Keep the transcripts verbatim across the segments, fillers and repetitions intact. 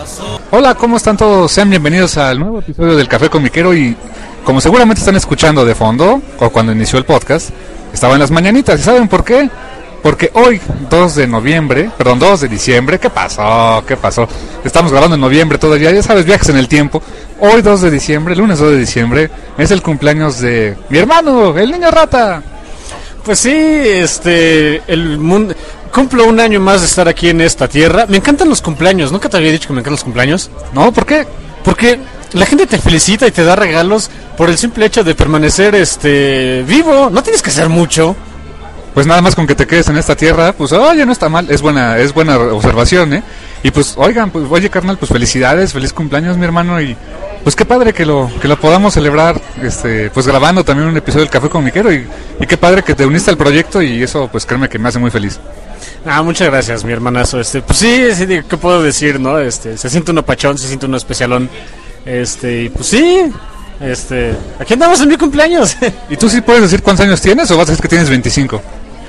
Hola, ¿cómo están todos? Sean bienvenidos al nuevo episodio del Café Comiquero y como seguramente están escuchando de fondo, o cuando inició el podcast, estaba en las mañanitas. ¿Y saben por qué? Porque hoy, dos de noviembre, perdón, dos de diciembre, ¿qué pasó? ¿Qué pasó? Estamos grabando en noviembre todavía, ya sabes, viajes en el tiempo. Hoy, dos de diciembre, lunes dos de diciembre, es el cumpleaños de mi hermano, el niño rata. Pues sí, este, el mundo... Cumplo un año más de estar aquí en esta tierra. Me encantan los cumpleaños. ¿Nunca te había dicho que me encantan los cumpleaños? No, ¿por qué? Porque la gente te felicita y te da regalos por el simple hecho de permanecer este vivo. No tienes que hacer mucho. Pues nada más con que te quedes en esta tierra, pues oye, no está mal, es buena, es buena observación, ¿eh? Y pues, oigan, pues oye, carnal, pues felicidades, feliz cumpleaños, mi hermano, y pues qué padre que lo que lo podamos celebrar, este, pues grabando también un episodio del Café Comiquero, y, y qué padre que te uniste al proyecto, y eso, pues créeme que me hace muy feliz. Ah, muchas gracias, mi hermanazo. Este, pues sí, sí, ¿qué puedo decir, no? Este, se siente uno pachón, se siente uno especialón. Este, y pues sí, este, aquí andamos en mi cumpleaños. ¿Y tú sí puedes decir cuántos años tienes o vas a decir que tienes veinticinco?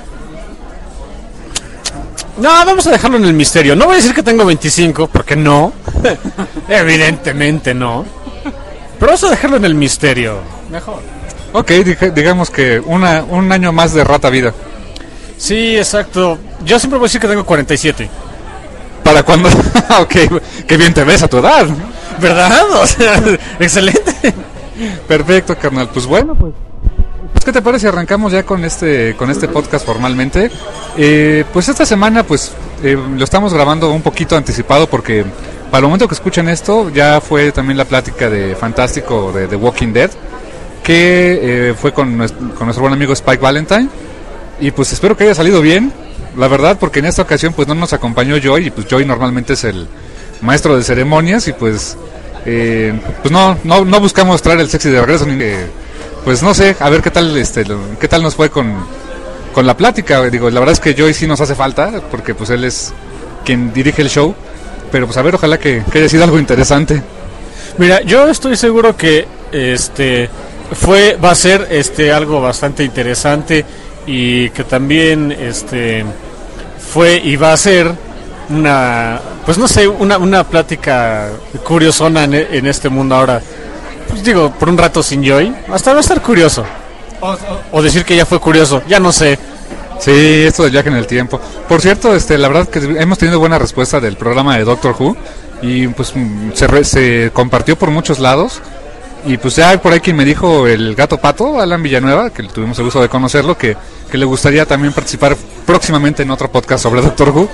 No, vamos a dejarlo en el misterio. No voy a decir que tengo veinticinco, porque no. Evidentemente no. Pero vamos a dejarlo en el misterio. Mejor. Ok, dij- digamos que una, un año más de rata vida. Sí, exacto. Yo siempre voy a decir que tengo cuarenta y siete. ¿Para cuándo? Ok, qué bien te ves a tu edad, ¿verdad? O sea, excelente. Perfecto, carnal. Pues bueno, pues... Pues, ¿qué te parece si arrancamos ya con este con este podcast formalmente? Eh, pues esta semana pues eh, lo estamos grabando un poquito anticipado porque para el momento que escuchen esto ya fue también la plática de Fantástico de The Walking Dead, que eh, fue con nuestro, con nuestro buen amigo Spike Valentine, y pues espero que haya salido bien, la verdad, porque en esta ocasión pues no nos acompañó Joy, y pues Joy normalmente es el maestro de ceremonias, y pues eh, pues no, no, no buscamos traer el sexy de regreso, ni eh, pues no sé, a ver qué tal este qué tal nos fue con, con la plática. Digo, la verdad es que Joy sí nos hace falta, porque pues él es quien dirige el show, pero pues a ver, ojalá que, que haya sido algo interesante. Mira, yo estoy seguro que este fue va a ser este algo bastante interesante, y que también este fue y va a ser una, pues no sé, una una plática curiosona en, en este mundo ahora. Pues digo, por un rato sin Joy, hasta va a estar curioso. O, o, o decir que ya fue curioso, ya no sé. Sí, esto del viaje en el tiempo. Por cierto, este, la verdad que hemos tenido buena respuesta del programa de Doctor Who, y pues se, re, se compartió por muchos lados. Y pues ya hay por ahí quien me dijo, el gato pato, Alan Villanueva, que tuvimos el gusto de conocerlo, que, que le gustaría también participar próximamente en otro podcast sobre Doctor Who.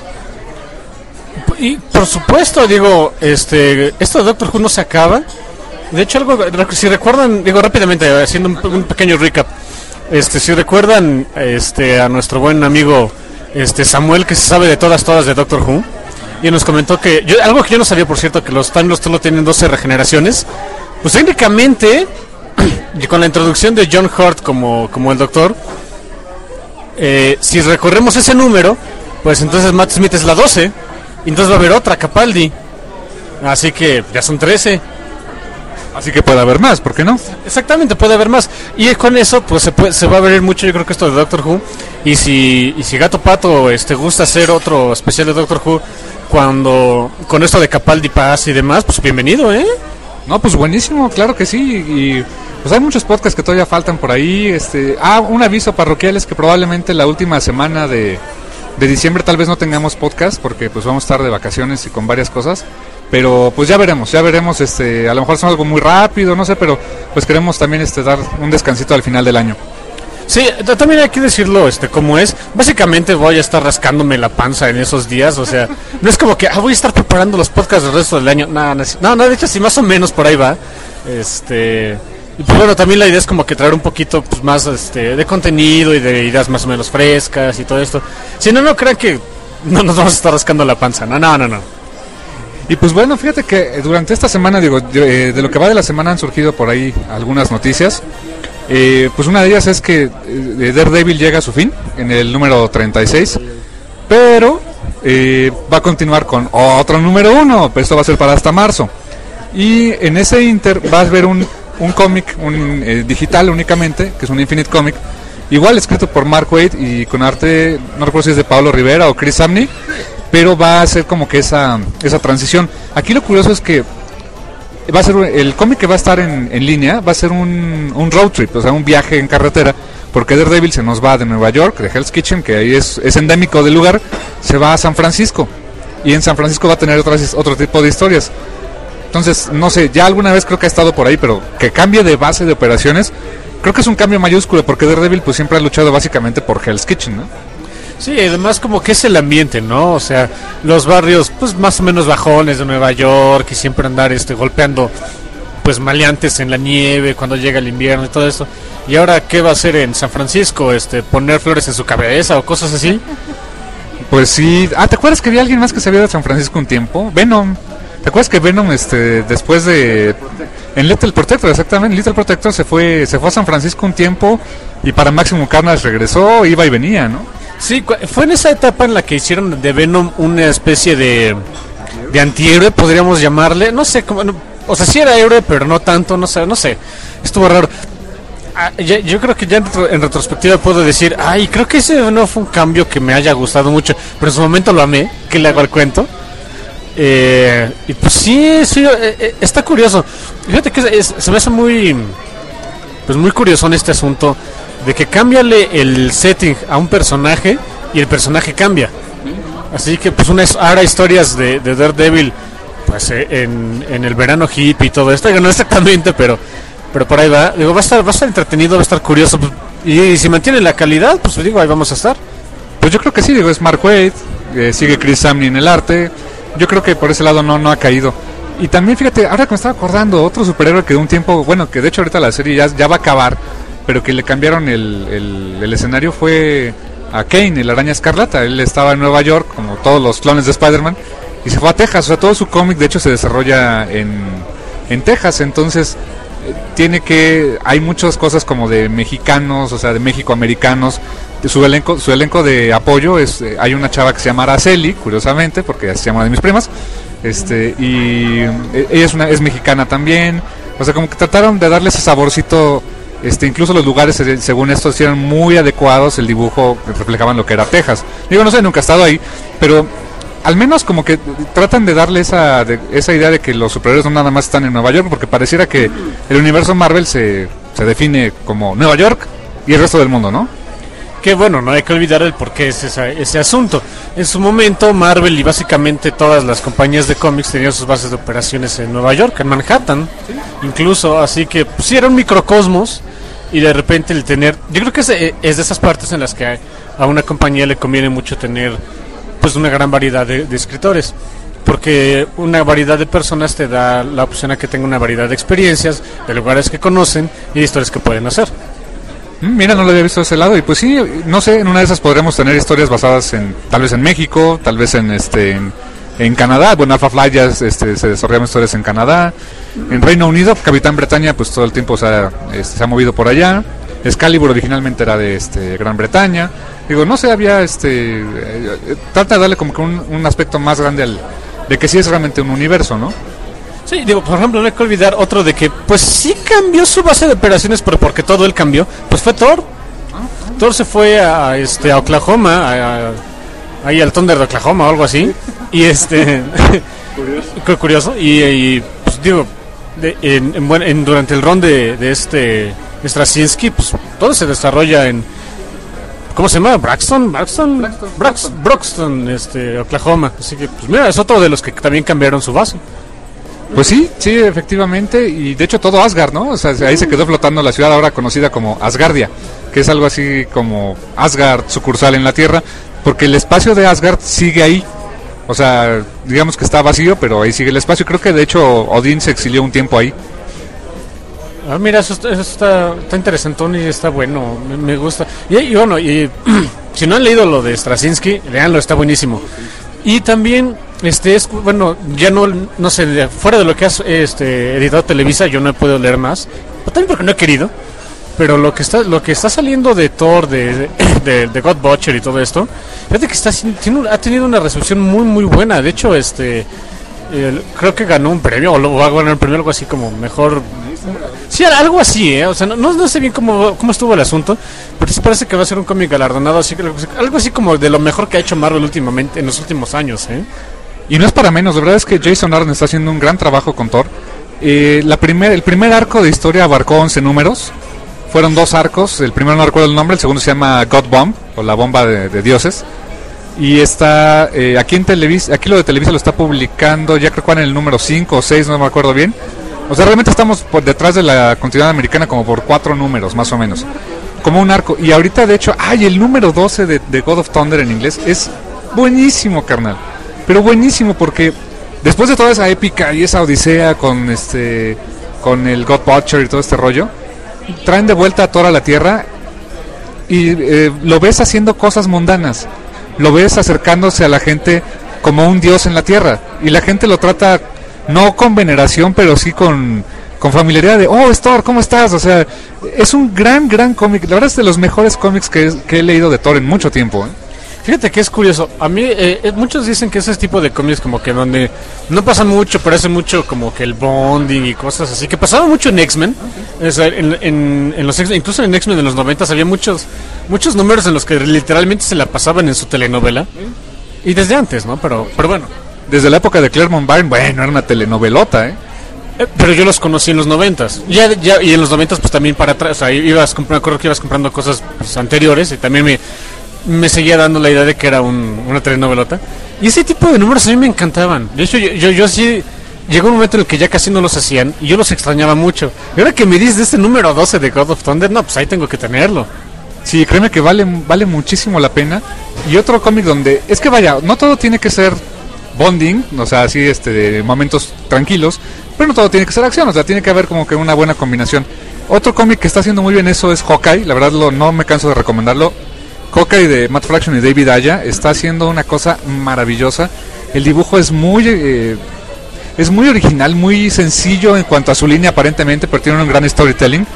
Y por supuesto, digo, este esto de Doctor Who no se acaba. De hecho, algo, si recuerdan, digo rápidamente, haciendo un, un pequeño recap, este, si recuerdan, este, a nuestro buen amigo, este, Samuel, que se sabe de todas, todas de Doctor Who, y nos comentó que, yo, algo que yo no sabía, por cierto, que los Time Lords solo tienen doce regeneraciones, pues técnicamente, y con la introducción de John Hurt como, como el Doctor, eh, si recorremos ese número, pues entonces Matt Smith es la doce, y entonces va a haber otra, Capaldi, así que ya son trece. Así que puede haber más, ¿por qué no? Exactamente, puede haber más. Y con eso pues se, puede, se va a ver mucho, yo creo que esto de Doctor Who. Y si y si Gato Pato este gusta hacer otro especial de Doctor Who cuando con esto de Capaldi Paz y demás, pues bienvenido, ¿eh? No, pues buenísimo, claro que sí. Y pues hay muchos podcasts que todavía faltan por ahí. Este, ah, un aviso parroquial es que probablemente la última semana de, de diciembre tal vez no tengamos podcast, porque pues vamos a estar de vacaciones y con varias cosas. Pero pues ya veremos, ya veremos, este, a lo mejor son algo muy rápido, no sé, pero pues queremos también este dar un descansito al final del año. Sí, también hay que decirlo, este, como es, básicamente voy a estar rascándome la panza en esos días, o sea, no es como que ah, voy a estar preparando los podcasts del resto del año, no, no, no, no, de hecho sí, más o menos por ahí va, este, y pues bueno, también la idea es como que traer un poquito pues, más este, de contenido y de ideas más o menos frescas y todo esto, si no, no crean que no nos vamos a estar rascando la panza, no, no, no, no. Y pues bueno, fíjate que durante esta semana, digo, de, de lo que va de la semana han surgido por ahí algunas noticias. Eh, pues una de ellas es que eh, Daredevil llega a su fin en el número treinta y seis, pero eh, va a continuar con otro número uno, pero esto va a ser para hasta marzo. Y en ese inter vas a ver un, un cómic un, eh, digital únicamente, que es un Infinite Comic, igual escrito por Mark Waid y con arte, no recuerdo si es de Pablo Rivera o Chris Samney, pero va a ser como que esa esa transición. Aquí lo curioso es que va a ser el cómic que va a estar en, en línea, va a ser un, un road trip, o sea, un viaje en carretera, porque Daredevil se nos va de Nueva York, de Hell's Kitchen, que ahí es, es endémico del lugar, se va a San Francisco, y en San Francisco va a tener otras, otro tipo de historias. Entonces, no sé, ya alguna vez creo que ha estado por ahí, pero que cambie de base de operaciones, creo que es un cambio mayúsculo, porque Daredevil pues siempre ha luchado básicamente por Hell's Kitchen, ¿no? Sí, además como que es el ambiente, ¿no? O sea, los barrios pues más o menos bajones de Nueva York y siempre andar este golpeando pues maleantes en la nieve cuando llega el invierno y todo eso. Y ahora, ¿qué va a hacer en San Francisco? Este, poner flores en su cabeza o cosas así. Pues sí. Ah, ¿te acuerdas que había alguien más que se había ido a San Francisco un tiempo? Venom. ¿Te acuerdas que Venom este después de en Little Protector, exactamente, Little Protector se fue se fue a San Francisco un tiempo y para Maximum Carnage regresó, iba y venía, ¿no? Sí, fue en esa etapa en la que hicieron de Venom una especie de, de antihéroe, podríamos llamarle. No sé cómo, no, o sea, sí era héroe, pero no tanto, no sé, no sé. Estuvo raro. Ah, ya, yo creo que ya en, en retrospectiva puedo decir, ay, creo que ese no fue un cambio que me haya gustado mucho, pero en su momento lo amé, que le hago al cuento. Eh, y pues sí, sí eh, eh, está curioso. Fíjate que es, se me hace muy, pues muy curioso en este asunto de que cámbiale el setting a un personaje y el personaje cambia. Así que pues una ahora historias de, de Daredevil pues eh, en, en el verano hippie y todo esto, no exactamente, pero pero por ahí va. Digo, va a estar va a estar entretenido, va a estar curioso, pues, y, y si mantiene la calidad, pues digo, ahí vamos a estar. Pues yo creo que sí, digo, es Mark Waid, eh, sigue Chris Samney en el arte. Yo creo que por ese lado no no ha caído. Y también fíjate, ahora que me estaba acordando, otro superhéroe que de un tiempo, bueno, que de hecho ahorita la serie ya, ya va a acabar, pero que le cambiaron el, el, el escenario fue a Kane, el Araña Escarlata. Él estaba en Nueva York, como todos los clones de Spider-Man, y se fue a Texas. O sea, todo su cómic de hecho se desarrolla en, en Texas. Entonces eh, tiene que, hay muchas cosas como de mexicanos, o sea, de México-americanos. Su elenco, su elenco de apoyo es, eh, hay una chava que se llama Araceli, curiosamente, porque se llama de mis primas, este, y eh, ella es, una, es mexicana también. O sea, como que trataron de darle ese saborcito. Este, incluso los lugares, según esto, eran muy adecuados, el dibujo reflejaban lo que era Texas. Digo, no sé, nunca he estado ahí, pero al menos como que tratan de darle esa de, esa idea de que los superhéroes no nada más están en Nueva York, porque pareciera que el universo Marvel se, se define como Nueva York y el resto del mundo, ¿no? Que bueno, no hay que olvidar el por qué es esa, ese asunto. En su momento Marvel y básicamente todas las compañías de cómics tenían sus bases de operaciones en Nueva York, en Manhattan, ¿sí? Incluso, así que pues, sí era un microcosmos. Y de repente el tener, yo creo que es de, es de esas partes en las que a una compañía le conviene mucho tener pues una gran variedad de, de escritores, porque una variedad de personas te da la opción a que tenga una variedad de experiencias, de lugares que conocen y de historias que pueden hacer. Mira, no lo había visto de ese lado, y pues sí, no sé, en una de esas podremos tener historias basadas en, tal vez en México, tal vez en este en, en Canadá. Bueno, Alpha Flight ya este, se desarrollaron historias en Canadá. En Reino Unido, Capitán Bretaña, pues todo el tiempo se ha, este, se ha movido por allá. Excalibur originalmente era de este, Gran Bretaña. Digo, no sé, había este... Eh, trata de darle como que un, un aspecto más grande al, de que sí es realmente un universo, ¿no? Sí, digo, por ejemplo, no hay que olvidar otro de que, pues sí cambió su base de operaciones, pero porque todo él cambió, pues fue Thor. Uh-huh. Thor se fue a, este, a Oklahoma, a, a, ahí al Thunder de Oklahoma o algo así. Y este... curioso. curioso. Y, y pues digo... De, en, en, en, durante el ron de, de este Straczynski, pues todo se desarrolla en, ¿cómo se llama? Braxton, Braxton, Braxton, Braxton, Braxton, este, Oklahoma. Así que, pues mira, es otro de los que también cambiaron su base. Pues sí, sí, efectivamente, y de hecho todo Asgard, ¿no? O sea, ahí se quedó flotando la ciudad ahora conocida como Asgardia, que es algo así como Asgard sucursal en la Tierra, porque el espacio de Asgard sigue ahí. O sea, digamos que está vacío, pero ahí sigue el espacio. Creo que de hecho Odín se exilió un tiempo ahí. Ah, mira, eso está, eso está, está interesantón y está bueno, me, me gusta. Y, y bueno, y si no han leído lo de Straczynski, leanlo, está buenísimo. Y también, este es bueno, ya no, no sé, fuera de lo que has este, editado Televisa, yo no he podido leer más, pero también porque no he querido. Pero lo que está lo que está saliendo de Thor, de, de, de God Butcher y todo esto, fíjate que está tiene, ha tenido una recepción muy muy buena. De hecho, este el, creo que ganó un premio o lo va a ganar un premio, algo así como mejor Sí, algo así, ¿eh? O sea, no, no sé bien cómo, cómo estuvo el asunto, pero sí parece que va a ser un cómic galardonado, así que algo así como de lo mejor que ha hecho Marvel últimamente, en los últimos años, ¿eh? Y no es para menos, la verdad es que Jason Aaron está haciendo un gran trabajo con Thor. Eh, la primer, el primer arco de historia abarcó once números. Fueron dos arcos, el primero no recuerdo el nombre, el segundo se llama God Bomb, o la bomba de, de dioses. Y está, eh, aquí en Televisa, aquí lo de Televisa lo está publicando, ya creo que en el número cinco o seis, no me acuerdo bien. O sea, realmente estamos por detrás de la continuidad americana como por cuatro números, más o menos. Como un arco. Y ahorita, de hecho, ay, el número doce de, de God of Thunder en inglés es buenísimo, carnal. Pero buenísimo porque después de toda esa épica y esa odisea con este, con el God Butcher y todo este rollo, traen de vuelta a Thor a la Tierra y eh, lo ves haciendo cosas mundanas. Lo ves acercándose a la gente como un dios en la Tierra. Y la gente lo trata no con veneración, pero sí con, con familiaridad de, oh, es Thor, ¿cómo estás? O sea, es un gran, gran cómic. La verdad es de los mejores cómics que, que he leído de Thor en mucho tiempo, ¿eh? Fíjate que es curioso. A mí, eh, muchos dicen que ese tipo de cómics como que donde no pasa mucho, pero hace mucho como que el bonding y cosas así. Que pasaba mucho en X-Men. O sea, en, en, en los X-Men, incluso en X-Men de los noventas había muchos muchos números en los que literalmente se la pasaban en su telenovela. Y desde antes, ¿no? Pero, pero bueno. Desde la época de Claremont Byrne, bueno, era una telenovelota, ¿eh? Eh, pero yo los conocí en los noventas. Ya, ya, y en los noventas pues también para atrás. O sea, ibas comprando, me acuerdo que ibas comprando cosas pues, anteriores y también me... me seguía dando la idea de que era un, una telenovelota. Y ese tipo de números a mí me encantaban. De hecho, yo, yo, yo sí... Llegó un momento en el que ya casi no los hacían y yo los extrañaba mucho. Y ahora que me dices de este número doce de God of Thunder, no, pues ahí tengo que tenerlo. Sí, créeme que vale, vale muchísimo la pena. Y otro cómic donde... Es que vaya, no todo tiene que ser bonding, o sea, así este, de momentos tranquilos, pero no todo tiene que ser acción, o sea, tiene que haber como que una buena combinación. Otro cómic que está haciendo muy bien eso es Hawkeye, la verdad lo, no me canso de recomendarlo. Hawkeye de Matt Fraction y David Aja está haciendo una cosa maravillosa. El dibujo es muy eh, es muy original, muy sencillo en cuanto a su línea aparentemente, pero tiene un gran storytelling.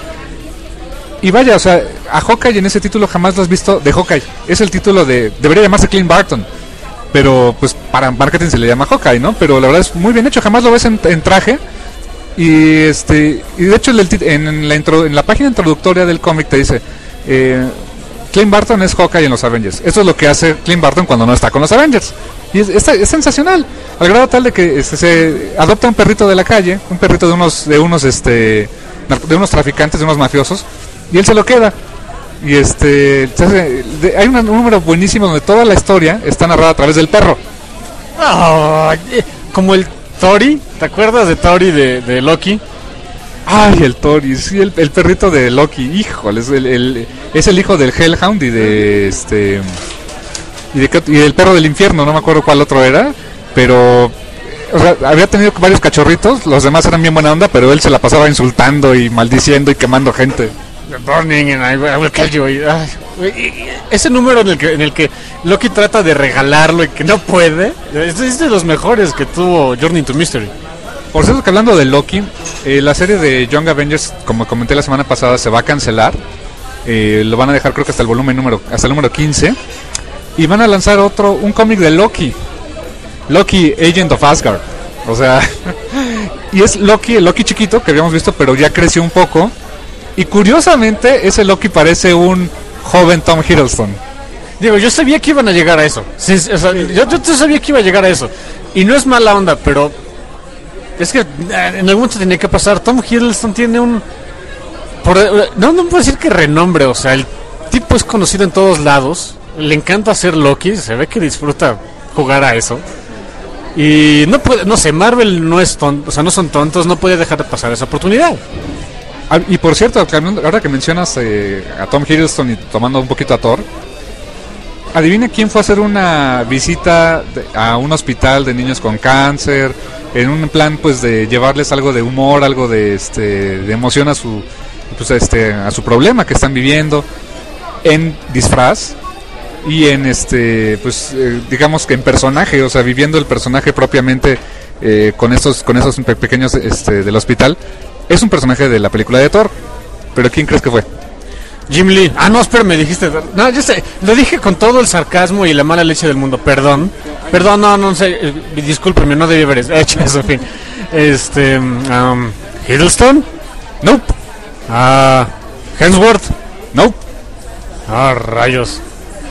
Y vaya, o sea, a Hawkeye en ese título jamás lo has visto de Hawkeye. Es el título de... debería llamarse Clint Barton, pero pues para marketing se le llama Hawkeye, ¿no? Pero la verdad es muy bien hecho, jamás lo ves en, en traje. Y este y de hecho el, en, en, la intro, en la página introductoria del cómic te dice... Eh, Clint Barton es Hawkeye en los Avengers. Eso es lo que hace Clint Barton cuando no está con los Avengers. Y es, es, es sensacional. Al grado tal de que este, se adopta un perrito de la calle, un perrito de unos de unos este de unos traficantes, de unos mafiosos, y él se lo queda. Y este se hace, de, hay un, un número buenísimo donde toda la historia está narrada a través del perro. Oh, como el Tori, ¿te acuerdas de Tori de, de Loki? Ay, el Tori, sí, el, el perrito de Loki, híjole, es el, el, es el hijo del Hellhound y de este y, de, y del perro del infierno, no me acuerdo cuál otro era, pero o sea, había tenido varios cachorritos, los demás eran bien buena onda, pero él se la pasaba insultando y maldiciendo y quemando gente. Burning and I will kill you. Ay, ese número en el que en el que Loki trata de regalarlo y que no puede, es, es de los mejores que tuvo Journey into Mystery. Por cierto, que hablando de Loki, eh, la serie de Young Avengers, como comenté la semana pasada, se va a cancelar. Eh, lo van a dejar creo que hasta el volumen número, hasta el número quince. Y van a lanzar otro, un cómic de Loki. Loki, Agent of Asgard. O sea, y es Loki, el Loki chiquito que habíamos visto, pero ya creció un poco. Y curiosamente, ese Loki parece un joven Tom Hiddleston. Digo, yo sabía que iban a llegar a eso. Sí, o sea, yo, yo sabía que iba a llegar a eso. Y no es mala onda, pero... es que en algún momento tenía que pasar. Tom Hiddleston tiene un... Por, no, no puedo decir que renombre, o sea, el tipo es conocido en todos lados. Le encanta hacer Loki, se ve que disfruta jugar a eso. Y no puede, no sé, Marvel no es tonto, o sea, no son tontos, no puede dejar de pasar esa oportunidad. Ah, y por cierto, ahora que mencionas eh, a Tom Hiddleston y tomando un poquito a Thor, adivina quién fue a hacer una visita de, a un hospital de niños con cáncer, en un plan pues de llevarles algo de humor, algo de este de emoción a su pues este a su problema que están viviendo, en disfraz y en este pues eh, digamos que en personaje, o sea, viviendo el personaje propiamente eh, con esos con esos pe- pequeños este del hospital. Es un personaje de la película de Thor, pero ¿quién crees que fue? Jim Lee. Ah, no, espera, me dijiste. No, yo sé, lo dije con todo el sarcasmo y la mala leche del mundo. Perdón. Perdón, no, no sé. Eh, discúlpeme, no debí haber hecho eso, en fin. Este. Um, ¿Hiddleston? Nope. Ah, Hemsworth. Nope. Ah, rayos.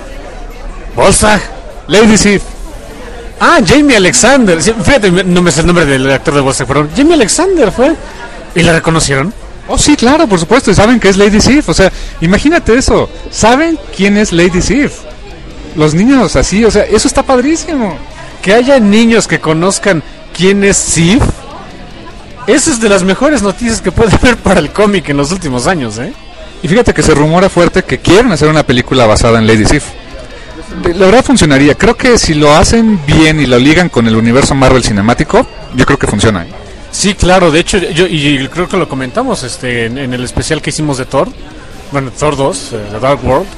Bolsa. Lady Sif. Ah, Jamie Alexander. Sí, fíjate, no me sé el nombre del actor de Bolsa, pero Jamie Alexander fue. ¿Y la reconocieron? Oh, sí, claro, por supuesto. Y saben que es Lady Sif. O sea, imagínate eso. ¿Saben quién es Lady Sif? Los niños así, o sea, eso está padrísimo. Que haya niños que conozcan quién es Sif. Esa es de las mejores noticias que puede haber para el cómic en los últimos años, ¿eh? Y fíjate que se rumora fuerte que quieren hacer una película basada en Lady Sif. La verdad funcionaría. Creo que si lo hacen bien y lo ligan con el universo Marvel cinemático, yo creo que funciona. Sí, claro, de hecho, yo y creo que lo comentamos este en, en el especial que hicimos de Thor, bueno, Thor dos, eh, The Dark World,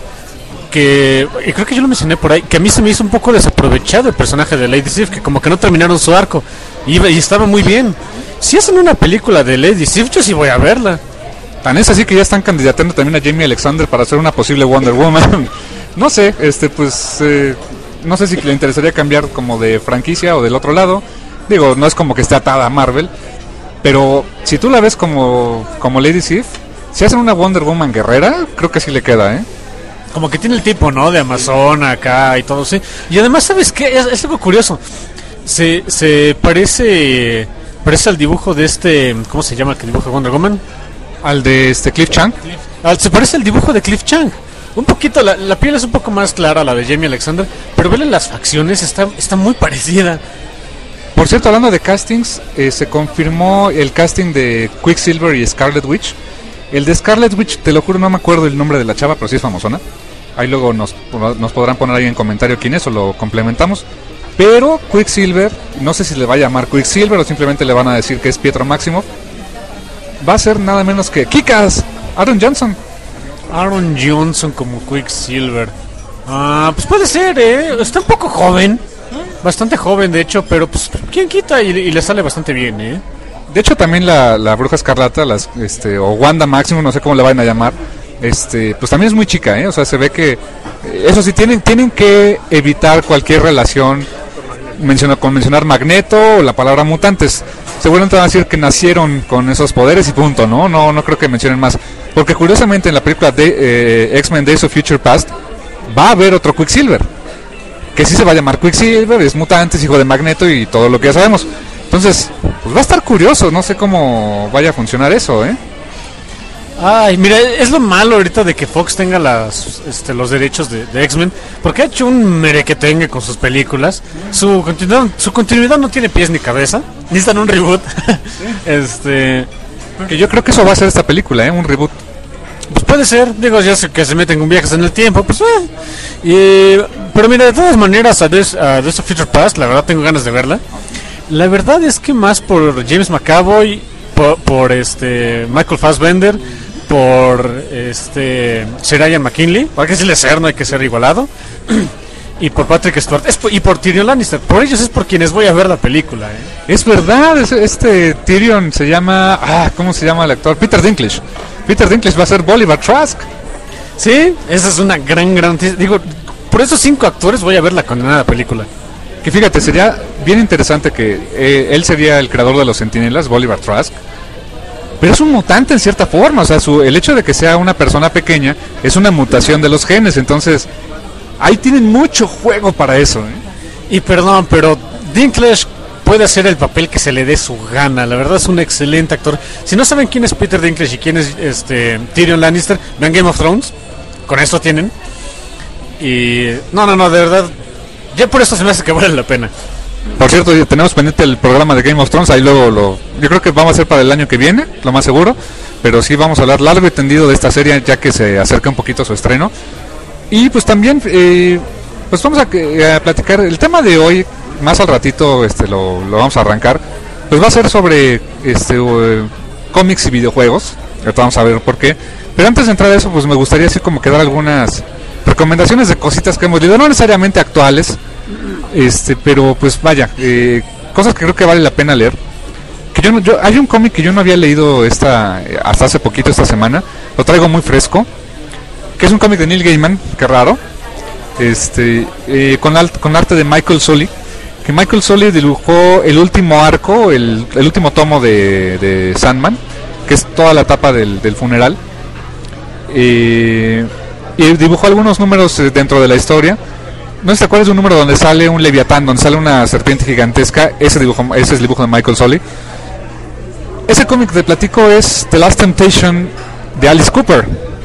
que y creo que yo lo mencioné por ahí, que a mí se me hizo un poco desaprovechado el personaje de Lady Sif, que como que no terminaron su arco, y, y estaba muy bien. Si hacen una película de Lady Sif, yo sí voy a verla. Tan es así que ya están candidatando también a Jamie Alexander para hacer una posible Wonder Woman. No sé, este pues eh, no sé si le interesaría cambiar como de franquicia o del otro lado. Digo, no es como que esté atada a Marvel, pero si tú la ves como, como Lady Sif, si hacen una Wonder Woman guerrera, creo que sí le queda, ¿eh? Como que tiene el tipo, ¿no? De Amazona acá y todo, sí. Y además, ¿sabes qué? Es, es algo curioso. Se, se parece parece al dibujo de este... ¿Cómo se llama el que dibuja Wonder Woman? Al de este Cliff Chang. Al, se parece al dibujo de Cliff Chang. Un poquito, la, la piel es un poco más clara, la de Jamie Alexander, pero vele las facciones, está, está muy parecida. Por cierto, hablando de castings, eh, se confirmó el casting de Quicksilver y Scarlet Witch. El de Scarlet Witch, te lo juro, no me acuerdo el nombre de la chava, pero sí es famosona. Ahí luego nos, nos podrán poner ahí en comentario quién es o lo complementamos. Pero Quicksilver, no sé si le va a llamar Quicksilver o simplemente le van a decir que es Pietro Máximo. Va a ser nada menos que Kick-Ass, Aaron Johnson. Aaron Johnson como Quicksilver. Ah, pues puede ser, ¿eh? Está un poco joven. Bastante joven, de hecho, pero pues quién quita y, y le sale bastante bien, ¿eh? De hecho, también la, la Bruja Escarlata, las, este, o Wanda Máximo, no sé cómo le van a llamar, este, pues también es muy chica, ¿eh? O sea, se ve que, eso sí, tienen, tienen que evitar cualquier relación menciona, con mencionar Magneto o la palabra mutantes. Seguramente van a decir que nacieron con esos poderes y punto, ¿no? No, no creo que mencionen más. Porque curiosamente en la película de eh, X-Men Days of Future Past va a haber otro Quicksilver. Que sí se va a llamar Quicksilver, es mutante, es hijo de Magneto y todo lo que ya sabemos. Entonces, pues va a estar curioso, no sé cómo vaya a funcionar eso, ¿eh? Ay, mira, es lo malo ahorita de que Fox tenga las, este, los derechos de, de X-Men, porque ha hecho un merequetengue con sus películas. Su continuidad, su continuidad no tiene pies ni cabeza, necesitan un reboot. este, que yo creo que eso va a ser esta película, ¿eh? Un reboot. Pues puede ser, digo, ya sé que se meten con viajes en el tiempo, pues eh. y, pero mira, de todas maneras, a Days of Future Past, la verdad tengo ganas de verla. La verdad es que más por James McAvoy, por, por este Michael Fassbender, por este Sir Ian McKinley, hay que decirle ser, no hay que ser igualado, y por Patrick Stewart, es por, y por Tyrion Lannister, por ellos es por quienes voy a ver la película, ¿eh? Es verdad, es, este Tyrion se llama, ah, ¿cómo se llama el actor? Peter Dinklage. Peter Dinklage va a ser Bolivar Trask. Sí, esa es una gran, gran, digo, por esos cinco actores voy a ver la condenada película. Que fíjate, sería bien interesante que eh, él sería el creador de los Centinelas, Bolivar Trask. Pero es un mutante en cierta forma, o sea, su, el hecho de que sea una persona pequeña es una mutación de los genes, entonces ahí tienen mucho juego para eso, ¿eh? Y perdón, pero Dinklage puede hacer el papel que se le dé su gana, la verdad es un excelente actor. Si no saben quién es Peter Dinklage y quién es este Tyrion Lannister, vean Game of Thrones, con esto tienen. Y no, no, no, de verdad, ya por eso se me hace que vale la pena. Por cierto, tenemos pendiente el programa de Game of Thrones, ahí luego lo... Yo creo que vamos a hacer para el año que viene, lo más seguro, pero sí vamos a hablar largo y tendido de esta serie ya que se acerca un poquito a su estreno. Y pues también, eh, pues vamos a, a platicar, el tema de hoy, más al ratito este lo, lo vamos a arrancar, pues va a ser sobre este uh, cómics y videojuegos, ahorita vamos a ver por qué. Pero antes de entrar a eso, pues me gustaría así como que dar algunas recomendaciones de cositas que hemos leído, no necesariamente actuales, este pero pues vaya, eh, cosas que creo que vale la pena leer. Que yo, no, yo hay un cómic que yo no había leído esta hasta hace poquito, esta semana, lo traigo muy fresco, que es un cómic de Neil Gaiman, qué raro, este eh, con, alt, con arte de Michael Sully, que Michael Sully dibujó el último arco, el, el último tomo de, de Sandman, que es toda la etapa del, del funeral. Eh, y dibujó algunos números dentro de la historia. No sé si te acuerdas de un número donde sale un leviatán, donde sale una serpiente gigantesca. Ese dibujo, ese es el dibujo de Michael Soley. Ese cómic de platico es The Last Temptation de Alice Cooper.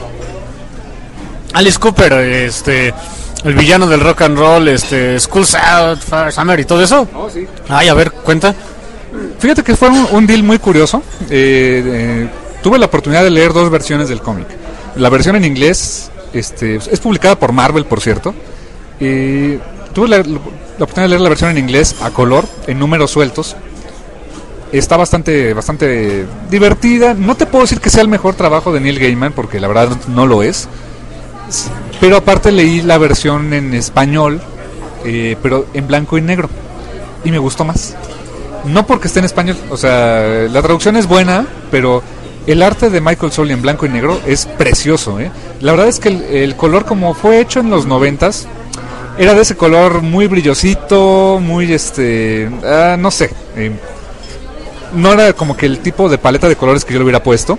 Alice Cooper, este, el villano del rock and roll, este, School's Out, Fire Summer y todo eso. Oh, sí. Ay, a ver, cuenta. Fíjate que fue un, un deal muy curioso. Eh, eh, tuve la oportunidad de leer dos versiones del cómic. La versión en inglés, este, es publicada por Marvel, por cierto. Eh, tuve la, la oportunidad de leer la versión en inglés a color, en números sueltos. Está bastante, bastante divertida. No te puedo decir que sea el mejor trabajo de Neil Gaiman, porque la verdad no lo es. Pero aparte leí la versión en español, eh, pero en blanco y negro, y me gustó más. No porque esté en español, o sea, la traducción es buena, pero el arte de Michael Soley en blanco y negro es precioso, ¿eh? La verdad es que el, el color, como fue hecho en los noventas, era de ese color muy brillosito, muy este, ah, no sé, eh, no era como que el tipo de paleta de colores que yo le hubiera puesto.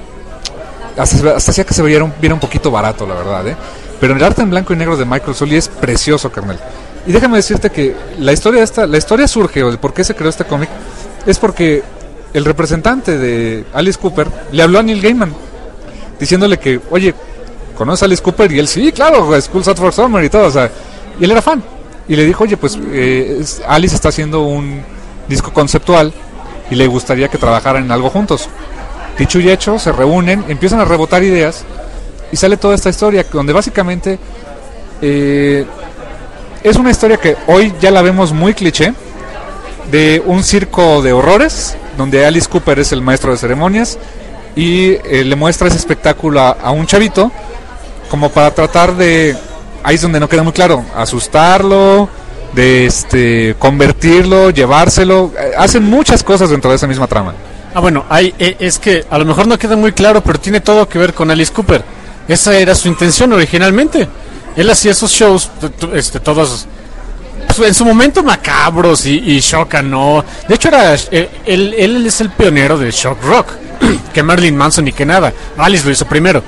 Hasta, hasta hacía que se viera un, viera un poquito barato, la verdad, ¿eh? Pero el arte en blanco y negro de Michael Soley es precioso, carnal. Y déjame decirte que la historia esta, la historia surge, o de por qué se creó este cómic, es porque el representante de Alice Cooper le habló a Neil Gaiman, diciéndole que, oye, ¿conoces a Alice Cooper? Y él, sí, claro, School's Out for Summer y todo, o sea, y él era fan. Y le dijo, oye, pues eh, Alice está haciendo un disco conceptual y le gustaría que trabajaran en algo juntos. Dicho y hecho, se reúnen, empiezan a rebotar ideas y sale toda esta historia donde básicamente eh, es una historia que hoy ya la vemos muy cliché, de un circo de horrores donde Alice Cooper es el maestro de ceremonias y eh, le muestra ese espectáculo a, a un chavito como para tratar de, ahí es donde no queda muy claro, asustarlo, de este convertirlo, llevárselo, eh, hacen muchas cosas dentro de esa misma trama. Ah, bueno, hay, eh, es que a lo mejor no queda muy claro, pero tiene todo que ver con Alice Cooper. Esa era su intención originalmente. Él hacía esos shows, este, todos pues, en su momento macabros y, y shock, ¿no? De hecho, era eh, él, él es el pionero del shock rock, que Marilyn Manson ni que nada. Alice lo hizo primero.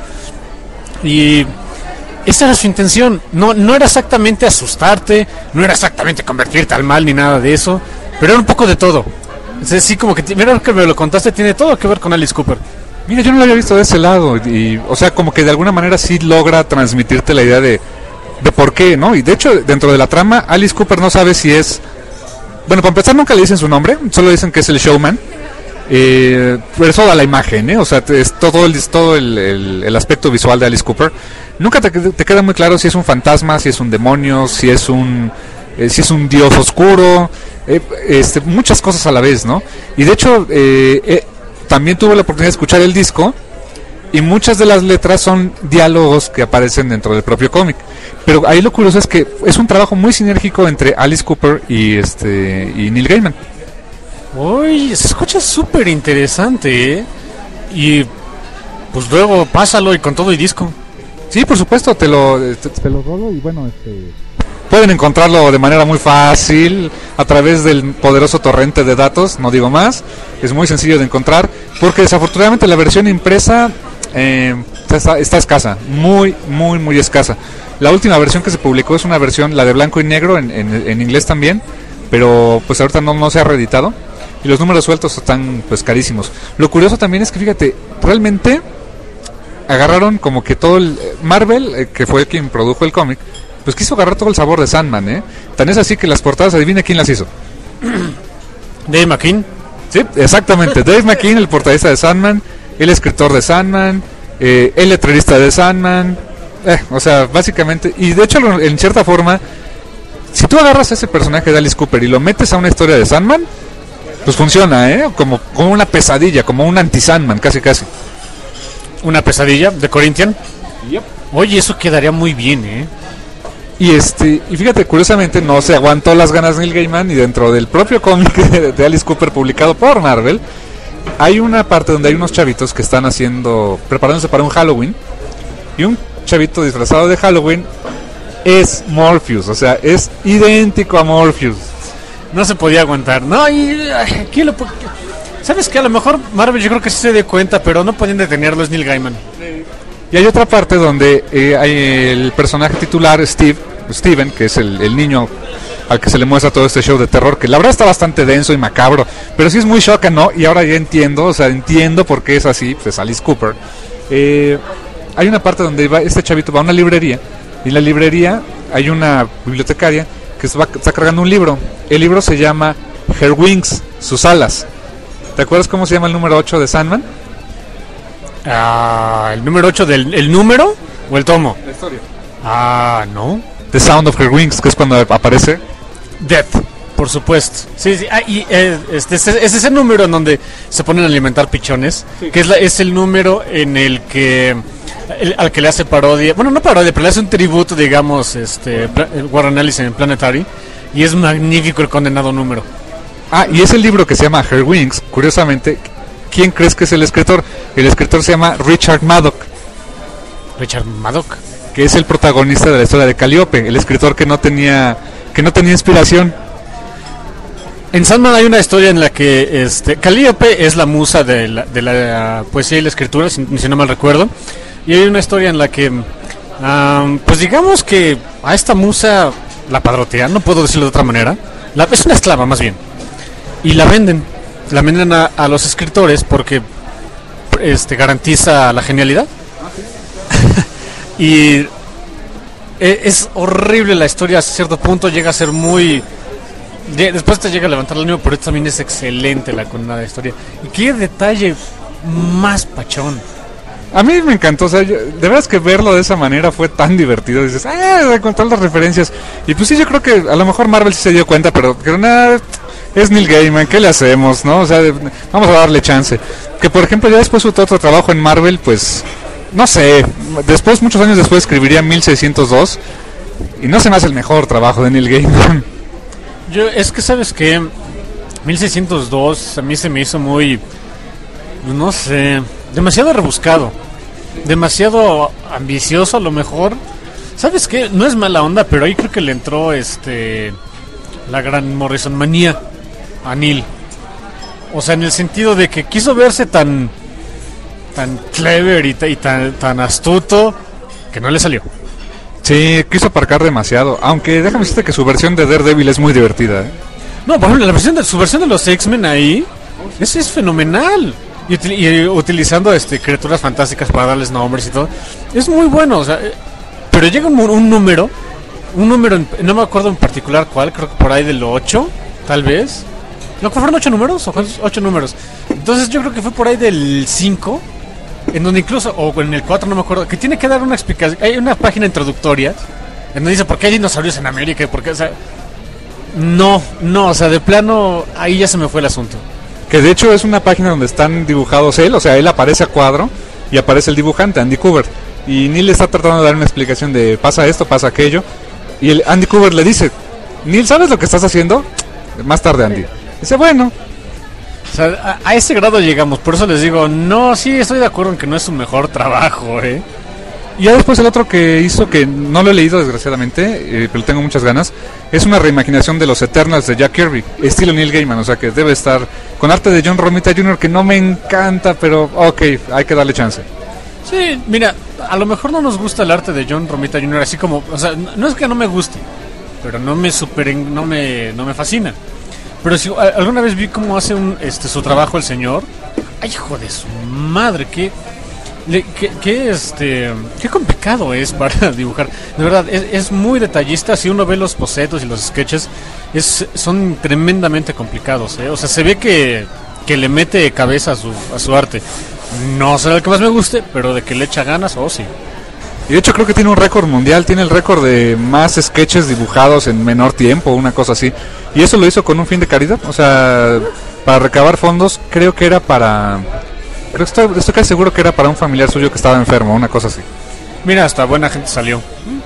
Y esa era su intención. No, no era exactamente asustarte, no era exactamente convertirte al mal ni nada de eso, pero era un poco de todo. Sí, sí, como que, mira que me lo contaste, tiene todo que ver con Alice Cooper. Mira, yo no lo había visto de ese lado, y, o sea, como que de alguna manera sí logra transmitirte la idea de, de por qué, ¿no? Y de hecho, dentro de la trama, Alice Cooper no sabe si es... Bueno, para empezar, nunca le dicen su nombre, solo dicen que es el showman, eh, pero eso da la imagen, ¿eh? O sea, es todo el, todo el, el, el aspecto visual de Alice Cooper. Nunca te, te queda muy claro si es un fantasma, si es un demonio, si es un... Eh, si es un dios oscuro, eh, este, muchas cosas a la vez, ¿no? Y de hecho, eh, eh, también tuve la oportunidad de escuchar el disco y muchas de las letras son diálogos que aparecen dentro del propio cómic. Pero ahí lo curioso es que es un trabajo muy sinérgico entre Alice Cooper y este y Neil Gaiman. Uy, se escucha súper interesante, ¿eh? Y pues luego pásalo y con todo y disco. Sí, por supuesto, te lo te, te lo rolo y bueno, este... pueden encontrarlo de manera muy fácil a través del poderoso torrente de datos, no digo más, es muy sencillo de encontrar, porque desafortunadamente la versión impresa eh, está, está escasa, muy, muy, muy escasa. La última versión que se publicó es una versión, la de blanco y negro, en, en, en inglés también, pero pues ahorita no, no se ha reeditado, y los números sueltos están pues carísimos. Lo curioso también es que, fíjate, realmente agarraron como que todo el... Marvel, eh, que fue quien produjo el cómic, pues quiso agarrar todo el sabor de Sandman, ¿eh? Tan es así que las portadas, adivina quién las hizo. Dave McKean. Sí, exactamente. Dave McKean, el portadista de Sandman, el escritor de Sandman, eh, el letrerista de Sandman. Eh, o sea, básicamente, y de hecho, en cierta forma, si tú agarras a ese personaje de Alice Cooper y lo metes a una historia de Sandman, pues funciona, ¿eh? Como, como una pesadilla, como un anti-Sandman, casi casi. Una pesadilla de Corinthian. Yep. Oye, eso quedaría muy bien, ¿eh? Y este y fíjate, curiosamente no se aguantó las ganas Neil Gaiman, y dentro del propio cómic de, de Alice Cooper publicado por Marvel hay una parte donde hay unos chavitos que están haciendo, preparándose para un Halloween, y un chavito disfrazado de Halloween es Morpheus, o sea, es idéntico a Morpheus. No se podía aguantar, no, y aquí lo ¿Sabes qué? A lo mejor Marvel yo creo que sí se dio cuenta, pero no podían detenerlo, es Neil Gaiman. Y hay otra parte donde eh, hay el personaje titular, Steve, Steven, que es el, el niño al que se le muestra todo este show de terror, que la verdad está bastante denso y macabro, pero sí es muy shocking, ¿no? Y ahora ya entiendo, o sea, entiendo por qué es así, pues Alice Cooper. Eh, hay una parte donde va, este chavito va a una librería, y en la librería hay una bibliotecaria que se va, está cargando un libro. El libro se llama Her Wings, sus alas. ¿Te acuerdas cómo se llama el número ocho de Sandman? Ah, ¿el número ocho del el número o el tomo? La historia. Ah, no. The Sound of Her Wings, que es cuando aparece Death, por supuesto. Sí, sí. Ah, y eh, este, ese, ese es el número en donde se ponen a alimentar pichones, sí. Que es, la, es el número en el que el, al que le hace parodia, bueno, no parodia, pero le hace un tributo, digamos, este Warren Ellis en Planetary, y es magnífico el condenado número. Ah, y es el libro que se llama Her Wings. Curiosamente, ¿quién crees que es el escritor? El escritor se llama Richard Madoc. Richard Madoc, que es el protagonista de la historia de Calliope, el escritor que no tenía que no tenía inspiración. En Sandman hay una historia en la que este Calliope es la musa de la, de la poesía y la escritura, si, si no mal recuerdo, y hay una historia en la que um, pues digamos que a esta musa la padrotean, no puedo decirlo de otra manera, la, es una esclava más bien, y la venden, la venden a, a los escritores porque este garantiza la genialidad. Y es horrible la historia, a cierto punto llega a ser muy... Después te llega a levantar el ánimo, pero esto también es excelente la condenada historia. Y qué detalle más pachón. A mí me encantó, o sea, yo, de verdad es que verlo de esa manera fue tan divertido. Dices, ah, con todas las referencias. Y pues sí, yo creo que a lo mejor Marvel sí se dio cuenta, pero que nada, es Neil Gaiman, ¿qué le hacemos, no? O sea, vamos a darle chance. Que por ejemplo ya después su otro trabajo en Marvel, pues... No sé, después, muchos años después escribiría mil seiscientos dos y no se me hace el mejor trabajo de Neil Gaiman. Yo, es que sabes que mil seiscientos dos a mí se me hizo muy, no sé, demasiado rebuscado, demasiado ambicioso a lo mejor. ¿Sabes qué? No es mala onda, pero ahí creo que le entró este la gran Morrison manía a Neil. O sea, en el sentido de que quiso verse tan... tan clever y, t- y tan, tan astuto que no le salió. Sí, quiso aparcar demasiado. Aunque déjame decirte que su versión de Daredevil es muy divertida, ¿eh? No, por ejemplo, la versión de, su versión de los X-Men ahí, eso es fenomenal. Y, util- y utilizando este criaturas fantásticas para darles nombres y todo, es muy bueno. O sea, eh, pero llega un, un número, un número, en, no me acuerdo en particular cuál, creo que por ahí del ocho, tal vez. ¿No fueron ocho números o cuántos? ocho números? Entonces yo creo que fue por ahí del cinco. En donde incluso, o en el cuatro, no me acuerdo, que tiene que dar una explicación. Hay una página introductoria en donde dice por qué hay dinosaurios en América y por qué, o sea, no, no, o sea, de plano, ahí ya se me fue el asunto. Que de hecho es una página donde están dibujados él, o sea, él aparece a cuadro y aparece el dibujante, Andy Kubert. Y Neil está tratando de dar una explicación de pasa esto, pasa aquello. Y el Andy Kubert le dice, Neil, ¿sabes lo que estás haciendo? Más tarde Andy dice, bueno. O sea, a, a ese grado llegamos, por eso les digo, no, sí estoy de acuerdo en que no es su mejor trabajo, ¿eh? Y ya después el otro que hizo, que no lo he leído desgraciadamente, eh, pero tengo muchas ganas, es una reimaginación de los Eternals de Jack Kirby, estilo Neil Gaiman, o sea que debe estar con arte de John Romita junior, que no me encanta, pero ok, hay que darle chance. Sí, mira, a lo mejor no nos gusta el arte de John Romita junior, así como, o sea, no es que no me guste, pero no me super, no me, no me fascina. Pero si alguna vez vi cómo hace un, este, su trabajo el señor, ay, hijo de su madre, qué, qué, qué, este, qué complicado es para dibujar. De verdad, es, es muy detallista. Si uno ve los bocetos y los sketches, es, son tremendamente complicados, ¿eh? O sea, se ve que, que le mete cabeza a su, a su arte. No será el que más me guste, pero de que le echa ganas, oh sí. Y de hecho creo que tiene un récord mundial, tiene el récord de más sketches dibujados en menor tiempo, una cosa así. Y eso lo hizo con un fin de caridad, o sea, para recabar fondos, creo que era para... Creo que estoy, estoy casi seguro que era para un familiar suyo que estaba enfermo, una cosa así. Mira, hasta buena gente salió.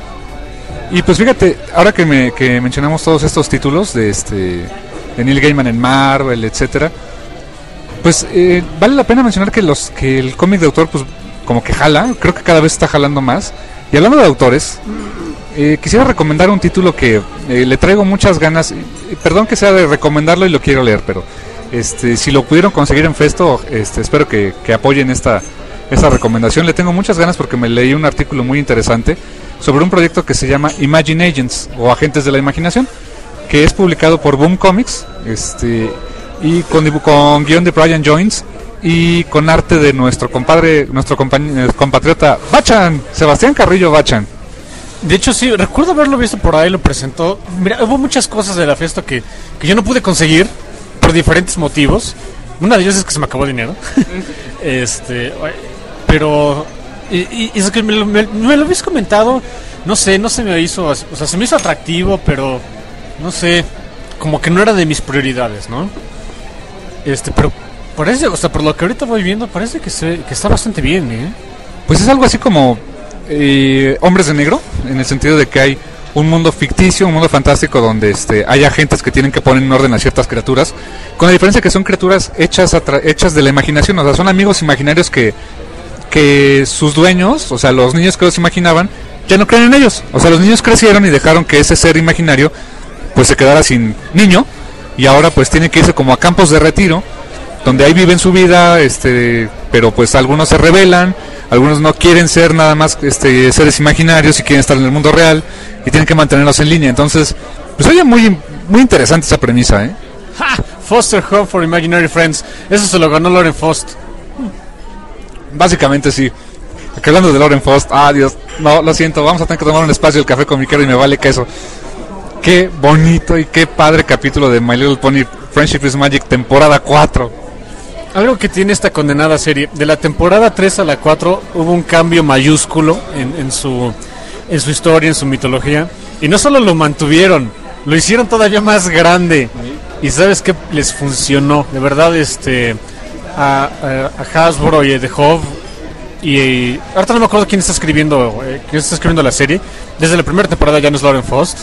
Y pues fíjate, ahora que, me, que mencionamos todos estos títulos de este de Neil Gaiman en Marvel, etcétera, pues eh, vale la pena mencionar que los que el cómic de autor pues como que jala, creo que cada vez está jalando más. Y hablando de autores, eh, quisiera recomendar un título que eh, le traigo muchas ganas, eh, perdón que sea de recomendarlo y lo quiero leer, pero Este, si lo pudieron conseguir en Festo, este, espero que, que apoyen esta, esta recomendación. Le tengo muchas ganas porque me leí un artículo muy interesante sobre un proyecto que se llama Imagine Agents o Agentes de la Imaginación, que es publicado por Boom Comics, este, y con, con guión de Brian Jones y con arte de nuestro compadre, nuestro compatriota Bachan, Sebastián Carrillo Bachan. De hecho, sí, recuerdo haberlo visto por ahí, lo presentó. Mira, hubo muchas cosas de la fiesta que, que yo no pude conseguir por diferentes motivos. Una de ellas es que se me acabó el dinero. este, pero y, y, y es que me lo, me, me lo habéis comentado, no sé, no se me hizo, o sea, se me hizo atractivo, pero no sé, como que no era de mis prioridades, ¿no? Este, pero parece, o sea, por lo que ahorita voy viendo, parece que se, que está bastante bien, ¿eh? Pues es algo así como eh, Hombres de Negro, en el sentido de que hay un mundo ficticio, un mundo fantástico donde este, hay agentes que tienen que poner en orden a ciertas criaturas, con la diferencia que son criaturas hechas atra- hechas de la imaginación, o sea, son amigos imaginarios que, que sus dueños, o sea, los niños que los imaginaban, ya no creen en ellos. O sea, los niños crecieron y dejaron que ese ser imaginario pues se quedara sin niño, y ahora pues tiene que irse como a campos de retiro, donde ahí viven su vida, este, pero pues algunos se rebelan, algunos no quieren ser nada más este, seres imaginarios y quieren estar en el mundo real y tienen que mantenerlos en línea. Entonces, pues oye, muy, muy interesante esa premisa, ¿eh? ¡Ja! Foster Home for Imaginary Friends. Eso se lo ganó Lauren Faust. Básicamente sí. Aquí hablando de Lauren Faust, ah Dios, no, lo siento, vamos a tener que tomar un espacio del café con Miquero y me vale queso. Qué bonito y qué padre capítulo de My Little Pony Friendship is Magic temporada cuatro. Algo que tiene esta condenada serie, de la temporada tres a la cuatro hubo un cambio mayúsculo en, en su en su historia, en su mitología, y no solo lo mantuvieron, lo hicieron todavía más grande. Y sabes qué, les funcionó, de verdad, este a, a, a Hasbro y a The Hove, y, y ahorita no me acuerdo quién está escribiendo eh, quién está escribiendo la serie. Desde la primera temporada ya no es Lauren Faust,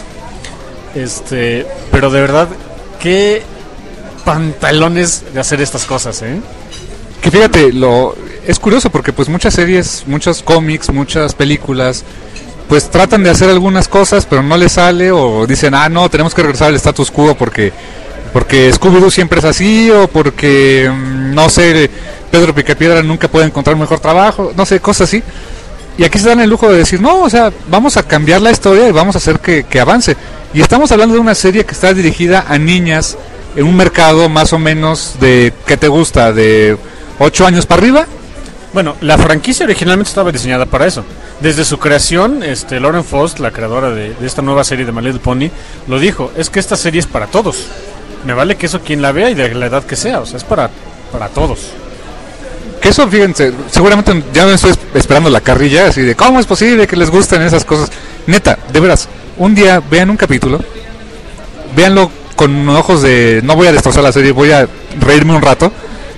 este, pero de verdad qué pantalones de hacer estas cosas, ¿eh? Que fíjate, lo es curioso porque pues muchas series, muchos cómics, muchas películas pues tratan de hacer algunas cosas pero no les sale, o dicen, ah no, tenemos que regresar al status quo porque porque Scooby-Doo siempre es así, o porque no sé, Pedro Picapiedra nunca puede encontrar mejor trabajo, no sé, cosas así. Y aquí se dan el lujo de decir, no, o sea, vamos a cambiar la historia y vamos a hacer que, que avance. Y estamos hablando de una serie que está dirigida a niñas en un mercado más o menos de, ¿qué te gusta? ¿De ocho años para arriba? Bueno, la franquicia originalmente estaba diseñada para eso. Desde su creación, este, Lauren Faust, la creadora de, de esta nueva serie de My Little Pony, lo dijo, es que esta serie es para todos. Me vale que eso quien la vea y de la edad que sea, o sea, es para, para todos. Que eso, fíjense, seguramente ya no estoy esperando la carrilla, así de, ¿cómo es posible que les gusten esas cosas? Neta, de veras, un día vean un capítulo, véanlo con ojos de, no voy a destrozar la serie, voy a reírme un rato.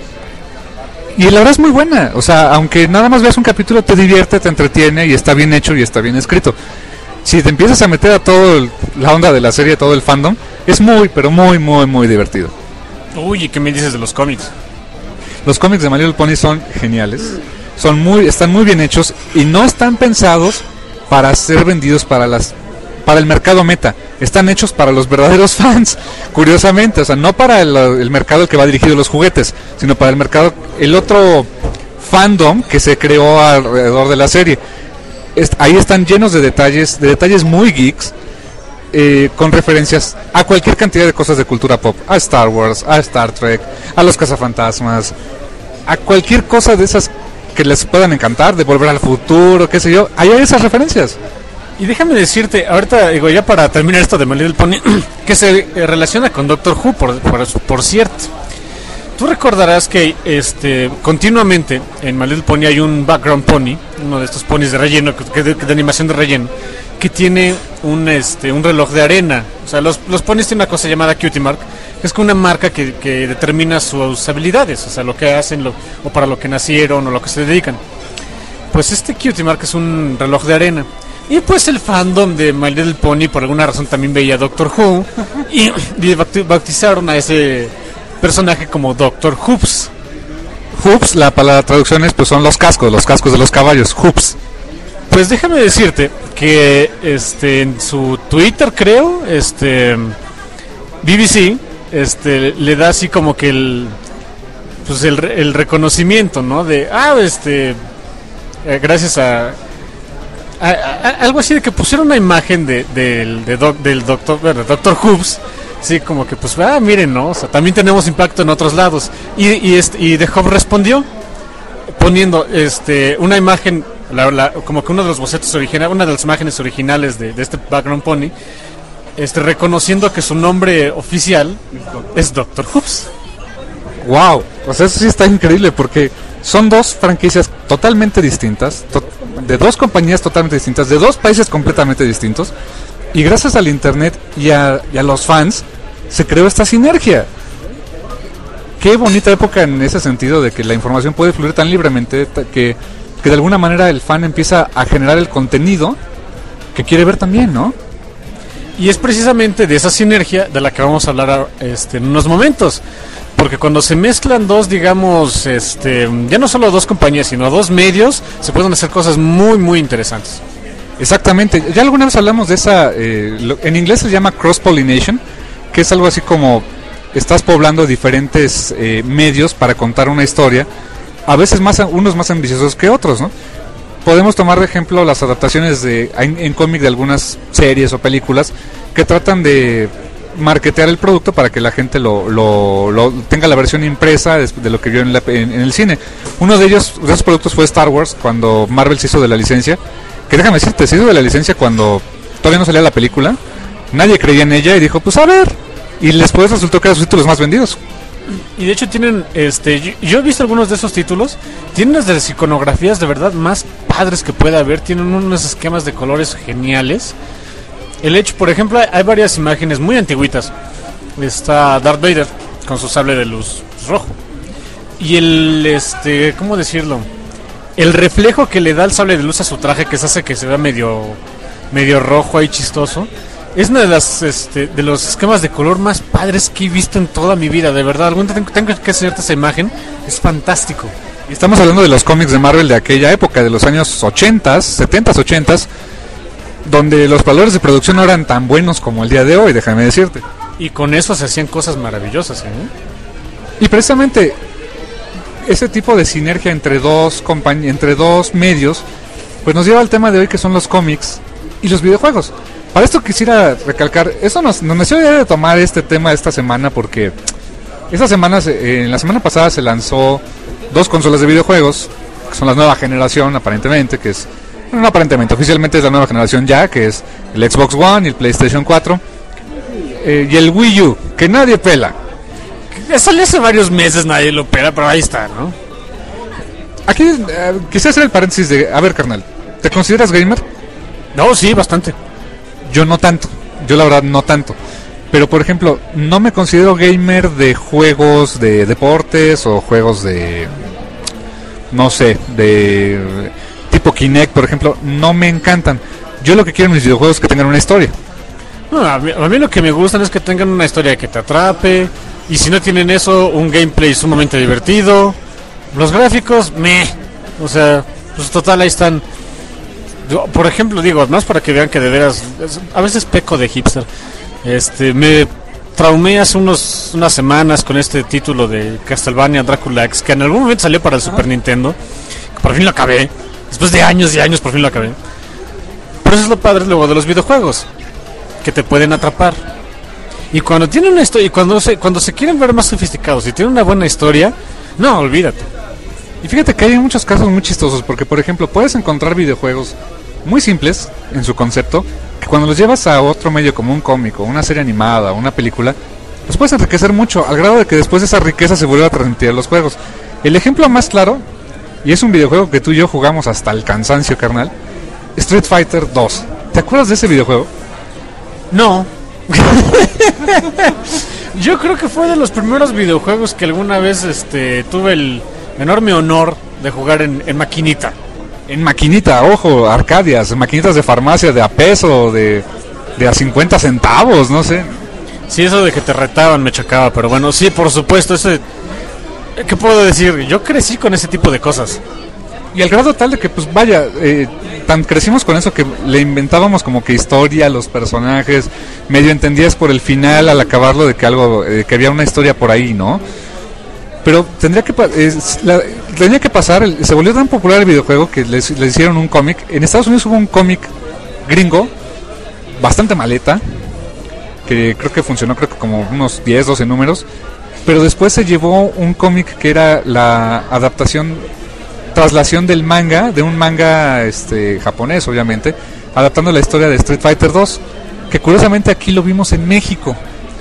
Y la verdad es muy buena, o sea, aunque nada más veas un capítulo, te divierte, te entretiene y está bien hecho y está bien escrito. Si te empiezas a meter a toda la onda de la serie, todo el fandom, es muy, pero muy, muy, muy divertido. Uy, ¿y qué me dices de los cómics? Los cómics de My Little Pony son geniales, son muy, están muy bien hechos y no están pensados para ser vendidos para las, para el mercado meta. Están hechos para los verdaderos fans, curiosamente, o sea, no para el, el mercado al que va dirigido los juguetes, sino para el mercado, el otro fandom que se creó alrededor de la serie. Est- ahí están llenos de detalles, de detalles muy geeks, eh, con referencias a cualquier cantidad de cosas de cultura pop, a Star Wars, a Star Trek, a los cazafantasmas, a cualquier cosa de esas que les puedan encantar, de Volver al Futuro, qué sé yo, ahí hay esas referencias. Y déjame decirte, ahorita, digo, ya para terminar esto de My Little Pony, que se eh, relaciona con Doctor Who, por, por, por cierto. Tú recordarás que este continuamente en My Little Pony hay un background pony, uno de estos ponis de relleno, que de, de animación de relleno, que tiene un este un reloj de arena. O sea, los, los ponis tienen una cosa llamada Cutie Mark, que es como una marca que, que determina sus habilidades, o sea, lo que hacen, lo, o para lo que nacieron, o lo que se dedican. Pues este Cutie Mark es un reloj de arena. Y pues el fandom de My Little Pony por alguna razón también veía Doctor Who y, y bautizaron a ese personaje como Doctor Hoops. Hoops, la palabra traducción es, pues son los cascos, los cascos de los caballos, hoops. Pues déjame decirte que este en su Twitter, creo, este B B C este le da así como que el pues el, el reconocimiento, ¿no? De ah, este eh, gracias a, a, a algo así de que pusieron una imagen de, de, de doc, del doctor bueno, doctor Hobbs, sí, como que pues ah, miren, ¿no? O sea, también tenemos impacto en otros lados. Y y este y The Hobbs respondió poniendo este una imagen la, la, como que uno de los bocetos originales, una de las imágenes originales de, de este Background Pony, este reconociendo que su nombre oficial es doctor Hobbs. Wow, o sea, eso sí está increíble porque son dos franquicias totalmente distintas, to- de dos compañías totalmente distintas, de dos países completamente distintos, y gracias al internet y a, y a los fans se creó esta sinergia. Qué bonita época en ese sentido de que la información puede fluir tan libremente ta- que, que de alguna manera el fan empieza a generar el contenido que quiere ver también, ¿no? Y es precisamente de esa sinergia de la que vamos a hablar este, en unos momentos. Porque cuando se mezclan dos, digamos, este, ya no solo dos compañías, sino dos medios, se pueden hacer cosas muy, muy interesantes. Exactamente, ya alguna vez hablamos de esa, eh, lo, en inglés se llama cross-pollination, que es algo así como estás poblando diferentes eh, medios para contar una historia, a veces más unos más ambiciosos que otros, ¿no? Podemos tomar de ejemplo las adaptaciones de en, en cómic de algunas series o películas que tratan de marketear el producto para que la gente lo, lo, lo tenga la versión impresa de, de lo que vio en, la, en, en el cine. Uno de ellos, de esos productos fue Star Wars, cuando Marvel se hizo de la licencia, que déjame decirte, se hizo de la licencia cuando todavía no salía la película, nadie creía en ella y dijo, pues a ver, y después resultó que eran sus títulos más vendidos. Y de hecho tienen, este, yo, yo he visto algunos de esos títulos, tienen unas de las iconografías de verdad más padres que pueda haber, tienen unos esquemas de colores geniales. El hecho, por ejemplo, hay varias imágenes muy antiguitas. Está Darth Vader con su sable de luz rojo. Y el, este, ¿cómo decirlo? El reflejo que le da el sable de luz a su traje, que se hace que se vea medio, medio rojo ahí chistoso. Es una de las, este, de los esquemas de color más padres que he visto en toda mi vida, de verdad. Algún día tengo, tengo que enseñarte esa imagen, es fantástico. Y estamos hablando de los cómics de Marvel de aquella época, de los años ochenta, setenta, ochenta, donde los valores de producción no eran tan buenos como el día de hoy, déjame decirte. Y con eso se hacían cosas maravillosas, ¿eh? Y precisamente ese tipo de sinergia entre dos compañ- entre dos medios, pues nos lleva al tema de hoy, que son los cómics y los videojuegos. Para esto quisiera recalcar, eso nos, nos nació de tomar este tema esta semana porque esta semana, se, eh, en la semana pasada se lanzó dos consolas de videojuegos, que son la nueva generación aparentemente, que es, bueno, no aparentemente, oficialmente es la nueva generación ya, que es el Xbox One y el PlayStation cuatro, eh, y el Wii U, que nadie pela. Salió hace varios meses, nadie lo pela, pero ahí está, ¿no? Aquí eh, quisiera hacer el paréntesis de, a ver carnal, ¿te consideras gamer? No, sí, bastante. Yo no tanto, yo la verdad no tanto. Pero por ejemplo, no me considero gamer de juegos de deportes o juegos de, no sé, de tipo Kinect, por ejemplo, no me encantan. Yo lo que quiero en mis videojuegos es que tengan una historia. No, a, mí, a mí lo que me gustan es que tengan una historia que te atrape. Y si no tienen eso, un gameplay sumamente divertido. Los gráficos, meh. O sea, pues total, ahí están. Yo, por ejemplo, digo, más para que vean que de veras, a veces peco de hipster. Este, me traumé hace unos, unas semanas con este título de Castlevania Dracula X, que en algún momento salió para el Super Nintendo. Que por fin lo acabé. Después de años y años, por fin lo acabé. Pero eso es lo padre luego de los videojuegos, que te pueden atrapar. Y cuando tienen una historia, y cuando se, cuando se quieren ver más sofisticados y tienen una buena historia, no, olvídate. Y fíjate que hay muchos casos muy chistosos, porque por ejemplo puedes encontrar videojuegos muy simples en su concepto, que cuando los llevas a otro medio como un cómic o una serie animada o una película, los puedes enriquecer mucho, al grado de que después esa riqueza se vuelve a transmitir a los juegos. El ejemplo más claro, y es un videojuego que tú y yo jugamos hasta el cansancio, carnal, Street Fighter dos. ¿Te acuerdas de ese videojuego? No. Yo creo que fue de los primeros videojuegos que alguna vez este, tuve el enorme honor de jugar en, en maquinita. En maquinita, ojo, arcadias, maquinitas de farmacia, de a peso, de, de a cincuenta centavos, no sé. Sí, eso de que te retaban me chocaba, pero bueno, sí, por supuesto, ese... ¿Qué puedo decir? Yo crecí con ese tipo de cosas. Y al grado tal de que, pues vaya, eh, tan crecimos con eso que le inventábamos como que historia a los personajes, medio entendías por el final al acabarlo de que algo, eh, que había una historia por ahí, ¿no? Pero tendría que eh, la, tenía que pasar, el, se volvió tan popular el videojuego que les, les hicieron un cómic. En Estados Unidos hubo un cómic gringo, bastante maleta, que creo que funcionó creo que como unos diez, doce números, pero después se llevó un cómic que era la adaptación, traslación del manga, de un manga este japonés obviamente, adaptando la historia de Street Fighter dos, que curiosamente aquí lo vimos en México,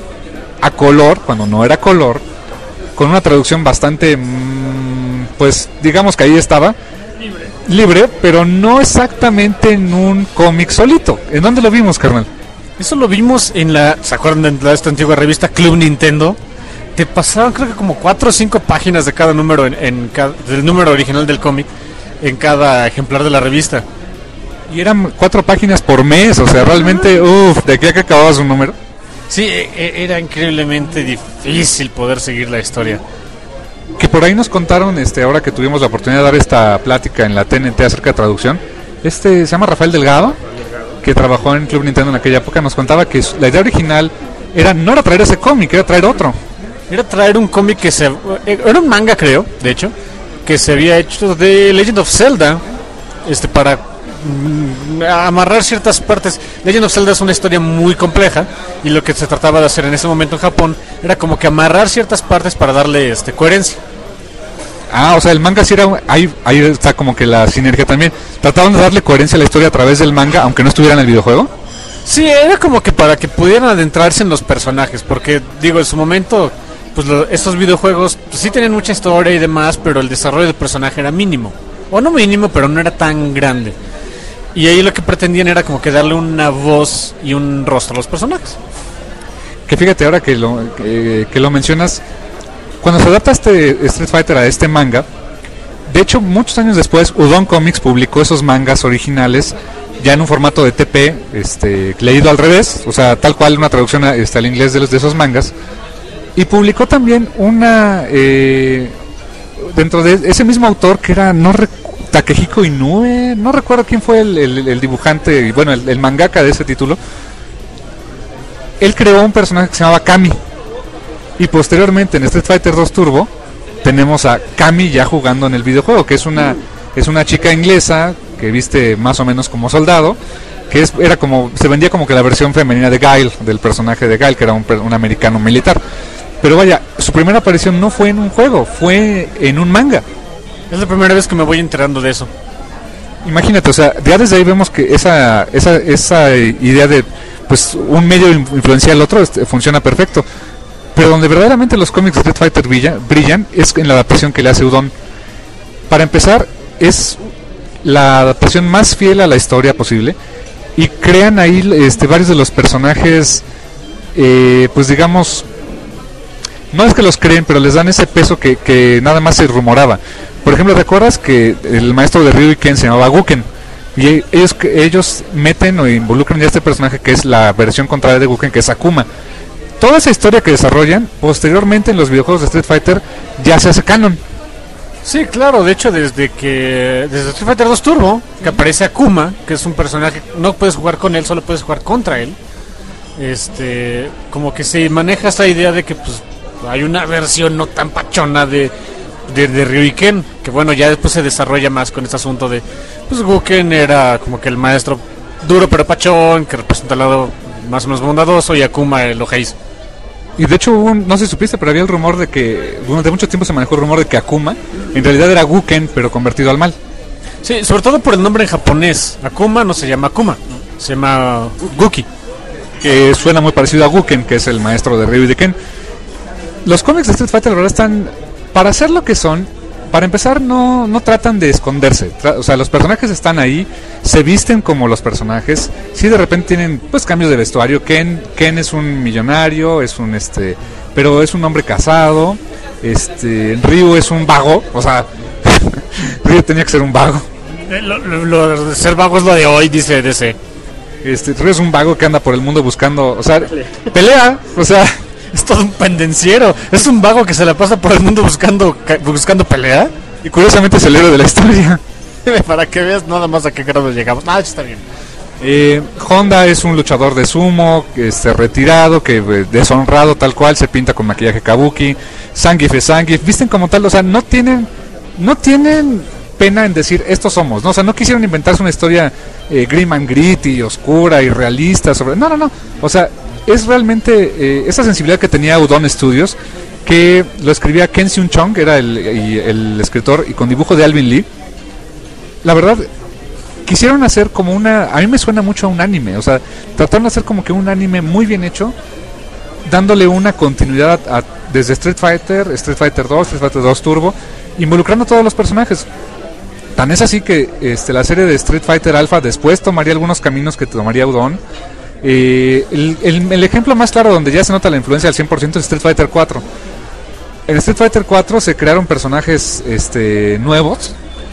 a color, cuando no era color, con una traducción bastante, mmm, pues digamos que ahí estaba, libre, libre pero no exactamente en un cómic solito. ¿En dónde lo vimos, carnal? Eso lo vimos en la, ¿se acuerdan de esta antigua revista Club Nintendo? Te pasaban creo que como cuatro o cinco páginas de cada número, en, en cada, del número original del cómic, en cada ejemplar de la revista. Y eran cuatro páginas por mes, o sea, realmente, uff, de aquí a que acababas un número. Sí, e- era increíblemente difícil poder seguir la historia. Que por ahí nos contaron, este, ahora que tuvimos la oportunidad de dar esta plática en la T N T acerca de traducción, este se llama Rafael Delgado, que trabajó en Club Nintendo en aquella época, nos contaba que la idea original era no era traer ese cómic, era traer otro. Era traer un cómic que se... Era un manga, creo, de hecho, que se había hecho de Legend of Zelda, este, para mm, amarrar ciertas partes. Legend of Zelda es una historia muy compleja, y lo que se trataba de hacer en ese momento en Japón era como que amarrar ciertas partes para darle este coherencia. Ah, o sea, el manga sí era... Ahí, ahí está como que la sinergia también. Trataban de darle coherencia a la historia a través del manga, aunque no estuviera en el videojuego. Sí, era como que para que pudieran adentrarse en los personajes, porque, digo, en su momento, pues lo, estos videojuegos pues, sí tenían mucha historia y demás, pero el desarrollo del personaje era mínimo. O no mínimo, pero no era tan grande. Y ahí lo que pretendían era como que darle una voz y un rostro a los personajes. Que fíjate, ahora que lo, que, que lo mencionas, cuando se adapta este Street Fighter a este manga, de hecho muchos años después Udon Comics publicó esos mangas originales ya en un formato de T P, este, leído al revés, o sea, tal cual una traducción este, al inglés de, los, de esos mangas, y publicó también una eh, dentro de ese mismo autor que era no rec- Takehiko Inoue, no recuerdo quién fue el, el, el dibujante y bueno el, el mangaka de ese título. Él creó un personaje que se llamaba Kami. Y posteriormente en Street Fighter dos Turbo tenemos a Kami ya jugando en el videojuego, que es una es una chica inglesa que viste más o menos como soldado, que es era como se vendía como que la versión femenina de Guile, del personaje de Guile, que era un, un americano militar. Pero vaya, su primera aparición no fue en un juego, fue en un manga. Es la primera vez que me voy enterando de eso. Imagínate, o sea, ya desde ahí vemos que esa esa esa idea de pues un medio influencia al otro este, funciona perfecto. Pero donde verdaderamente los cómics de Street Fighter brillan, brillan es en la adaptación que le hace Udon. Para empezar, es la adaptación más fiel a la historia posible y crean ahí este, varios de los personajes, eh, pues digamos, no es que los creen, pero les dan ese peso que, que nada más se rumoraba. Por ejemplo, ¿recuerdas que el maestro de Ryu y Ken se llamaba Guken? Y ellos, ellos meten o involucran ya este personaje que es la versión contraria de Guken, que es Akuma. Toda esa historia que desarrollan posteriormente en los videojuegos de Street Fighter ya se hace canon. Sí, claro, de hecho desde que desde Street Fighter dos Turbo, que aparece Akuma, que es un personaje, no puedes jugar con él, solo puedes jugar contra él. Este, como que se maneja esta idea de que pues hay una versión no tan pachona de de, de Ryu y Ken, que bueno, ya después se desarrolla más con este asunto de pues Guken era como que el maestro duro pero pachón, que representa el lado más o menos bondadoso, y Akuma el Ojeis. Y de hecho, hubo un, no sé si supiste, pero había el rumor de que, durante mucho tiempo se manejó el rumor de que Akuma en realidad era Guken, pero convertido al mal. Sí, sobre todo por el nombre en japonés. Akuma no se llama Akuma, se llama Guki. Que suena muy parecido a Guken, que es el maestro de Ryu y de Ken. Los cómics de Street Fighter, la verdad, están, para ser lo que son, para empezar, no, no tratan de esconderse. Tra- o sea, los personajes están ahí, se visten como los personajes. Sí, de repente tienen pues cambios de vestuario. Ken, Ken es un millonario, es un este, pero es un hombre casado. Este, Ryu es un vago, o sea, Ryu tenía que ser un vago. Lo, lo, lo de ser vago es lo de hoy, dice D C. Este, Ryu es un vago que anda por el mundo buscando, o sea, pelea, o sea. Es todo un pendenciero. Es un vago que se la pasa por el mundo buscando buscando pelea. Y curiosamente es el héroe de la historia. Para que veas nada más a qué grado llegamos. Ah, está bien. Eh, Honda es un luchador de sumo, este, retirado, que eh, deshonrado tal cual, se pinta con maquillaje kabuki. Zangief es Zangief, visten como tal, o sea, no tienen, no tienen pena en decir estos somos, ¿no? O sea, no quisieron inventarse una historia eh, grim and gritty, oscura y realista sobre, no, no, no, o sea, es realmente eh, esa sensibilidad que tenía Udon Studios, que lo escribía Ken Seung Chong, era el, el, el escritor, y con dibujo de Alvin Lee. La verdad, quisieron hacer como una, a mí me suena mucho a un anime, o sea, trataron de hacer como que un anime muy bien hecho, dándole una continuidad a, a, desde Street Fighter, Street Fighter dos, Street Fighter dos Turbo, involucrando a todos los personajes. Tan es así que este, la serie de Street Fighter Alpha después tomaría algunos caminos que tomaría Udon. Eh, el, el, el ejemplo más claro donde ya se nota la influencia al cien por ciento es Street Fighter cuatro. En Street Fighter cuatro se crearon personajes este, nuevos,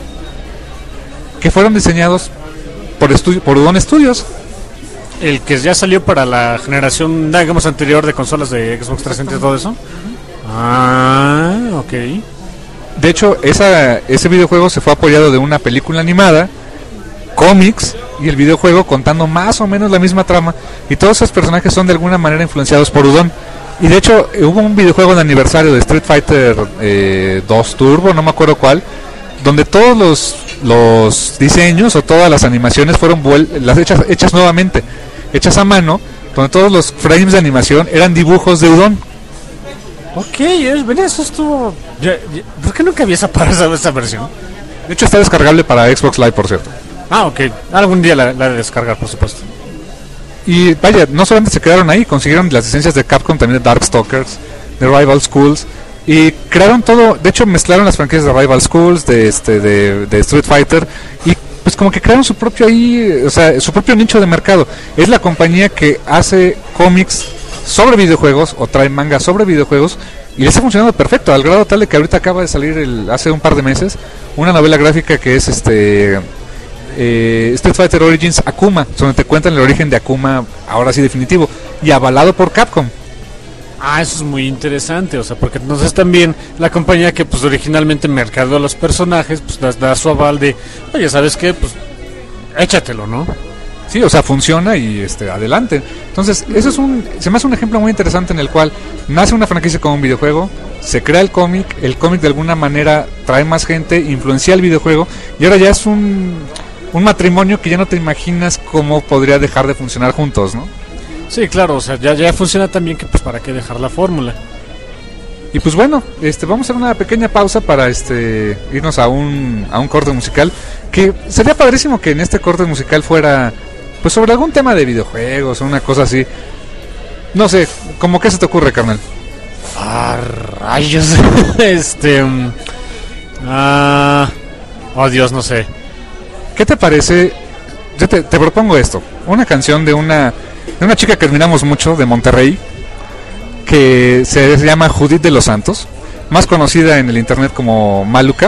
que fueron diseñados por, estu- por Udon Studios. El que ya salió para la generación, digamos, anterior de consolas de Xbox trescientos sesenta y todo eso. Ah, ok. De hecho, esa, ese videojuego se fue apoyado de una película animada, cómics y el videojuego contando más o menos la misma trama. Y todos esos personajes son de alguna manera influenciados por Udon. Y de hecho, hubo un videojuego de aniversario de Street Fighter eh, dos Turbo, no me acuerdo cuál, donde todos los, los diseños o todas las animaciones fueron vuel- las hechas, hechas nuevamente, hechas a mano, donde todos los frames de animación eran dibujos de Udon. Ok, ven, eso estuvo... Ya, ya, ¿por qué nunca había esa, esa versión? De hecho está descargable para Xbox Live, por cierto. Ah, ok, algún día la, la de descargar, por supuesto. Y vaya, no solamente se quedaron ahí, consiguieron las licencias de Capcom también de Darkstalkers, de Rival Schools, y crearon todo. De hecho mezclaron las franquicias de Rival Schools, de este de, de Street Fighter, y pues como que crearon su propio ahí, o sea, su propio nicho de mercado. Es la compañía que hace cómics sobre videojuegos o trae manga sobre videojuegos y les ha funcionado perfecto, al grado tal de que ahorita acaba de salir el, hace un par de meses una novela gráfica que es este eh, Street Fighter Origins Akuma, donde te cuentan el origen de Akuma, ahora sí definitivo, y avalado por Capcom. Ah, eso es muy interesante, o sea, porque entonces también la compañía que pues originalmente mercadeó a los personajes, pues da, da su aval de, oye, ¿sabes qué? Pues échatelo, ¿no? Sí, o sea, funciona y este adelante. Entonces, eso es un se me hace un ejemplo muy interesante en el cual nace una franquicia como un videojuego, se crea el cómic, el cómic de alguna manera trae más gente, influencia el videojuego y ahora ya es un un matrimonio que ya no te imaginas cómo podría dejar de funcionar juntos, ¿no? Sí, claro, o sea, ya, ya funciona también que pues para qué dejar la fórmula. Y pues bueno, este vamos a hacer una pequeña pausa para este irnos a un a un corte musical, que sería padrísimo que en este corte musical fuera pues sobre algún tema de videojuegos o una cosa así. No sé, ¿cómo qué se te ocurre, carnal? Ah, rayos. este um, ah, oh Dios, no sé. ¿Qué te parece? Yo te, te propongo esto, una canción de una de una chica que admiramos mucho de Monterrey, que se llama Judith de los Santos, más conocida en el internet como Maluka.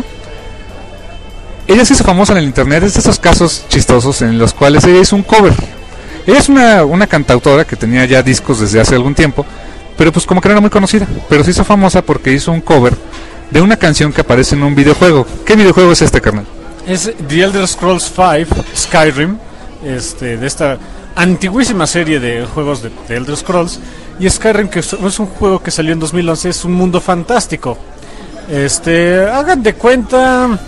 Ella se hizo famosa en el internet, es de esos casos chistosos en los cuales ella hizo un cover. Ella es una, una cantautora que tenía ya discos desde hace algún tiempo, pero pues como que no era muy conocida, pero se hizo famosa porque hizo un cover de una canción que aparece en un videojuego. ¿Qué videojuego es este, carnal? Es The Elder Scrolls cinco, Skyrim, este, de esta antiguísima serie de juegos de, de Elder Scrolls. Y Skyrim, que es un juego que salió en dos mil once, es un mundo fantástico. Este, hagan de cuenta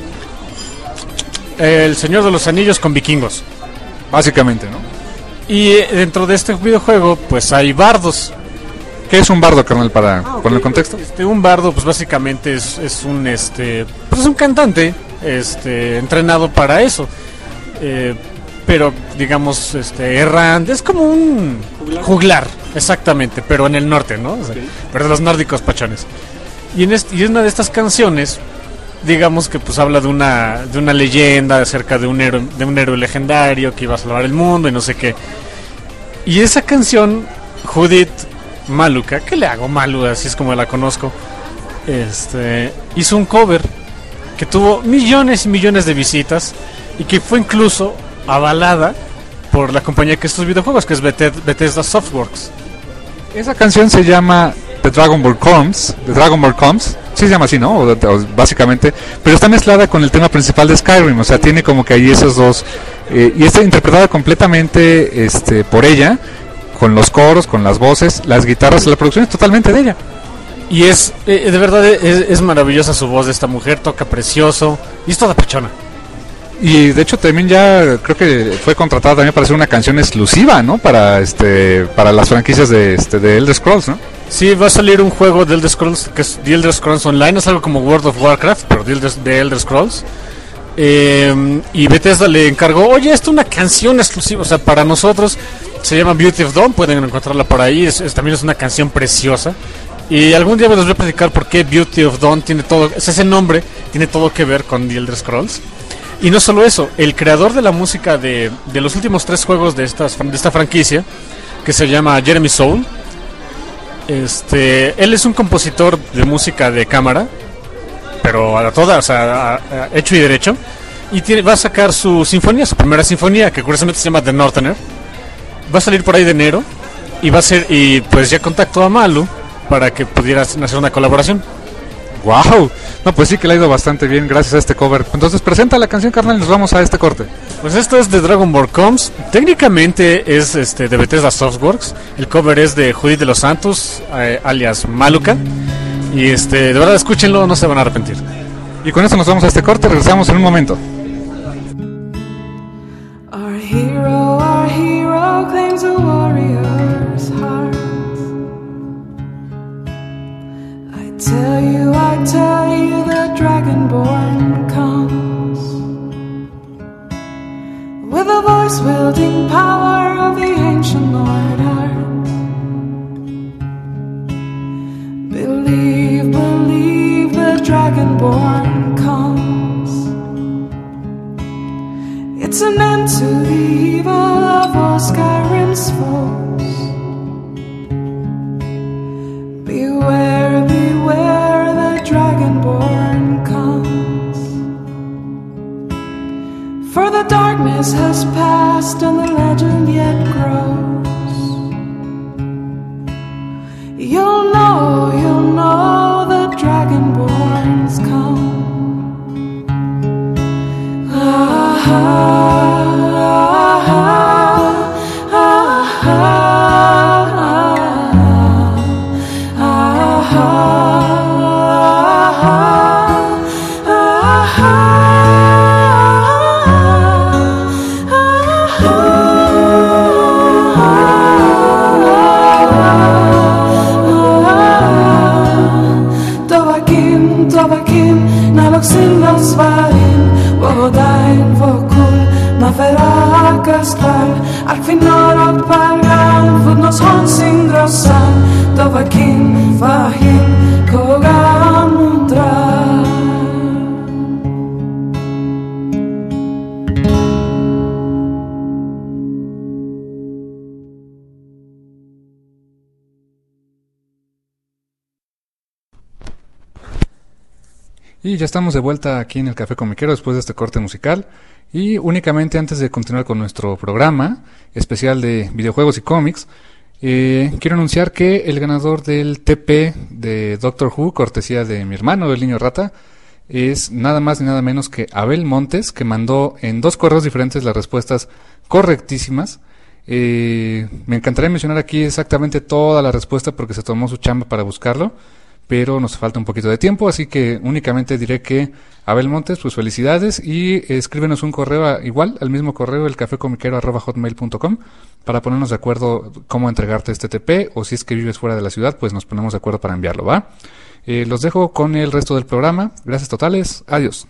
El Señor de los Anillos con vikingos, básicamente, ¿no? Y dentro de este videojuego, pues hay bardos. ¿Qué es un bardo, carnal, para Ah, okay. poner el contexto? Este, un bardo, pues básicamente es, es un este, pues es un cantante, este, entrenado para eso. Eh, pero digamos, este, errante, es como un juglar. juglar, exactamente, pero en el norte, ¿no? O sea, okay. Pero de los nórdicos pachones. Y en este, y una de estas canciones, digamos que pues habla de una de una leyenda acerca de un héroe, de un héroe legendario que iba a salvar el mundo y no sé qué. Y esa canción, Judith Maluka, ¿qué le hago Malu? Así es como la conozco. Este, hizo un cover que tuvo millones y millones de visitas y que fue incluso avalada por la compañía que estos videojuegos, que es Bethesda, Bethesda Softworks. Esa canción se llama The Dragon Ball Comes, The Dragon Ball Comes, sí se llama así, ¿no? O, o, básicamente, pero está mezclada con el tema principal de Skyrim, o sea, tiene como que ahí esos dos, eh, y está interpretada completamente este, por ella, con los coros, con las voces, las guitarras, la producción es totalmente de ella. Y es, eh, de verdad, es, es maravillosa su voz de esta mujer, toca precioso, y es toda pechona. Y de hecho también ya creo que fue contratada también para hacer una canción exclusiva, ¿no? Para este para las franquicias de este de Elder Scrolls, ¿no? Sí, va a salir un juego de Elder Scrolls que es The Elder Scrolls Online, es algo como World of Warcraft, pero de Elder, de Elder Scrolls. Eh, y Bethesda le encargó, oye, esta es una canción exclusiva, o sea, para nosotros, se llama Beauty of Dawn, pueden encontrarla por ahí, es, es, también es una canción preciosa. Y algún día les voy a platicar por qué Beauty of Dawn tiene todo, es ese nombre, tiene todo que ver con The Elder Scrolls. Y no solo eso, el creador de la música de, de los últimos tres juegos de, estas, de esta franquicia, que se llama Jeremy Soule, este, él es un compositor de música de cámara, pero a toda, o sea, a, a, hecho y derecho, y tiene, va a sacar su sinfonía, su primera sinfonía, que curiosamente se llama The Northerner, va a salir por ahí de enero, y va a ser, y pues ya contactó a Malu para que pudieran hacer una colaboración. Wow, no, pues sí que le ha ido bastante bien gracias a este cover. Entonces presenta la canción, carnal, y nos vamos a este corte. Pues esto es de Dragon Ball Coms. Técnicamente es este de Bethesda Softworks. El cover es de Judith de los Santos, eh, alias Maluka. Y este, de verdad escúchenlo, no se van a arrepentir. Y con esto nos vamos a este corte, regresamos en un momento. Our hero, our hero claims a warrior's heart. Tell you, I tell you, the Dragonborn comes with a voice wielding power of the ancient Lord Heart. Believe, believe, the Dragonborn comes. It's an end to the evil of all Skyrim's foes. Beware, beware, the Dragonborn comes. For the darkness has passed and the legend yet grows. You'll know, you'll know, the Dragonborns come. Ah, ah, ah, ah, ah, ah. Al final pagan nos honsin grossan Dovakin fahin kogamundra. Y ya estamos de vuelta aquí en el Café Comiquero después de este corte musical. Y únicamente antes de continuar con nuestro programa especial de videojuegos y cómics, eh, quiero anunciar que el ganador del T P de Doctor Who, cortesía de mi hermano, el niño rata, es nada más ni nada menos que Abel Montes, que mandó en dos correos diferentes las respuestas correctísimas. Eh, me encantaría mencionar aquí exactamente toda la respuesta porque se tomó su chamba para buscarlo, pero nos falta un poquito de tiempo, así que únicamente diré que Abel Montes, pues felicidades, y escríbenos un correo a, igual, al mismo correo, el cafecomiquero arroba hotmail punto com, para ponernos de acuerdo cómo entregarte este T P, o si es que vives fuera de la ciudad, pues nos ponemos de acuerdo para enviarlo, ¿va? Eh, los dejo con el resto del programa. Gracias totales, adiós.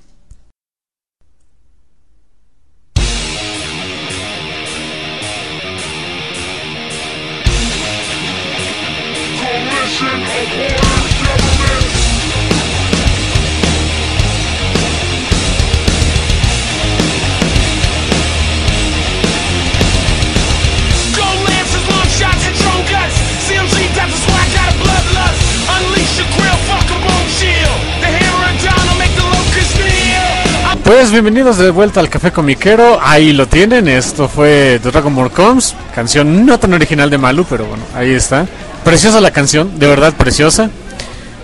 Pues bienvenidos de vuelta al Café Comiquero. Ahí lo tienen, esto fue The Dragon Ball Coms, canción no tan original de Malu, pero bueno, ahí está. Preciosa la canción, de verdad preciosa.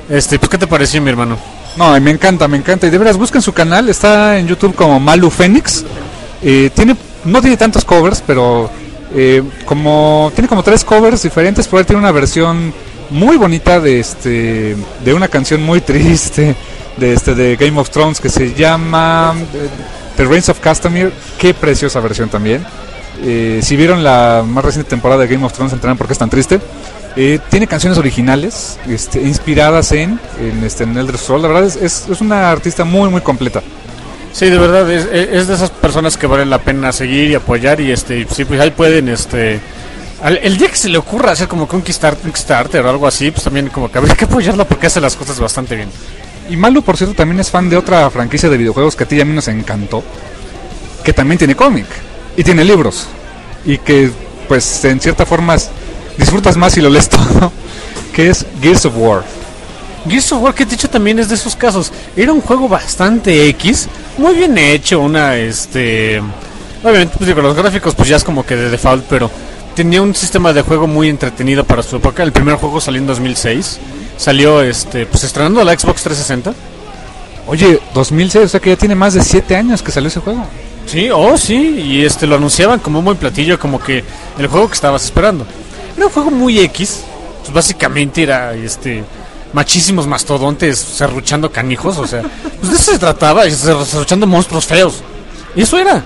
Este, pues, ¿qué te pareció, mi hermano? No, me encanta, me encanta. Y de veras, busquen su canal, está en YouTube como Malu Fénix. Eh, tiene, no tiene tantos covers, pero eh, como tiene como tres covers diferentes, pero él tiene una versión muy bonita de este de una canción muy triste de este de Game of Thrones que se llama eh, The Reigns of Castamere. Qué preciosa versión también. Eh, si vieron la más reciente temporada de Game of Thrones entenderán por qué es tan triste. Eh, tiene canciones originales este, inspiradas en, en, este, en Elder Scrolls. La verdad es, es, es una artista muy muy completa. Sí, de verdad, es, es de esas personas que valen la pena seguir y apoyar. Y este, sí, pues ahí pueden, este, al, el día que se le ocurra hacer como que un Kickstarter, un Kickstarter o algo así, pues también como que habría que apoyarlo porque hace las cosas bastante bien. Y Malu, por cierto, también es fan de otra franquicia de videojuegos que a ti y a mí nos encantó, que también tiene cómic y tiene libros y que pues en cierta forma disfrutas más si lo lees todo, que es Gears of War. Gears of War, que de hecho también es de esos casos. Era un juego bastante X, muy bien hecho, una, este... Obviamente, pues digo, los gráficos pues ya es como que de default, pero tenía un sistema de juego muy entretenido para su época. El primer juego salió en dos mil seis, salió, este, pues estrenando la Xbox trescientos sesenta. Oye, dos mil seis, o sea que ya tiene más de siete años que salió ese juego. Sí, oh sí, y este lo anunciaban como un buen platillo, como que el juego que estabas esperando. Era un juego muy X, pues básicamente era este machísimos mastodontes serruchando canijos, o sea, pues de eso se trataba, serruchando monstruos feos. Y eso era.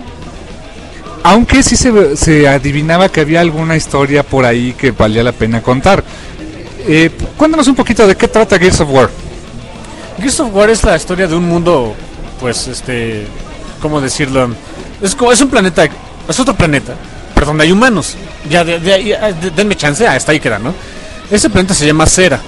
Aunque sí se, se adivinaba que había alguna historia por ahí que valía la pena contar. Eh, cuéntanos un poquito de qué trata Gears of War. Gears of War es la historia de un mundo, pues, este, ¿cómo decirlo? Es como, es un planeta, es otro planeta, pero donde hay humanos. Ya, de, de, de, de, denme chance, ah, hasta ahí queda, ¿no? Ese planeta se llama Cera.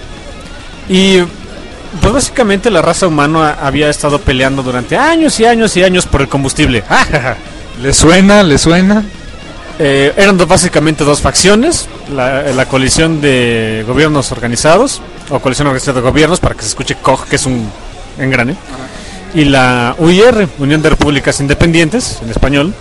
Y, pues, básicamente la raza humana había estado peleando durante años y años y años por el combustible. ¿Le suena? ¿Le suena? Eh, eran dos, básicamente dos facciones, la, la coalición de gobiernos organizados, o coalición organizada de gobiernos, para que se escuche C O G, que es un engrane, y la U I R, Unión de Repúblicas Independientes, en español.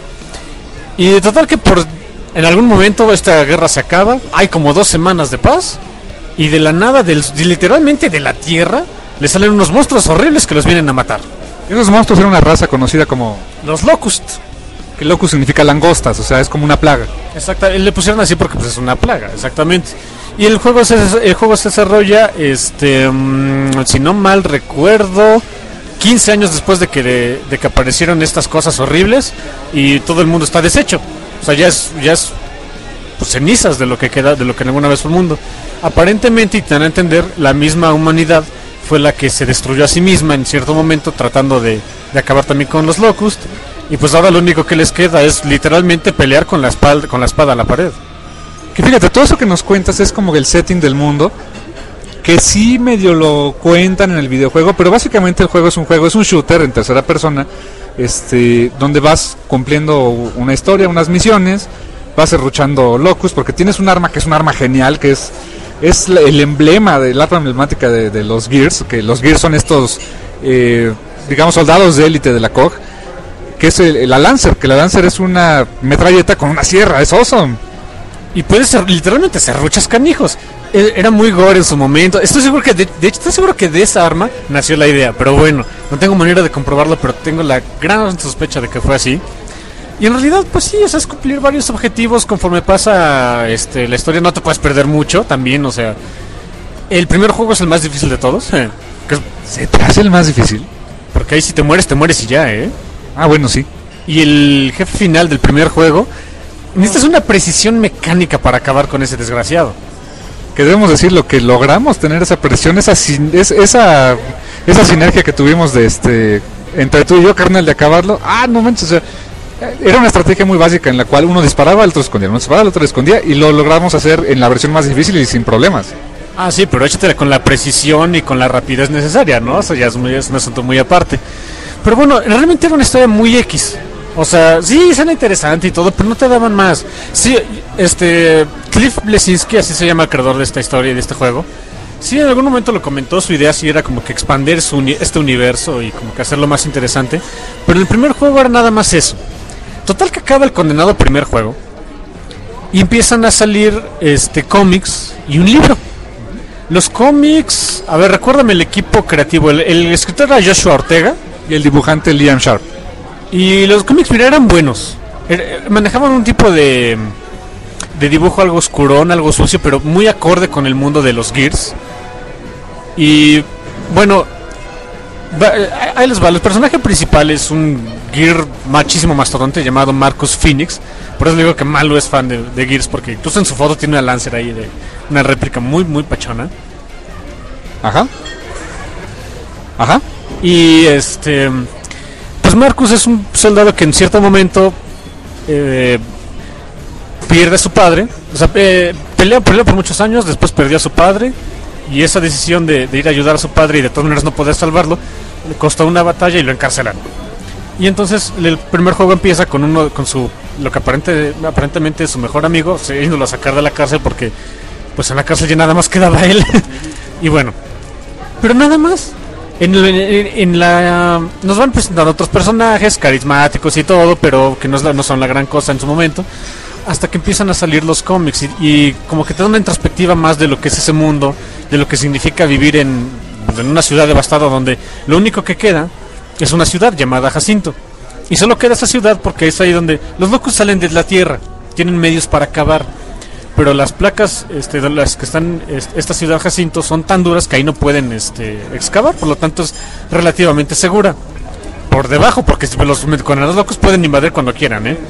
Y de total que por en algún momento esta guerra se acaba, hay como dos semanas de paz, y de la nada, del, literalmente de la tierra, le salen unos monstruos horribles que los vienen a matar. Esos monstruos eran una raza conocida como... los Locust. Que locus significa langostas, o sea, es como una plaga. Exacto, le pusieron así porque pues es una plaga, exactamente. Y el juego se el juego se desarrolla, este, um, si no mal recuerdo, quince años después de que de, de que aparecieron estas cosas horribles y todo el mundo está deshecho. O sea, ya es ya es pues, cenizas de lo que queda de lo que alguna vez fue el mundo. Aparentemente, y te dan a entender, la misma humanidad fue la que se destruyó a sí misma en cierto momento, tratando de, de acabar también con los Locust. Y pues ahora lo único que les queda es literalmente pelear con la espada, con la espada a la pared. Que fíjate, todo eso que nos cuentas es como el setting del mundo, que sí medio lo cuentan en el videojuego, pero básicamente el juego es un juego, es un shooter en tercera persona, este, donde vas cumpliendo una historia, unas misiones, vas serruchando locus, porque tienes un arma que es un arma genial, que es, es el emblema del arma emblemática de, de los Gears, que los Gears son estos, eh, digamos, soldados de élite de la C O G, que es el, la Lancer, que la Lancer es una metralleta con una sierra, es awesome. Y puedes ser, literalmente serruchas canijos. Era muy gore en su momento. Estoy seguro que de, de hecho estoy seguro que de esa arma nació la idea, pero bueno, no tengo manera de comprobarlo, pero tengo la gran sospecha de que fue así. Y en realidad, pues sí, es cumplir varios objetivos conforme pasa este, la historia. No te puedes perder mucho también, o sea, el primer juego es el más difícil de todos. Eh, que es, ¿Se te hace el más difícil? Porque ahí si te mueres, te mueres y ya, ¿eh? Ah, bueno, sí. Y el jefe final del primer juego, necesitas una precisión mecánica para acabar con ese desgraciado. Que debemos decir lo que logramos tener esa presión, esa sin, es, esa esa sinergia que tuvimos de este entre tú y yo, carnal, de acabarlo. Ah, no manches, o sea, era una estrategia muy básica en la cual uno disparaba, el otro escondía, uno disparaba, el otro escondía, y lo logramos hacer en la versión más difícil y sin problemas. Ah, sí, pero échatela con la precisión y con la rapidez necesaria, ¿no? O sea, ya es, muy, es un asunto muy aparte. Pero bueno, realmente era una historia muy X. O sea, sí, suena interesante y todo, pero no te daban más. Sí, este... Cliff Bleszinski, así se llama el creador de esta historia y de este juego. Sí, en algún momento lo comentó, su idea sí era como que expandir su uni- este universo y como que hacerlo más interesante. Pero el primer juego era nada más eso. Total que acaba el condenado primer juego y empiezan a salir este cómics y un libro. Los cómics, a ver, recuérdame el equipo creativo. El, el escritor era Joshua Ortega. Y el dibujante Liam Sharp. Y los cómics, mira, eran buenos. Er, manejaban un tipo de, de dibujo algo oscurón, algo sucio, pero muy acorde con el mundo de los Gears. Y bueno, va, ahí les va. El personaje principal es un Gear muchísimo mastodonte llamado Marcus Phoenix. Por eso le digo que Malo es fan de, de Gears, porque incluso en su foto tiene una Lancer ahí, de una réplica muy, muy pachona. Ajá. Ajá. Y este, pues Marcus es un soldado que en cierto momento eh, pierde a su padre. O sea, eh, pelea, pelea por muchos años, después perdió a su padre. Y esa decisión de, de ir a ayudar a su padre y de todas maneras no poder salvarlo, le costó una batalla y lo encarcelan. Y entonces el primer juego empieza con uno, con su, lo que aparente, aparentemente es su mejor amigo, yéndolo a sacar de la cárcel porque pues en la cárcel ya nada más quedaba él. Y bueno, pero nada más. En, en, en la nos van presentando otros personajes carismáticos y todo, pero que no, es la, no son la gran cosa en su momento, hasta que empiezan a salir los cómics y, y como que te dan una introspectiva más de lo que es ese mundo, de lo que significa vivir en, en una ciudad devastada donde lo único que queda es una ciudad llamada Jacinto. Y solo queda esa ciudad porque es ahí donde los locos salen de la tierra, tienen medios para cavar. Pero las placas este, de las que están este, esta ciudad Jacinto son tan duras que ahí no pueden este, excavar, por lo tanto es relativamente segura. Por debajo, porque los condenados locos pueden invadir cuando quieran, ¿eh?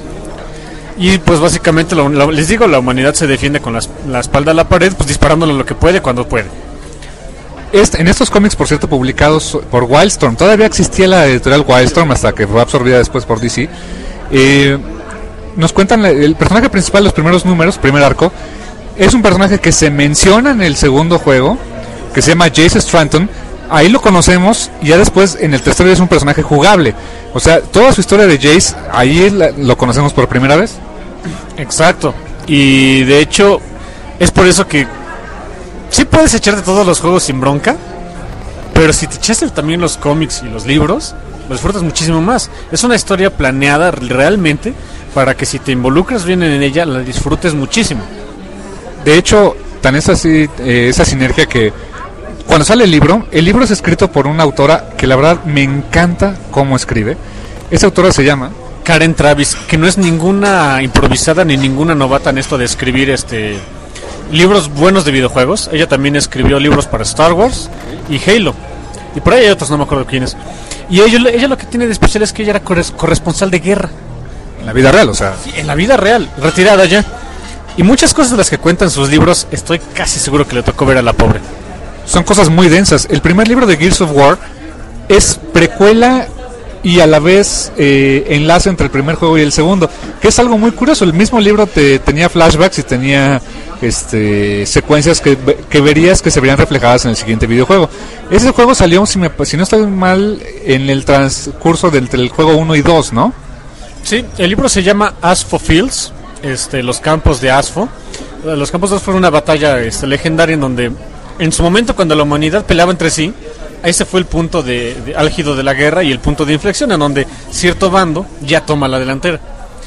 Y pues básicamente, lo, lo, les digo, la humanidad se defiende con las, la espalda a la pared, pues disparándole lo que puede cuando puede. Este, en estos cómics, por cierto, publicados por Wildstorm, todavía existía la editorial Wildstorm hasta que fue absorbida después por D C. Eh... Nos cuentan la, el personaje principal, los primeros números, primer arco, es un personaje que se menciona en el segundo juego, que se llama Jace Stratton. Ahí lo conocemos y ya después en el tercero es un personaje jugable. O sea, toda su historia de Jace, ahí la, lo conocemos por primera vez. Exacto. Y de hecho, es por eso que sí puedes echarte todos los juegos sin bronca, pero si te echaste también los cómics y los libros, lo disfrutas muchísimo más. Es una historia planeada realmente para que si te involucras bien en ella, la disfrutes muchísimo. De hecho, tan es así eh, esa sinergia que cuando sale el libro, el libro es escrito por una autora que la verdad me encanta cómo escribe. Esa autora se llama Karen Traviss, que no es ninguna improvisada ni ninguna novata en esto de escribir este libros buenos de videojuegos. Ella también escribió libros para Star Wars y Halo. Y por ahí hay otros, no me acuerdo quiénes. Y ella, ella lo que tiene de especial es que ella era corresponsal de guerra. En la vida real, o sea. Sí, en la vida real, retirada ya. Y muchas cosas de las que cuentan sus libros, estoy casi seguro que le tocó ver a la pobre. Son cosas muy densas. El primer libro de Gears of War es precuela y a la vez eh, enlace entre el primer juego y el segundo, que es algo muy curioso. El mismo libro te tenía flashbacks y tenía este secuencias que, que verías que se verían reflejadas en el siguiente videojuego. Ese juego salió, si, me, si no estoy mal, en el transcurso del, del juego uno y dos, ¿no? Sí, el libro se llama Aspho Fields, este, los campos de Aspho. Los campos de Aspho fueron una batalla este, legendaria en donde, en su momento, cuando la humanidad peleaba entre sí, ese fue el punto de, de álgido de la guerra y el punto de inflexión en donde cierto bando ya toma la delantera.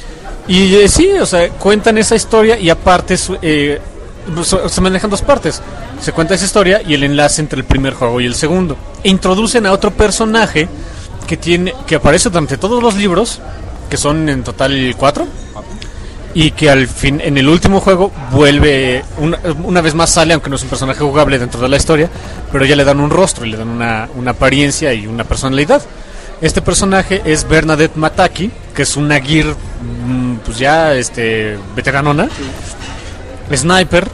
Y eh, sí, o sea, cuentan esa historia y aparte eh, se manejan dos partes. Se cuenta esa historia y el enlace entre el primer juego y el segundo. E introducen a otro personaje que tiene que aparece durante todos los libros, que son en total cuatro, y que al fin en el último juego vuelve una, una vez más sale, aunque no es un personaje jugable dentro de la historia, pero ya le dan un rostro y le dan una, una apariencia y una personalidad. Este personaje es Bernadette Mataki, que es una gear pues ya este veteranona, sí. Sniper,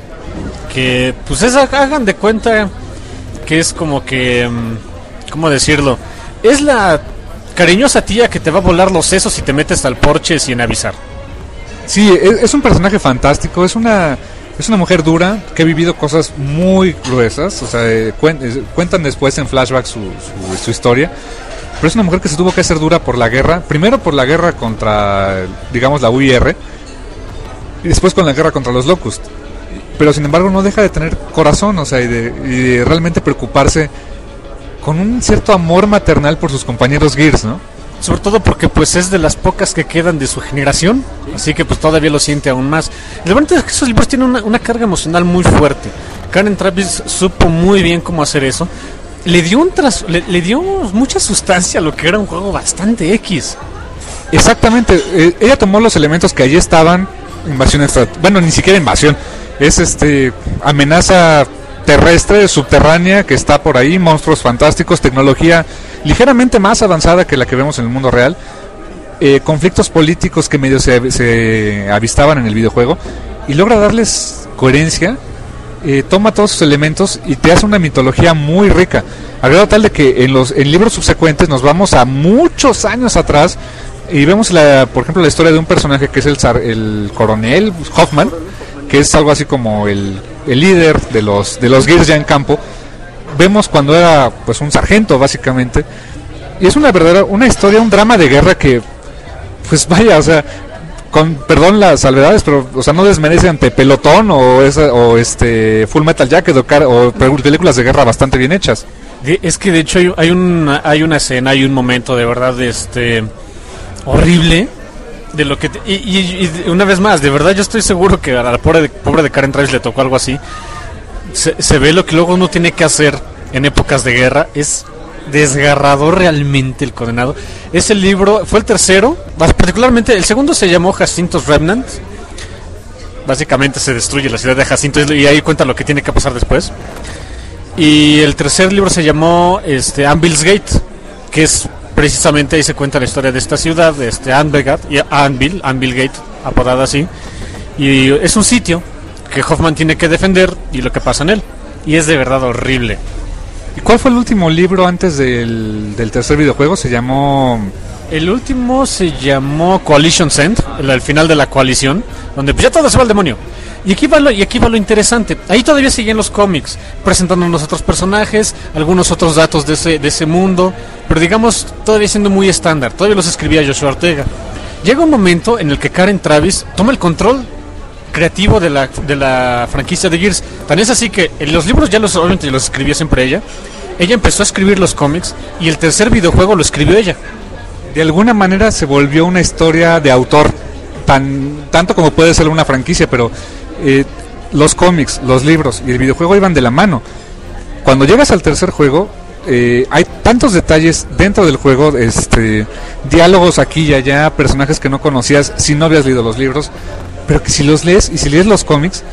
que pues es, hagan de cuenta que es como que, ¿cómo decirlo? Es la cariñosa tía que te va a volar los sesos si te metes al porche sin avisar. Sí, es, es un personaje fantástico, es una es una mujer dura que ha vivido cosas muy gruesas, o sea, eh, cuen, eh, cuentan después en flashback su, su, su historia, pero es una mujer que se tuvo que hacer dura por la guerra, primero por la guerra contra, digamos, la U I R, y después con la guerra contra los Locust, pero sin embargo no deja de tener corazón, o sea, y de, y de realmente preocuparse con un cierto amor maternal por sus compañeros Gears, ¿no? Sobre todo porque pues es de las pocas que quedan de su generación, así que pues todavía lo siente aún más. La verdad es que esos libros tienen una, una carga emocional muy fuerte. Karen Traviss supo muy bien cómo hacer eso. Le dio un tras, le, le dio mucha sustancia a lo que era un juego bastante X. Exactamente, eh, ella tomó los elementos que allí estaban, invasión extra, bueno, ni siquiera invasión, es este amenaza terrestre, subterránea que está por ahí, monstruos fantásticos, tecnología ligeramente más avanzada que la que vemos en el mundo real, eh, conflictos políticos que medio se, se avistaban en el videojuego, y logra darles coherencia, eh, toma todos sus elementos y te hace una mitología muy rica, al grado tal de que en los en libros subsecuentes nos vamos a muchos años atrás y vemos, la, por ejemplo, la historia de un personaje que es el, el coronel Hoffman, que es algo así como el, el líder de los de los Gears ya en campo. Vemos cuando era pues un sargento básicamente, y es una verdadera una historia, un drama de guerra que pues vaya, o sea, con perdón las salvedades, pero o sea, no desmerece ante Pelotón o esa, o este Full Metal Jacket o, car- o películas de guerra bastante bien hechas. Es que de hecho hay, hay una hay una escena, hay un momento de verdad este horrible de lo que te, y, y, y una vez más, de verdad yo estoy seguro que a la pobre de, pobre de Karen Traviss le tocó algo así. Se, se ve lo que luego uno tiene que hacer en épocas de guerra. Es desgarrador realmente el condenado. Ese libro fue el tercero, particularmente el segundo se llamó Jacinto's Remnant. Básicamente se destruye la ciudad de Jacinto y ahí cuenta lo que tiene que pasar después. Y el tercer libro se llamó este, Anvil's Gate, que es precisamente ahí se cuenta la historia de esta ciudad, de este Anvil, Anvil, Anvil Gate, apodada así. Y es un sitio que Hoffman tiene que defender y lo que pasa en él. Y es de verdad horrible. ¿Y cuál fue el último libro antes del, del tercer videojuego? Se llamó... El último se llamó Coalition's End, el, el final de la coalición, donde pues ya todo se va al demonio. Y aquí va lo, y aquí va lo interesante. Ahí todavía siguen los cómics, presentándonos otros personajes, algunos otros datos de ese, de ese mundo, pero digamos, todavía siendo muy estándar. Todavía los escribía Joshua Ortega. Llega un momento en el que Karen Traviss toma el control creativo de la, de la franquicia de Gears. Tan es así que en los libros ya los, obviamente los escribía siempre ella. Ella empezó a escribir los cómics y el tercer videojuego lo escribió ella. De alguna manera se volvió una historia de autor, tan tanto como puede ser una franquicia, pero eh, los cómics, los libros y el videojuego iban de la mano. Cuando llegas al tercer juego, eh, hay tantos detalles dentro del juego, este, diálogos aquí y allá, personajes que no conocías si no habías leído los libros, pero que si los lees y si lees los cómics,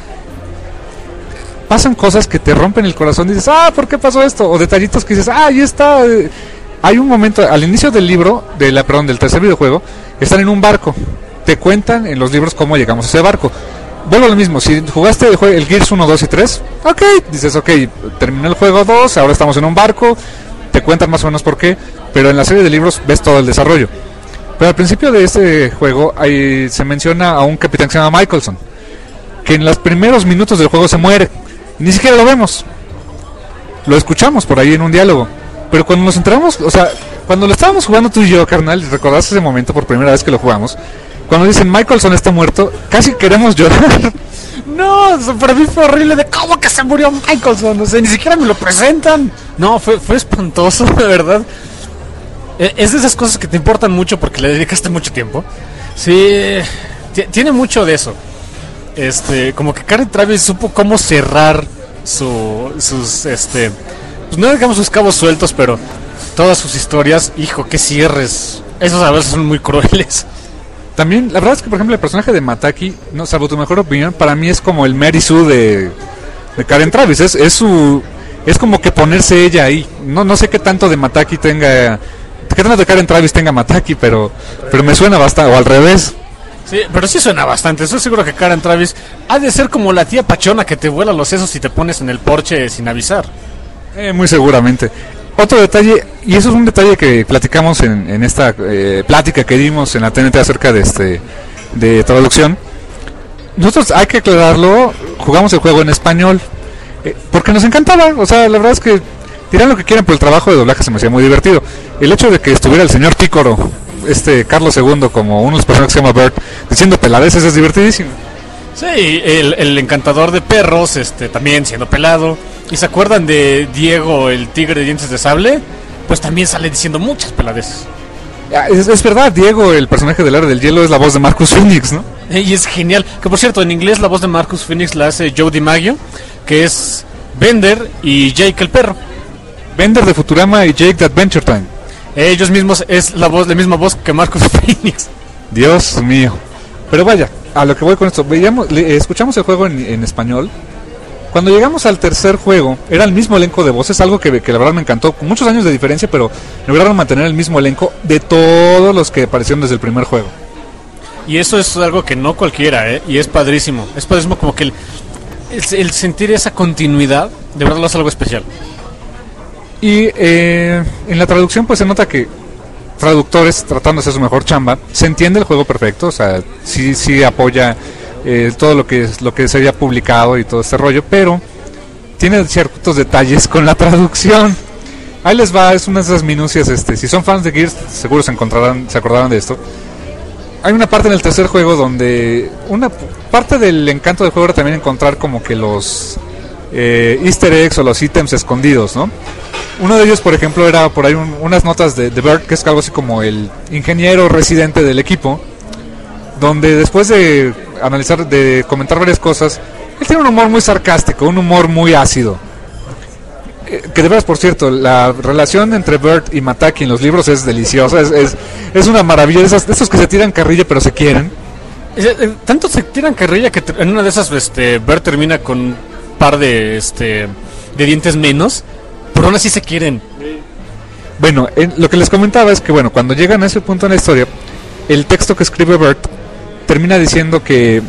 pasan cosas que te rompen el corazón y dices, ah, ¿por qué pasó esto? O detallitos que dices, ah, ahí está. Eh, Hay un momento, al inicio del libro, de la, perdón, del tercer videojuego, están en un barco. Te cuentan en los libros cómo llegamos a ese barco. Vuelvo a lo mismo, si jugaste el, jue- el Gears uno, dos y tres, ok, dices, ok, terminó el juego dos, ahora estamos en un barco, te cuentan más o menos por qué, pero en la serie de libros ves todo el desarrollo. Pero al principio de este juego hay, se menciona a un capitán que se llama Michelson, que en los primeros minutos del juego se muere, ni siquiera lo vemos, lo escuchamos por ahí en un diálogo. Pero cuando nos enteramos, o sea, cuando lo estábamos jugando tú y yo, carnal, ¿recordás ese momento por primera vez que lo jugamos? Cuando dicen Michelson está muerto, casi queremos llorar. No, eso para mí fue horrible. De cómo que se murió Michelson, o sea, ni siquiera me lo presentan. No, fue, fue espantoso, de verdad. Es de esas cosas que te importan mucho porque le dedicaste mucho tiempo. Sí, t- tiene mucho de eso. Este, como que Karen Traviss supo cómo cerrar su, sus, este... pues no digamos sus cabos sueltos, pero todas sus historias, hijo, qué cierres. Esos a veces son muy crueles. También, la verdad es que, por ejemplo, el personaje de Mataki, no, salvo tu mejor opinión, para mí es como el Mary Sue de, de Karen Traviss. Es, es su, es como que ponerse ella ahí. No, no sé qué tanto de Mataki tenga, qué tanto de Karen Traviss tenga Mataki, pero, pero me suena bastante, o al revés. Sí, pero sí suena bastante. Estoy seguro que Karen Traviss ha de ser como la tía pachona que te vuela los sesos si te pones en el porche sin avisar. Eh, muy seguramente. Otro detalle, y eso es un detalle que platicamos en, en esta eh, plática que dimos en la T N T acerca de este de traducción. Nosotros, hay que aclararlo, jugamos el juego en español eh, porque nos encantaba. O sea, la verdad es que dirán lo que quieran, pero el trabajo de doblaje se me hacía muy divertido. El hecho de que estuviera el señor Pícoro, este Carlos segundo, como uno de los personajes que se llama Bert, diciendo peladeces, es divertidísimo. Sí, el, el encantador de perros, este, también siendo pelado. ¿Y se acuerdan de Diego, el tigre de dientes de sable? Pues también sale diciendo muchas peladeces. Es, es verdad, Diego, el personaje del Era del Hielo, es la voz de Marcus Phoenix, ¿no? Y es genial. Que por cierto, en inglés la voz de Marcus Phoenix la hace Joe DiMaggio, que es Bender y Jake el perro. Bender de Futurama y Jake de Adventure Time. Ellos mismos es la voz, la misma voz que Marcus Phoenix. Dios mío. Pero vaya, a lo que voy con esto, veíamos, le, escuchamos el juego en, en español. Cuando llegamos al tercer juego, era el mismo elenco de voces, algo que, que la verdad me encantó, con muchos años de diferencia, pero lograron mantener el mismo elenco de todos los que aparecieron desde el primer juego. Y eso es algo que no cualquiera, ¿eh? Y es padrísimo. Es padrísimo como que el, el, el sentir esa continuidad, de verdad lo hace algo especial. Y eh, en la traducción pues se nota que traductores tratando de hacer su mejor chamba, se entiende el juego perfecto, o sea, sí, sí apoya eh, todo lo que, lo que se haya publicado y todo este rollo, pero tiene ciertos detalles con la traducción. Ahí les va, es una de esas minucias, este, si son fans de Gears seguro se encontrarán, se acordarán de esto. Hay una parte en el tercer juego donde una parte del encanto del juego era también encontrar como que los eh, easter eggs o los ítems escondidos, ¿no? Uno de ellos, por ejemplo, era por ahí un, unas notas de, de Bert, que es algo así como el ingeniero residente del equipo, donde después de analizar, de comentar varias cosas, él tiene un humor muy sarcástico, un humor muy ácido. Eh, que de veras, por cierto, la relación entre Bert y Mataki en los libros es deliciosa, es, es, es una maravilla, esas, esos que se tiran carrilla pero se quieren. Eh, eh, tanto se tiran carrilla que en una de esas este, Bert termina con un par de, este, de dientes menos. Pero aún así se quieren. Bueno, en, lo que les comentaba es que bueno, cuando llegan a ese punto en la historia, el texto que escribe Bert termina diciendo que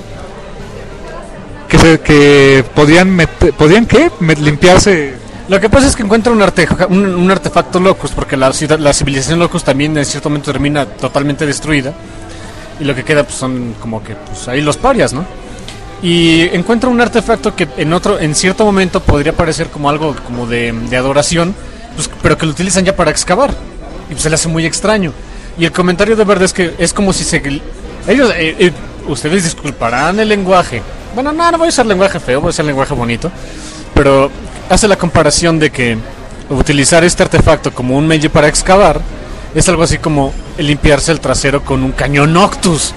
que, se, que podían meter, podían qué Met, limpiarse. Lo que pasa es que encuentra un, arte, un, un artefacto Locust, porque la ciudad, la civilización Locust también en cierto momento termina totalmente destruida y lo que queda pues son como que pues ahí los parias, ¿no? Y encuentra un artefacto que en otro, en cierto momento podría parecer como algo como de, de adoración, pues, pero que lo utilizan ya para excavar. Y pues se le hace muy extraño. Y el comentario de Verde es que es como si se... Ellos, eh, eh, ustedes disculparán el lenguaje. Bueno, no, no voy a usar lenguaje feo, voy a usar lenguaje bonito. Pero hace la comparación de que utilizar este artefacto como un medio para excavar es algo así como limpiarse el trasero con un cañón Noctus.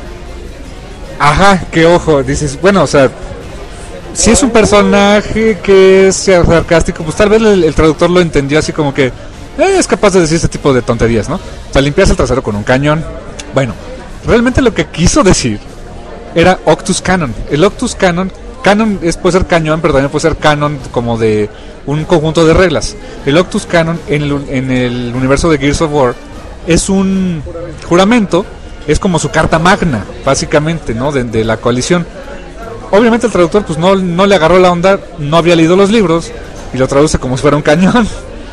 Ajá, qué ojo, dices, bueno, o sea, si es un personaje que es sarcástico, pues tal vez el, el traductor lo entendió así como que eh, es capaz de decir este tipo de tonterías, ¿no? O sea, limpiarse el trasero con un cañón. Bueno, realmente lo que quiso decir era Octus Canon. El Octus Canon, Canon es, puede ser cañón, pero también puede ser canon como de un conjunto de reglas. El Octus Canon en el, en el universo de Gears of War es un juramento. Es como su carta magna, básicamente, ¿no? De, de la coalición. Obviamente el traductor pues no, no le agarró la onda, no había leído los libros y lo traduce como si fuera un cañón.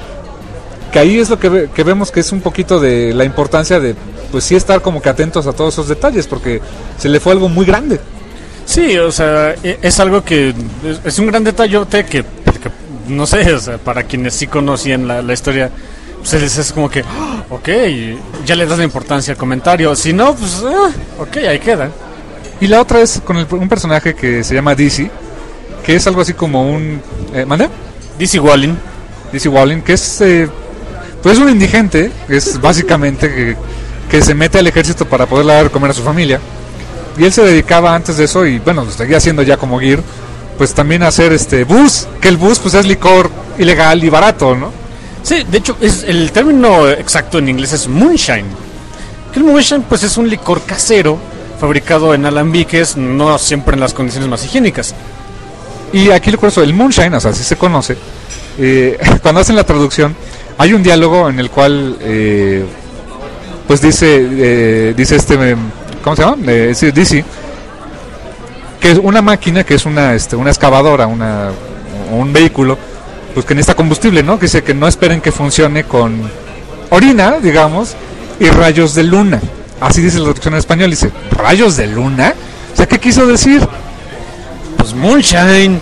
Que ahí es lo que, ve, que vemos que es un poquito de la importancia de, pues sí estar como que atentos a todos esos detalles, porque se le fue algo muy grande. Sí, o sea, es algo que es, es un gran detallote que, que, no sé, o sea, para quienes sí conocían la, la historia... Pues es como que, oh, ok, ya le das la importancia al comentario. Si no, pues, eh, ok, ahí queda. Y la otra es con el, un personaje que se llama Dizzy, que es algo así como un... Eh, ¿Mande? Dizzy Wallin. Dizzy Wallin, que es eh, pues un indigente, es básicamente que, que se mete al ejército para poder dar de comer a su familia. Y él se dedicaba antes de eso, y bueno, lo seguía haciendo ya como Gear, pues también a hacer este bus, que el bus pues es licor ilegal y barato, ¿no? Sí, de hecho, es el término exacto en inglés es moonshine. Que el moonshine pues es un licor casero fabricado en alambiques, no siempre en las condiciones más higiénicas. Y aquí lo curioso, el moonshine, o sea, así se conoce. Eh, cuando hacen la traducción, hay un diálogo en el cual, eh, pues dice, eh, dice este, ¿cómo se llama? Eh, sí, dice que es una máquina, que es una, este, una excavadora, una, un vehículo, pues que necesita combustible, ¿no? Que dice que no esperen que funcione con orina, digamos, y rayos de luna. Así dice la traducción en español, dice, ¿rayos de luna? O sea, ¿qué quiso decir? Pues moonshine.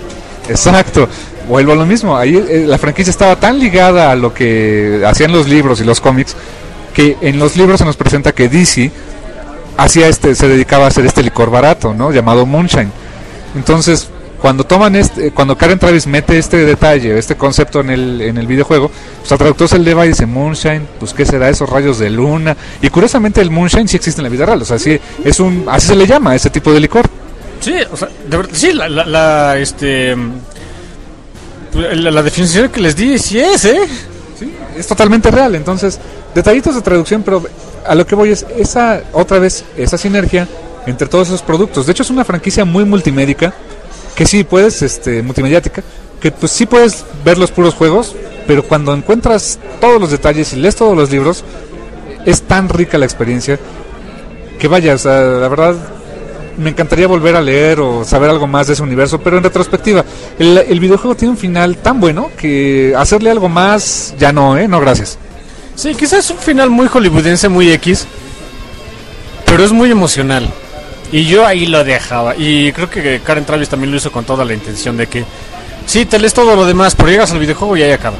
Exacto. Vuelvo a lo mismo, ahí eh, la franquicia estaba tan ligada a lo que hacían los libros y los cómics, que en los libros se nos presenta que D C hacía este, se dedicaba a hacer este licor barato, ¿no? Llamado moonshine. Entonces, cuando toman este, cuando Karen Traviss mete este detalle, este concepto en el en el videojuego, pues al traductor se eleva y dice moonshine, pues qué será esos rayos de luna. Y curiosamente el moonshine sí existe en la vida real, o sea, sí es un, así se le llama a ese tipo de licor. Sí, o sea, de verdad, sí, la, la, la este La, la definición que les di, sí es, ¿eh? Sí, es totalmente real. Entonces, detallitos de traducción, pero a lo que voy es esa, otra vez, esa sinergia entre todos esos productos. De hecho, es una franquicia muy multimédica, que sí puedes, este, multimediática, que pues sí puedes ver los puros juegos, pero cuando encuentras todos los detalles y lees todos los libros, es tan rica la experiencia, que vaya, o sea, la verdad, me encantaría volver a leer o saber algo más de ese universo, pero en retrospectiva, el, el videojuego tiene un final tan bueno que hacerle algo más, ya no, ¿eh? No, gracias. Sí, quizás es un final muy hollywoodense, muy X, pero es muy emocional. Y yo ahí lo dejaba. Y creo que Karen Traviss también lo hizo con toda la intención de que sí, te lees todo lo demás, pero llegas al videojuego y ahí acaba.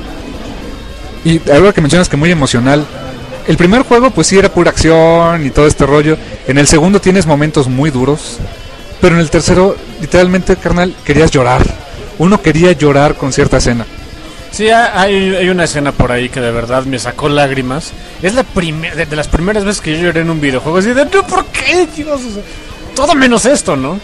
Y algo que mencionas que muy emocional. El primer juego pues sí era pura acción y todo este rollo. En el segundo tienes momentos muy duros. Pero en el tercero, literalmente, carnal, querías llorar. Uno quería llorar con cierta escena. Sí, hay, hay una escena por ahí que de verdad me sacó lágrimas. Es la primera de, de las primeras veces que yo lloré en un videojuego. Así de, no, ¿por qué, Dios? O sea, todo menos esto, ¿no?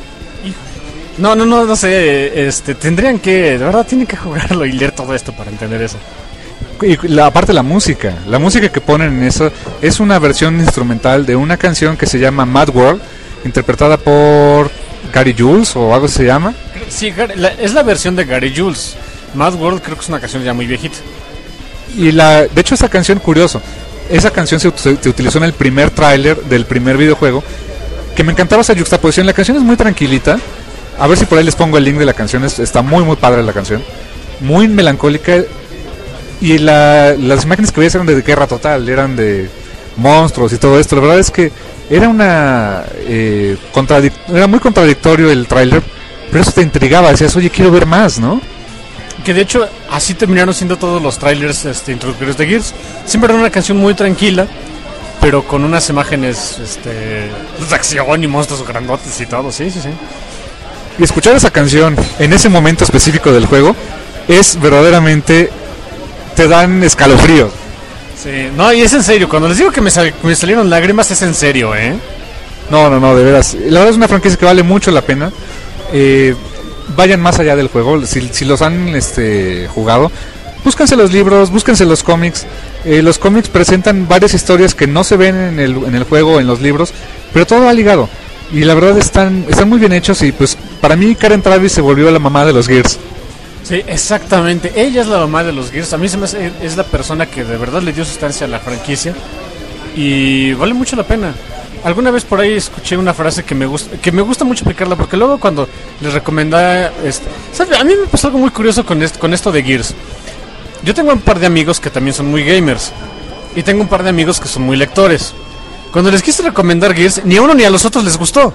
No, no, no, no sé. Este, tendrían que, de verdad, tienen que jugarlo y leer todo esto para entender eso. Y la, aparte la música, la música que ponen en eso es una versión instrumental de una canción que se llama Mad World, interpretada por Gary Jules o algo se llama. Sí, la, es la versión de Gary Jules. Mad World creo que es una canción ya muy viejita. Y la, de hecho esa canción, curioso, esa canción se, se, se utilizó en el primer tráiler del primer videojuego, que me encantaba esa juxtaposición. La canción es muy tranquilita, a ver si por ahí les pongo el link de la canción, es, está muy muy padre la canción, muy melancólica. Y la, las imágenes que veías eran de guerra total, eran de monstruos y todo esto. La verdad es que era una eh, contradic- era muy contradictorio el tráiler, pero eso te intrigaba, decías, oye, quiero ver más, ¿no? Que de hecho así terminaron siendo todos los trailers este, introductorios de Gears. Siempre era una canción muy tranquila, pero con unas imágenes este, de acción y monstruos grandotes y todo, sí, sí, sí. Y escuchar esa canción en ese momento específico del juego es verdaderamente, te dan escalofríos. Sí, no, y es en serio, cuando les digo que me, sal- me salieron lágrimas es en serio, ¿eh? No, no, no, de veras. La verdad es una franquicia que vale mucho la pena. Eh, vayan más allá del juego. Si, si los han este, jugado, búsquense los libros, búsquense los cómics. Eh, los cómics presentan varias historias que no se ven en el, en el juego, en los libros, pero todo va ligado. Y la verdad están, están muy bien hechos. Y pues para mí Karen Traviss se volvió la mamá de los Gears. Sí, exactamente. Ella es la mamá de los Gears. A mí se me hace, es la persona que de verdad le dio sustancia a la franquicia. Y vale mucho la pena. Alguna vez por ahí escuché una frase que me gusta, que me gusta mucho aplicarla, porque luego cuando les recomendaba, este, ¿sabe? A mí me pasó algo muy curioso con esto, con esto de Gears. Yo tengo un par de amigos que también son muy gamers, y tengo un par de amigos que son muy lectores. Cuando les quise recomendar Gears, ni a uno ni a los otros les gustó.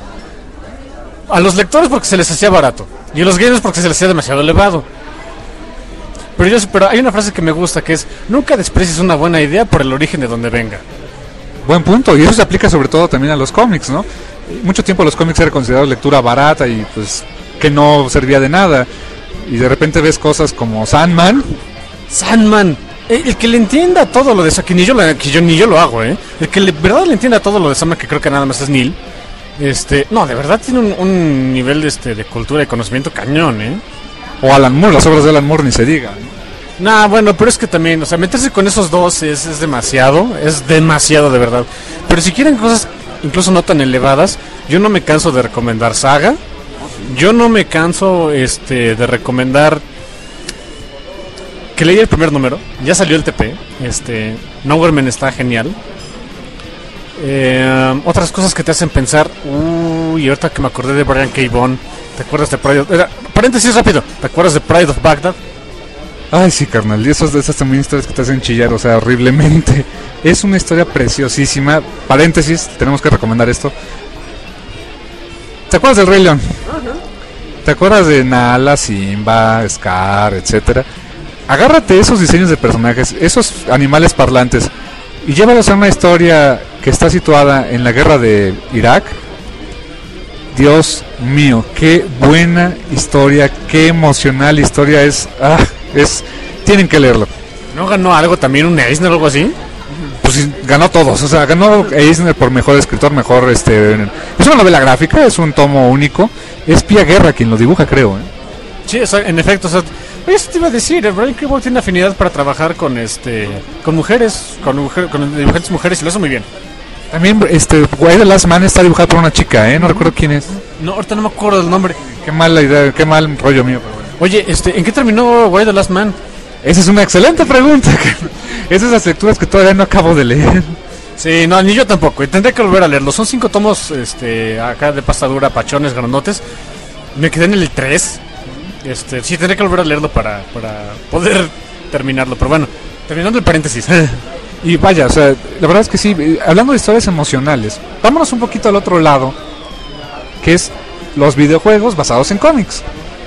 A los lectores porque se les hacía barato, y a los gamers porque se les hacía demasiado elevado. Pero yo, pero hay una frase que me gusta, que es: nunca desprecies una buena idea por el origen de donde venga. Buen punto, y eso se aplica sobre todo también a los cómics, ¿no? Mucho tiempo los cómics eran considerados lectura barata y pues que no servía de nada. Y de repente ves cosas como Sandman. Sandman, el, el que le entienda todo lo de eso, que ni yo, la, que yo ni yo lo hago, ¿eh? El que de verdad le entienda todo lo de Sandman, que creo que nada más es Neil. Este, no, de verdad tiene un, un nivel de, este, de cultura y conocimiento cañón, ¿eh? O Alan Moore, las obras de Alan Moore ni se diga, ¿no? Nah, bueno, pero es que también, o sea, meterse con esos dos es, es demasiado, es demasiado de verdad. Pero si quieren cosas incluso no tan elevadas, yo no me canso de recomendar Saga. Yo no me canso este de recomendar que leí el primer número, ya salió el T P, este, Nowhere Man está genial. Eh, otras cosas que te hacen pensar, uy, ahorita que me acordé de Brian K. Vaughan, ¿te acuerdas de Pride of, era, paréntesis rápido, ¿te acuerdas de Pride of Baghdad? Ay, sí, carnal, y esos, esas también historias que te hacen chillar, o sea, horriblemente. Es una historia preciosísima. Paréntesis, tenemos que recomendar esto. ¿Te acuerdas del Rey León? Uh-huh. ¿Te acuerdas de Nala, Simba, Scar, etcétera? Agárrate esos diseños de personajes, esos animales parlantes, y llévalos a una historia que está situada en la guerra de Irak. Dios mío, qué buena historia, qué emocional historia es. Ah, es, tienen que leerlo. ¿No ganó algo también, un Eisner o algo así? Pues sí, ganó todos, o sea, ganó Eisner por mejor escritor, mejor este. Es una novela gráfica, es un tomo único. Es Pia Guerra quien lo dibuja, creo, ¿eh? Sí, o sea, en efecto, o sea, Eso te iba a decir, el Brian K. Vaughan tiene afinidad para trabajar con este con mujeres, con, mujer, con dibujantes mujeres y lo hace muy bien. También, este, Why the Last Man está dibujado por una chica, ¿eh? No recuerdo quién es. No, ahorita no me acuerdo del nombre. Qué mala idea, qué mal rollo mío. Pero bueno. Oye, este, ¿en qué terminó Why the Last Man? Esa es una excelente pregunta. Es esas lecturas que todavía no acabo de leer. Sí, no, ni yo tampoco. Tendré que volver a leerlo. Son cinco tomos, este, acá de pasta dura, pachones, grandotes. Me quedé en el tres. Este, sí, tendré que volver a leerlo para, para poder terminarlo. Pero bueno, terminando el paréntesis. Y vaya, o sea, la verdad es que sí, hablando de historias emocionales, vámonos un poquito al otro lado, que es los videojuegos basados en cómics.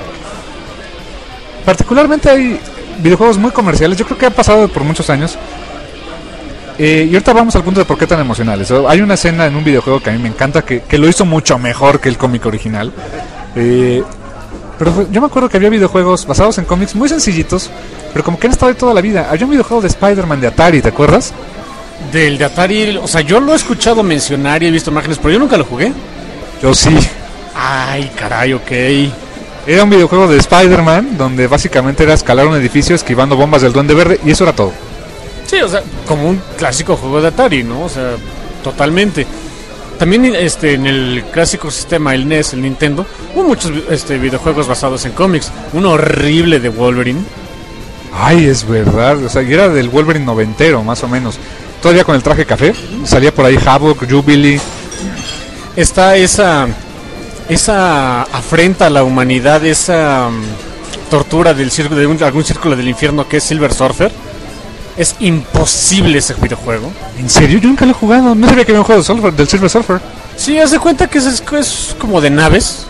Particularmente hay videojuegos muy comerciales, yo creo que ha pasado por muchos años. Eh, y ahorita vamos al punto de por qué tan emocionales. Hay una escena en un videojuego que a mí me encanta, que, que lo hizo mucho mejor que el cómic original. Eh, pero fue, yo me acuerdo que había videojuegos basados en cómics muy sencillitos, pero como que han estado ahí toda la vida. Había un videojuego de Spider-Man de Atari, ¿te acuerdas? Del de Atari, o sea, yo lo he escuchado mencionar y he visto imágenes, pero yo nunca lo jugué. Yo sí. Ay, caray, ok. Era un videojuego de Spider-Man donde básicamente era escalar un edificio esquivando bombas del Duende Verde y eso era todo. Sí, o sea, como un clásico juego de Atari, ¿no? O sea, totalmente. También este, en el clásico sistema, el N E S, el Nintendo, hubo muchos este, videojuegos basados en cómics. Uno horrible de Wolverine. Ay, es verdad, o sea, y era del Wolverine noventero, más o menos. Todavía con el traje café, salía por ahí Havoc, Jubilee. Está esa esa afrenta a la humanidad, esa um, tortura del círculo, de un, algún círculo del infierno que es Silver Surfer. Es imposible ese videojuego. ¿En serio? Yo nunca lo he jugado. No sabía que había un juego de Surfer, del Silver Surfer. Sí, haz de cuenta que es, es, es como de naves.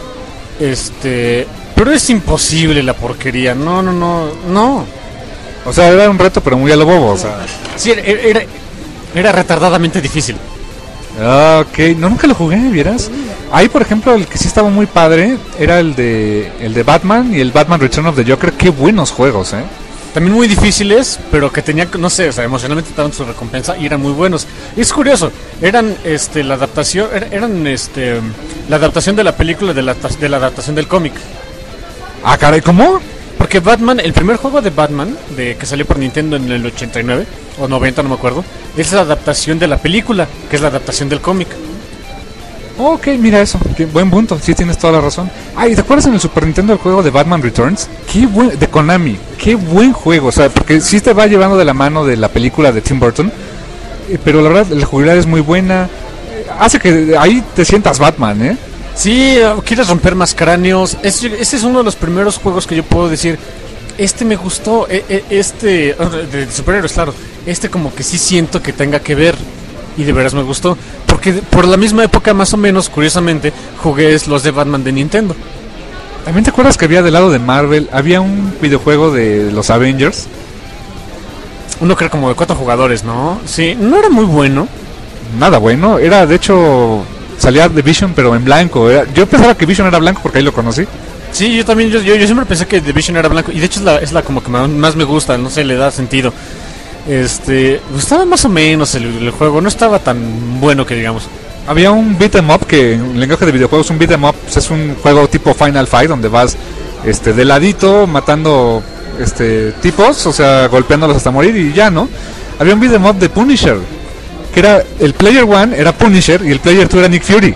Este... Pero es imposible la porquería. No, no, no, no. O sea, era un reto, pero muy a lo bobo, o sea. Sí, era, era, era retardadamente difícil. Ah, ok. No, nunca lo jugué, ¿vieras? Ahí, por ejemplo, el que sí estaba muy padre era el de el de Batman y el Batman Return of the Joker. Qué buenos juegos, ¿eh? También muy difíciles, pero que tenían, no sé, o sea, emocionalmente daban su recompensa y eran muy buenos. Y es curioso, eran este la adaptación, eran este la adaptación de la película de la, de la adaptación del cómic. Ah, caray, ¿cómo? Porque Batman, el primer juego de Batman, de que salió por Nintendo en el ochenta y nueve o noventa, no me acuerdo, es la adaptación de la película, que es la adaptación del cómic. Ok, mira eso, qué buen punto, sí tienes toda la razón. Ay, ¿te acuerdas en el Super Nintendo el juego de Batman Returns? Qué buen, de Konami, qué buen juego, o sea, porque sí te va llevando de la mano de la película de Tim Burton, eh, pero la verdad la jugabilidad es muy buena, eh, hace que ahí te sientas Batman, ¿eh? Sí, quieres romper más cráneos. Ese, ese es uno de los primeros juegos que yo puedo decir, este me gustó, este, de superhéroes, claro, este como que sí siento que tenga que ver, y de veras me gustó, porque por la misma época más o menos, curiosamente, jugué los de Batman de Nintendo. ¿También te acuerdas que había del lado de Marvel, había un videojuego de los Avengers? Uno que era como de cuatro jugadores, ¿no? Sí, no era muy bueno. Nada bueno, era de hecho... Salía de Vision pero en blanco. Era, yo pensaba que Vision era blanco porque ahí lo conocí. Sí, yo también, yo, yo, yo siempre pensé que The Vision era blanco. Y de hecho es la, es la como que más me gusta, no sé, le da sentido. Este, estaba más o menos el, el juego, no estaba tan bueno que digamos. Había un beat 'em up que en el lenguaje de videojuegos, un beat 'em up pues es un juego tipo Final Fight donde vas este de ladito matando este tipos, o sea, golpeándolos hasta morir y ya, ¿no? Había un beat 'em up de Punisher, que era el player one era Punisher y el player two era Nick Fury.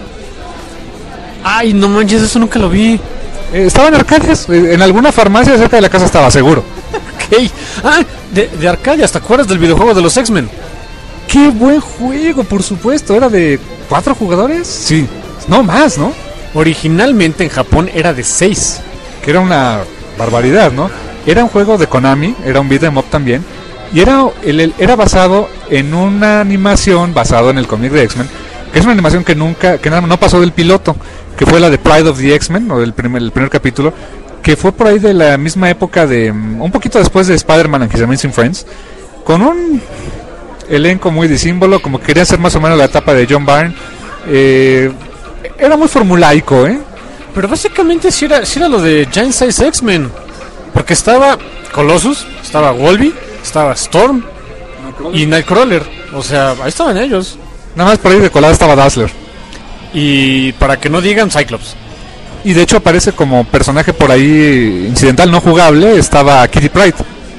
Ay, no manches, eso nunca lo vi. Eh, estaba en arcades, eh, en alguna farmacia cerca de la casa estaba, seguro. Ok. Ah, de, de Arcadia, ¿te acuerdas del videojuego de los X-Men? ¡Qué buen juego, por supuesto! ¿Era de cuatro jugadores? Sí. No, más, ¿no? Originalmente en Japón era de seis. Que era una barbaridad, ¿no? Era un juego de Konami, era un beat'em up también. Y era, el, el, era basado en una animación basado en el cómic de X-Men, que es una animación que nunca, que no pasó del piloto, que fue la de Pride of the X-Men, o del primer, el primer capítulo, que fue por ahí de la misma época de, un poquito después de Spider-Man and His Amazing Friends, con un elenco muy disímbolo, como quería ser más o menos la etapa de John Byrne. Eh, era muy formulaico, ¿eh? Pero básicamente sí era, sí era lo de Giant Size X-Men, porque estaba Colossus, estaba Wolverine, estaba Storm y Nightcrawler, o sea, ahí estaban ellos. Nada más por ahí de colada estaba Dazzler. Y para que no digan Cyclops. Y de hecho aparece como personaje por ahí incidental no jugable, estaba Kitty Pryde.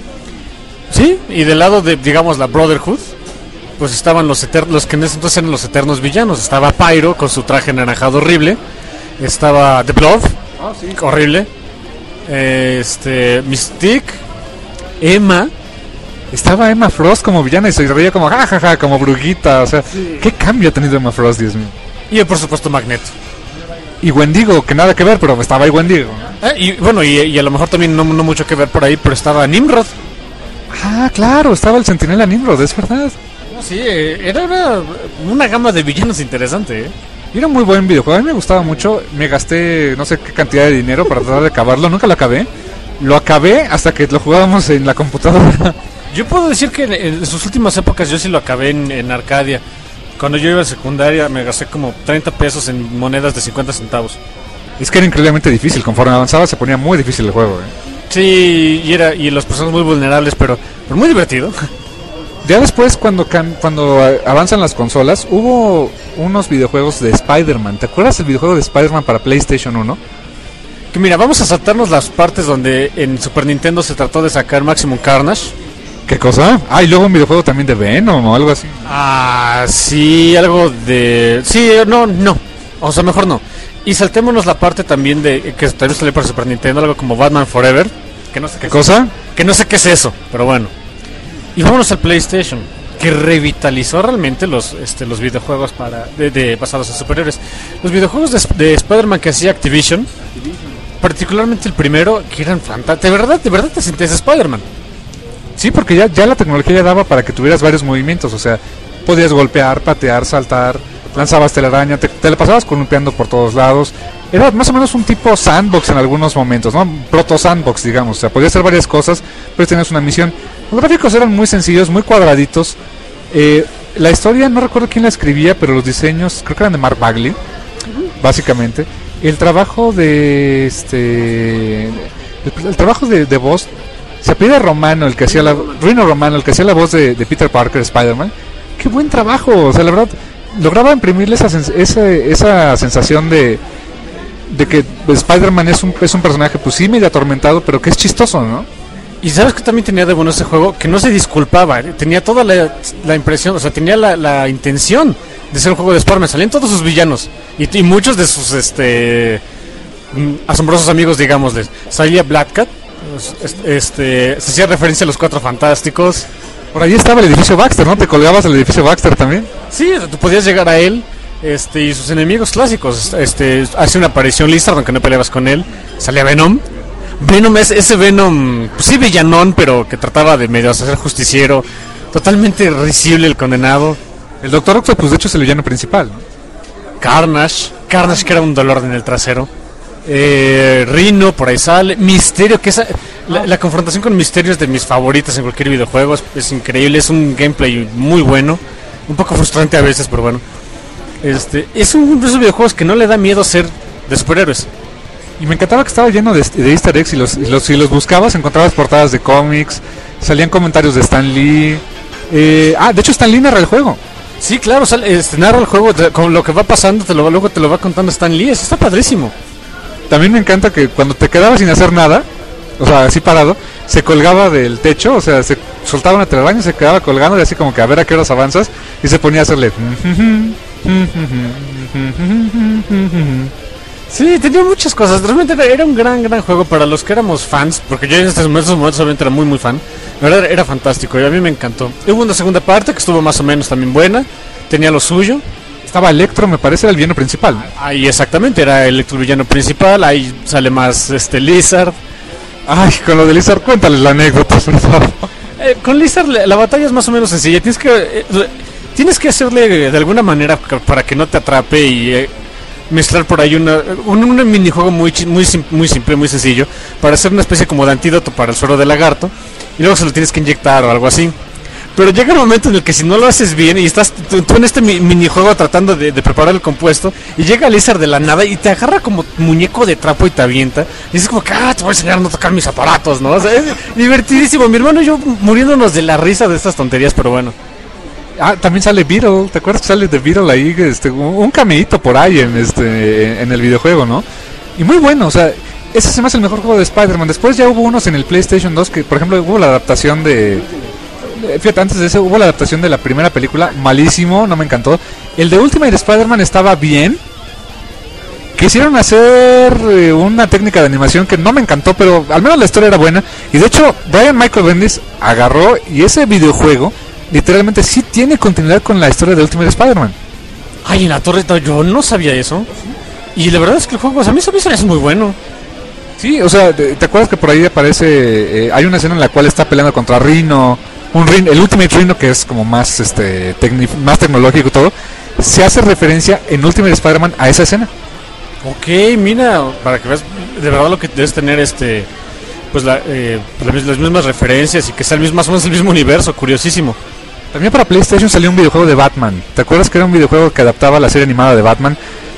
Sí, y del lado de, digamos, la Brotherhood, pues estaban los eternos, los que en ese entonces eran los eternos villanos. Estaba Pyro con su traje anaranjado horrible. Estaba The Blood, oh, sí. horrible. Este, Mystique, Emma. Estaba Emma Frost como villana y se reía como jajaja, ja, ja, como brujita. O sea, sí. ¿Qué cambio ha tenido Emma Frost, Dios mío? Y por supuesto Magneto. Y Wendigo, que nada que ver, pero estaba ahí Wendigo. Eh, y bueno, y, y a lo mejor también no, no mucho que ver por ahí, pero estaba Nimrod. Ah, claro, estaba el Centinela Nimrod, es verdad. Sí, era una, una gama de villanos interesante, ¿eh? Era un muy buen videojuego, a mí me gustaba mucho. Me gasté no sé qué cantidad de dinero para tratar de acabarlo, nunca lo acabé. Lo acabé hasta que lo jugábamos en la computadora. Yo puedo decir que en, en sus últimas épocas yo sí lo acabé en, en Arcadia. Cuando yo iba a secundaria me gasté como treinta pesos en monedas de cincuenta centavos. Es que era increíblemente difícil, conforme avanzaba se ponía muy difícil el juego, ¿eh? Sí, y, era, y las personas muy vulnerables, pero, pero muy divertido. Ya después, cuando can, cuando avanzan las consolas, hubo unos videojuegos de Spider-Man. ¿Te acuerdas del videojuego de Spider-Man para PlayStation uno? Que mira, vamos a saltarnos las partes donde en Super Nintendo se trató de sacar Maximum Carnage. ¿Qué cosa? Ah, y luego un videojuego también de Venom o algo así. Ah, sí, algo de... Sí, no, no. O sea, mejor no. Y saltémonos la parte también de que también salió para Super Nintendo, algo como Batman Forever. Que no sé qué, ¿Qué cosa? Es, que no sé qué es eso, pero bueno. Y vámonos al PlayStation, que revitalizó realmente los este, los videojuegos para de, de basados en superhéroes. Los videojuegos de, de Spider-Man que hacía Activision, Activision, particularmente el primero, que eran fantásticos. De verdad, de verdad te sentías Spider-Man. Sí, porque ya, ya la tecnología ya daba para que tuvieras varios movimientos, o sea, podías golpear, patear, saltar, lanzabas telaraña, te, te la pasabas columpiando por todos lados. Era más o menos un tipo sandbox en algunos momentos, ¿no? Proto sandbox, digamos, o sea, podías hacer varias cosas, pero tenías una misión. Los gráficos eran muy sencillos, muy cuadraditos. Eh, la historia, no recuerdo quién la escribía, pero los diseños creo que eran de Mark Bagley, uh-huh. básicamente. El trabajo de este... El, el trabajo de, de voz... Se pide Romano, el que hacía la... Rino Romano, el que hacía la voz de, de Peter Parker, Spider-Man. ¡Qué buen trabajo! O sea, la verdad, lograba imprimirle esa, sens- esa, esa sensación de... De que Spider-Man es un, es un personaje, pues sí, medio atormentado, pero que es chistoso, ¿no? Y sabes que también tenía de bueno ese juego, que no se disculpaba, ¿eh? Tenía toda la, la impresión, o sea, tenía la, la intención de ser un juego de Spider-Man. Salían todos sus villanos y, y muchos de sus este asombrosos amigos, digámosles. Salía Black Cat, este, se hacía referencia a los Cuatro Fantásticos. Por ahí estaba el edificio Baxter, ¿no? ¿Te colgabas el edificio Baxter también? Sí, tú podías llegar a él. Este, y sus enemigos clásicos, este, hace una aparición Lizard, aunque no peleabas con él. Salía Venom. Venom es ese Venom, pues sí, villanón, pero que trataba de medio hacer justiciero. Totalmente risible el condenado. El Doctor Octopus, de hecho, es el villano principal, ¿no? Carnage, Carnage que era un dolor en el trasero. Eh, Rhino, por ahí sale. Misterio, que esa, la, la confrontación con Misterio es de mis favoritas en cualquier videojuego. Es, es increíble, es un gameplay muy bueno. Un poco frustrante a veces, pero bueno. Este, es un de esos videojuegos que no le da miedo ser de superhéroes. Y me encantaba que estaba lleno de, de easter eggs y los, y los, si los buscabas encontrabas portadas de cómics, salían comentarios de Stan Lee. Eh, ah, de hecho Stan Lee narra el juego. Sí, claro, sale, este, narra el juego, te, con lo que va pasando, te lo, luego te lo va contando Stan Lee, eso está padrísimo. También me encanta que cuando te quedabas sin hacer nada, o sea, así parado, se colgaba del techo, o sea, se soltaba una telaraña, se quedaba colgando y así como que a ver a qué horas avanzas y se ponía a hacerle... Sí, tenía muchas cosas. Realmente era, era un gran, gran juego para los que éramos fans, porque yo en estos momentos, momentos obviamente era muy, muy fan. La verdad era fantástico y a mí me encantó. Hubo una segunda parte que estuvo más o menos también buena, tenía lo suyo. Estaba Electro, me parece, era el villano principal. Ahí exactamente, era Electro el villano principal, ahí sale más este Lizard. Ay, con lo de Lizard, cuéntales la anécdota, por favor. Eh, con Lizard la, la batalla es más o menos sencilla, tienes que... Eh, Tienes que hacerle de alguna manera para que no te atrape y eh, mezclar por ahí una, un, un minijuego muy, muy, muy simple, muy sencillo, para hacer una especie como de antídoto para el suero de lagarto, y luego se lo tienes que inyectar o algo así. Pero llega un momento en el que si no lo haces bien y estás tú, tú en este mi, minijuego tratando de, de preparar el compuesto, y llega Lizard de la nada y te agarra como muñeco de trapo y te avienta, y dices como que, ah, te voy a enseñar a no tocar mis aparatos, ¿no? O sea, es divertidísimo. Mi hermano y yo muriéndonos de la risa de estas tonterías, pero bueno. Ah, también sale Beetle, ¿te acuerdas que sale de Beetle ahí? Este, un cameíto por ahí en este en el videojuego, ¿no? Y muy bueno, o sea, ese se me hace el mejor juego de Spider-Man. Después ya hubo unos en el PlayStation dos que, por ejemplo, hubo la adaptación de... Fíjate, antes de eso hubo la adaptación de la primera película, malísimo, no me encantó. El de Ultimate Spider-Man estaba bien. Quisieron hacer eh, una técnica de animación que no me encantó, pero al menos la historia era buena. Y de hecho, Brian Michael Bendis agarró y ese videojuego literalmente sí tiene continuidad con la historia de Ultimate Spider-Man. Ay, en la torre, yo no sabía eso. Y la verdad es que el juego, pues, a mí se me hace muy bueno. Sí, o sea, ¿te, te acuerdas que por ahí aparece, eh, hay una escena en la cual está peleando contra Rhino, un Rhino, el Ultimate Rhino, que es como más este tecni- más tecnológico y todo, se hace referencia en Ultimate Spider-Man a esa escena. Ok, mira, para que veas de verdad lo que debes tener, este, pues la, eh, las, las mismas referencias y que sea el mismo, más o menos el mismo universo, curiosísimo. También para PlayStation salió un videojuego de Batman. ¿Te acuerdas que era un videojuego que adaptaba la serie animada de Batman?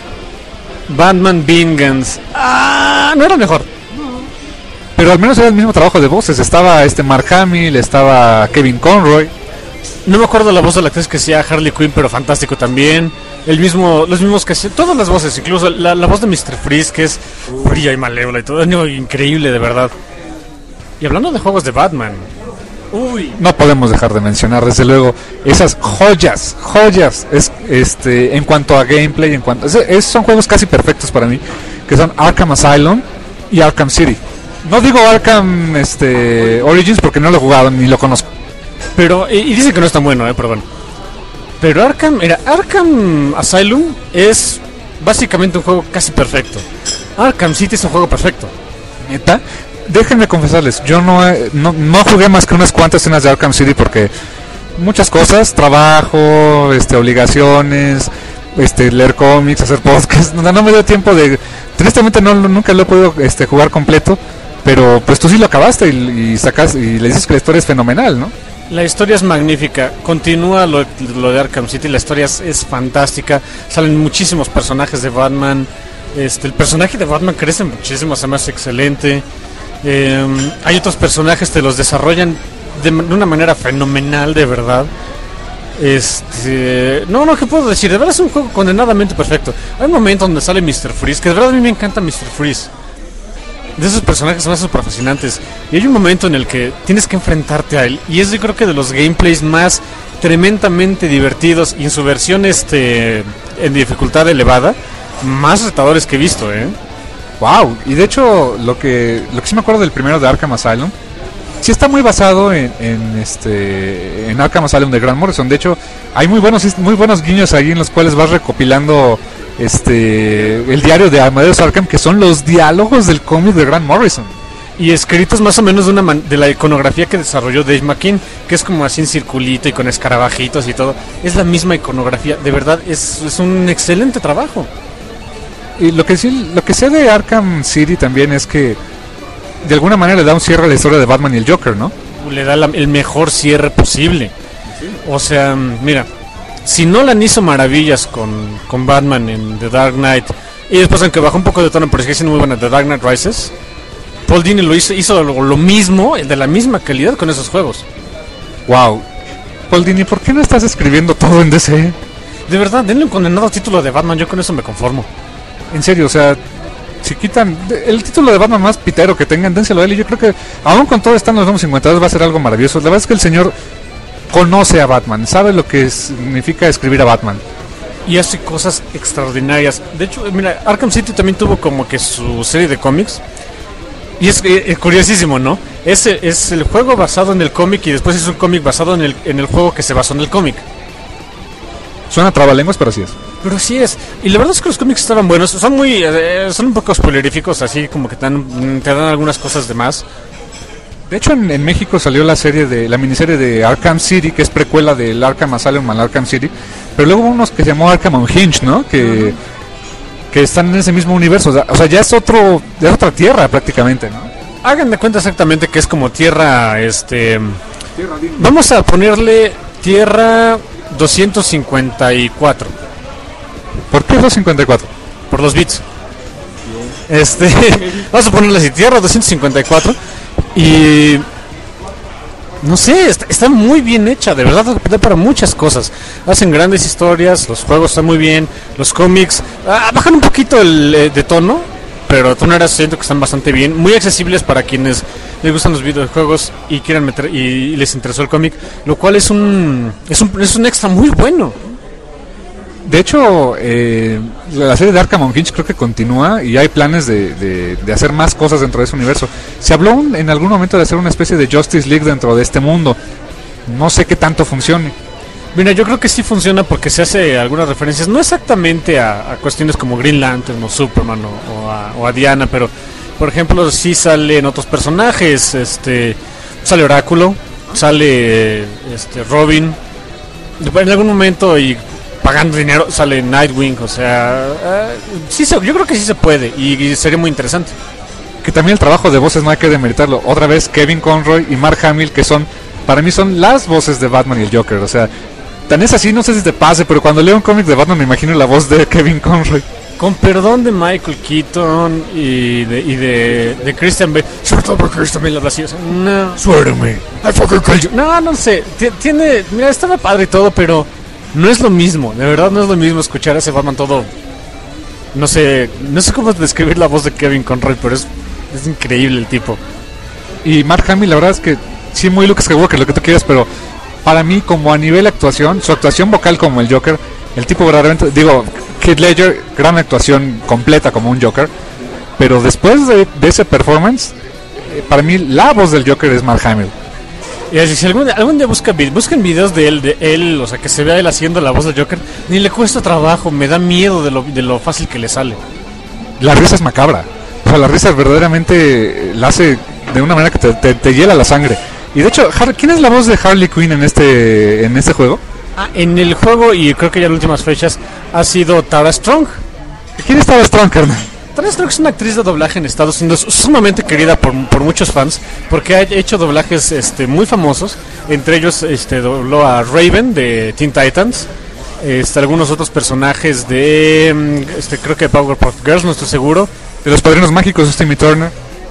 Batman Vengeance. Ah, no era mejor. Pero al menos era el mismo trabajo de voces. Estaba este Mark Hamill, estaba Kevin Conroy. No me acuerdo la voz de la actriz que hacía Harley Quinn, pero fantástico también. El mismo, los mismos que hacían, todas las voces, incluso la, la voz de míster Freeze, que es fría y malévola y todo, no, increíble de verdad. Y hablando de juegos de Batman, uy, No podemos dejar de mencionar, desde luego, esas joyas, joyas, es, este, en cuanto a gameplay, en cuanto, es, es- son juegos casi perfectos para mí, que son Arkham Asylum y Arkham City. No digo Arkham este, Origins porque no lo he jugado ni lo conozco. pero, y, y dice que no es tan bueno, eh, pero bueno. Pero Arkham, mira, Arkham Asylum es básicamente un juego casi perfecto. Arkham City es un juego perfecto. Neta, déjenme confesarles, yo no, he- no, no jugué más que unas cuantas escenas de Arkham City porque muchas cosas, trabajo, este, obligaciones, este, leer cómics, hacer podcasts, no, no me dio tiempo de, tristemente no, nunca lo he podido este, jugar completo, pero pues tú sí lo acabaste y, y sacas y le dices que la historia es fenomenal, ¿no? La historia es magnífica, continúa lo, lo de Arkham City, la historia es, es fantástica, salen muchísimos personajes de Batman, este, el personaje de Batman crece muchísimo, se me hace excelente, eh, hay otros personajes que los desarrollan de, de una manera fenomenal, de verdad. Este, no, no, ¿qué puedo decir? De verdad es un juego condenadamente perfecto. Hay un momento donde sale míster Freeze, que de verdad a mí me encanta míster Freeze. De esos personajes son súper fascinantes. Y hay un momento en el que tienes que enfrentarte a él. Y es, yo creo que de los gameplays más tremendamente divertidos y en su versión este en dificultad elevada, más retadores que he visto, ¿eh? Wow, y de hecho lo que lo que sí me acuerdo del primero de Arkham Asylum, sí está muy basado en, en este en Arkham Asylum de Grant Morrison. De hecho, hay muy buenos muy buenos guiños ahí en los cuales vas recopilando este el diario de Amadeus Arkham, que son los diálogos del cómic de Grant Morrison. Y escritos más o menos de una man- de la iconografía que desarrolló Dave McKean, que es como así en circulito y con escarabajitos y todo. Es la misma iconografía, de verdad es, es un excelente trabajo. Y lo que sí, lo que sé de Arkham City también es que de alguna manera le da un cierre a la historia de Batman y el Joker, ¿no? Le da la- el mejor cierre posible. O sea, mira, si Nolan hizo maravillas con, con Batman en The Dark Knight, y después aunque bajó un poco de tono, pero sigue siendo muy buena The Dark Knight Rises, Paul Dini lo hizo, hizo lo, lo mismo, de la misma calidad con esos juegos. Wow. Paul Dini, ¿por qué no estás escribiendo todo en D C? De verdad, denle un condenado título de Batman, yo con eso me conformo. En serio, o sea, si quitan el título de Batman más pitero que tengan, dénselo a él. Y yo creo que aún con todo están los nuevos cincuenta y dos va a ser algo maravilloso. La verdad es que el señor conoce a Batman, sabe lo que significa escribir a Batman. Y hace cosas extraordinarias. De hecho, mira, Arkham City también tuvo como que su serie de cómics. Y es, eh, eh, curiosísimo, ¿no? Es, eh, es el juego basado en el cómic y después es un cómic basado en el, en el juego que se basó en el cómic. Suena trabalenguas, pero así es. Pero sí es. Y la verdad es que los cómics estaban buenos. Son muy, eh, son un poco spoileríficos, así como que te dan, te dan algunas cosas de más. De hecho, en, en México salió la serie de la miniserie de Arkham City, que es precuela del Arkham Asylum al Arkham City. Pero luego hubo unos que se llamó Arkham Unhinged, ¿no? Que, que están en ese mismo universo. O sea, o sea, ya es otro, ya es otra tierra prácticamente, ¿no? Hagan de cuenta exactamente que es como tierra, este... Vamos a ponerle tierra doscientos cincuenta y cuatro. ¿Por qué los cincuenta y cuatro? Por los bits. Este, vamos a ponerle así, tierra doscientos cincuenta y cuatro. Y no sé, está, está muy bien hecha, de verdad da para muchas cosas. Hacen grandes historias, los juegos están muy bien, los cómics ah, bajan un poquito el eh, de tono, pero de todas maneras siento que están bastante bien, muy accesibles para quienes les gustan los videojuegos y quieran meter y, y les interesó el cómic, lo cual es un es un es un extra muy bueno. De hecho, eh, la serie de Arkham Origins creo que continúa y hay planes de, de, de hacer más cosas dentro de ese universo. Se habló un, en algún momento de hacer una especie de Justice League dentro de este mundo. No sé qué tanto funcione. Mira, yo creo que sí funciona porque se hace algunas referencias, no exactamente a, a cuestiones como Green Lantern o Superman o, o, a, o a Diana, pero por ejemplo sí salen otros personajes, este sale Oráculo, sale este Robin, en algún momento y pagando dinero sale Nightwing, o sea, uh, sí se, yo creo que sí se puede y, y sería muy interesante. Que también el trabajo de voces no hay que demeritarlo. Otra vez Kevin Conroy y Mark Hamill, que son, para mí son las voces de Batman y el Joker, o sea, tan es así, no sé si te pase, pero cuando leo un cómic de Batman me imagino la voz de Kevin Conroy. Con perdón de Michael Keaton y de, y de, de Christian Bale, sobre todo porque Christian Bale habla así, o sea, no. Suéreme, I fucking call you. No, no sé, tiene, mira, estaba padre y todo, pero no es lo mismo, de verdad no es lo mismo escuchar a ese Batman todo, no sé, no sé cómo describir la voz de Kevin Conroy, pero es, es increíble el tipo. Y Mark Hamill, la verdad es que sí, muy Luke Skywalker, lo que tú quieras, pero para mí, como a nivel actuación, su actuación vocal como el Joker, el tipo verdaderamente, digo, Heath Ledger, gran actuación completa como un Joker, pero después de, de ese performance, eh, para mí la voz del Joker es Mark Hamill. Y así, si algún, algún día buscan, buscan videos de él, de él, o sea, que se vea él haciendo la voz del Joker, ni le cuesta trabajo, me da miedo de lo, de lo fácil que le sale. La risa es macabra, o sea, la risa verdaderamente la hace de una manera que te, te, te hiela la sangre. Y de hecho, ¿quién es la voz de Harley Quinn en este en este juego? Ah, en el juego, y creo que ya en últimas fechas, ha sido Tara Strong. ¿Quién es Tara Strong, carnal? Tara Strong es una actriz de doblaje en Estados Unidos sumamente querida por, por muchos fans, porque ha hecho doblajes este, muy famosos. Entre ellos este, dobló a Raven de Teen Titans, este, algunos otros personajes de, este, creo que Powerpuff Girls, no estoy seguro. De los Padrinos Mágicos, es Timmy Turner.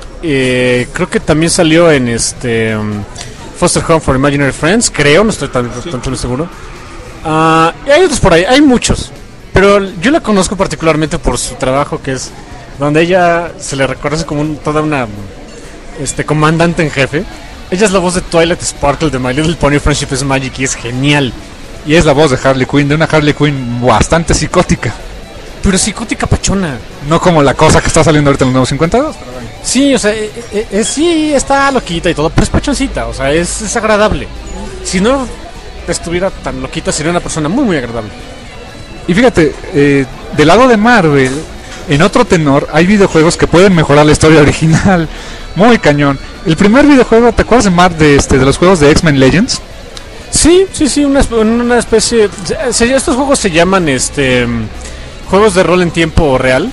Eh, creo que también salió en este um, Foster Home for Imaginary Friends, creo, no estoy tan, sí. tan seguro. Uh, y hay otros por ahí, hay muchos, pero yo la conozco particularmente por su trabajo, que es donde ella se le reconoce como un, toda una este comandante en jefe. Ella es la voz de Twilight Sparkle de My Little Pony Friendship is Magic y es genial. Y es la voz de Harley Quinn, de una Harley Quinn bastante psicótica. Pero psicótica pachona. No como la cosa que está saliendo ahorita en los nuevos cincuenta y dos. Pero bueno. Sí, o sea, eh, eh, sí está loquita y todo, pero es pachoncita, o sea, es, es agradable. Si no estuviera tan loquita, sería una persona muy, muy agradable. Y fíjate, eh, del lado de Marvel, en otro tenor, hay videojuegos que pueden mejorar la historia original. Muy cañón. El primer videojuego, ¿te acuerdas de Mar de, este, de los juegos de X-Men Legends? Sí, sí, sí, una, una especie... Se, estos juegos se llaman este juegos de rol en tiempo real.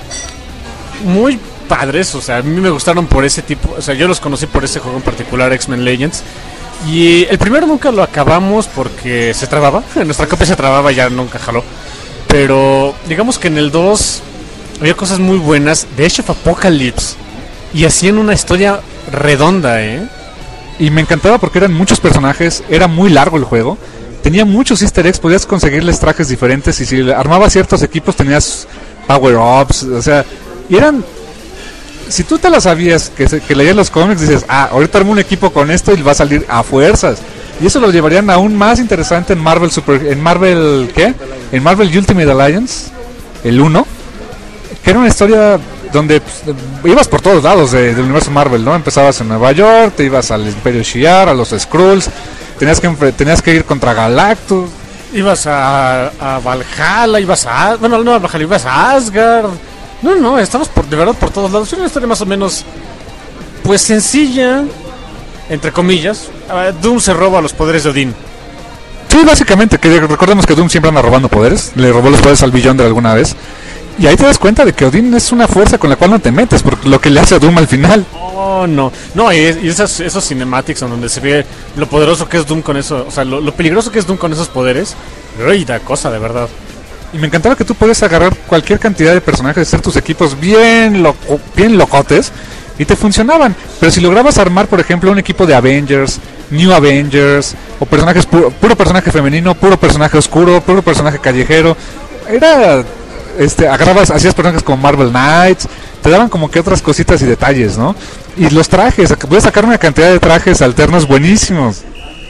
Muy padres, o sea, a mí me gustaron por ese tipo, o sea, yo los conocí por ese juego en particular, X-Men Legends. Y el primero nunca lo acabamos porque se trababa, nuestra copia se trababa y ya nunca jaló. Pero digamos que en el dos había cosas muy buenas, de Age of Apocalypse, y hacían una historia redonda, ¿eh? Y me encantaba porque eran muchos personajes, era muy largo el juego, tenía muchos easter eggs, podías conseguirles trajes diferentes y si armabas ciertos equipos tenías power-ups, o sea, y eran... Si tú te la sabías, que, se, que leías los cómics, dices, ah, ahorita armo un equipo con esto y va a salir a fuerzas. Y eso lo llevarían aún más interesante en Marvel Super... ¿En Marvel qué? En Marvel Ultimate Alliance, el uno, que era una historia donde pues, ibas por todos lados de, del universo Marvel, ¿no? Empezabas en Nueva York, te ibas al Imperio Shi'ar, a los Skrulls, tenías que, tenías que ir contra Galactus. Ibas a, a Valhalla, ibas a... Bueno, no a Valhalla, ibas a Asgard... No, no, estamos por, de verdad por todos lados. Es una historia más o menos, pues sencilla, entre comillas. Uh, Doom se roba los poderes de Odín. Sí, básicamente, que recordemos que Doom siempre anda robando poderes. Le robó los poderes al Beyonder alguna vez. Y ahí te das cuenta de que Odín es una fuerza con la cual no te metes, por lo que le hace a Doom al final. Oh, no. No, y, y esas, esos cinematics en donde se ve lo poderoso que es Doom con eso, o sea, lo, lo peligroso que es Doom con esos poderes. Uy, da cosa, de verdad. Y me encantaba que tú puedes agarrar cualquier cantidad de personajes, hacer tus equipos bien, loco, bien locotes, y te funcionaban. Pero si lograbas armar, por ejemplo, un equipo de Avengers, New Avengers, o personajes puro, puro personaje femenino, puro personaje oscuro, puro personaje callejero, era este, agarrabas, hacías personajes como Marvel Knights, te daban como que otras cositas y detalles, ¿no? Y los trajes, puedes sacar una cantidad de trajes alternos buenísimos.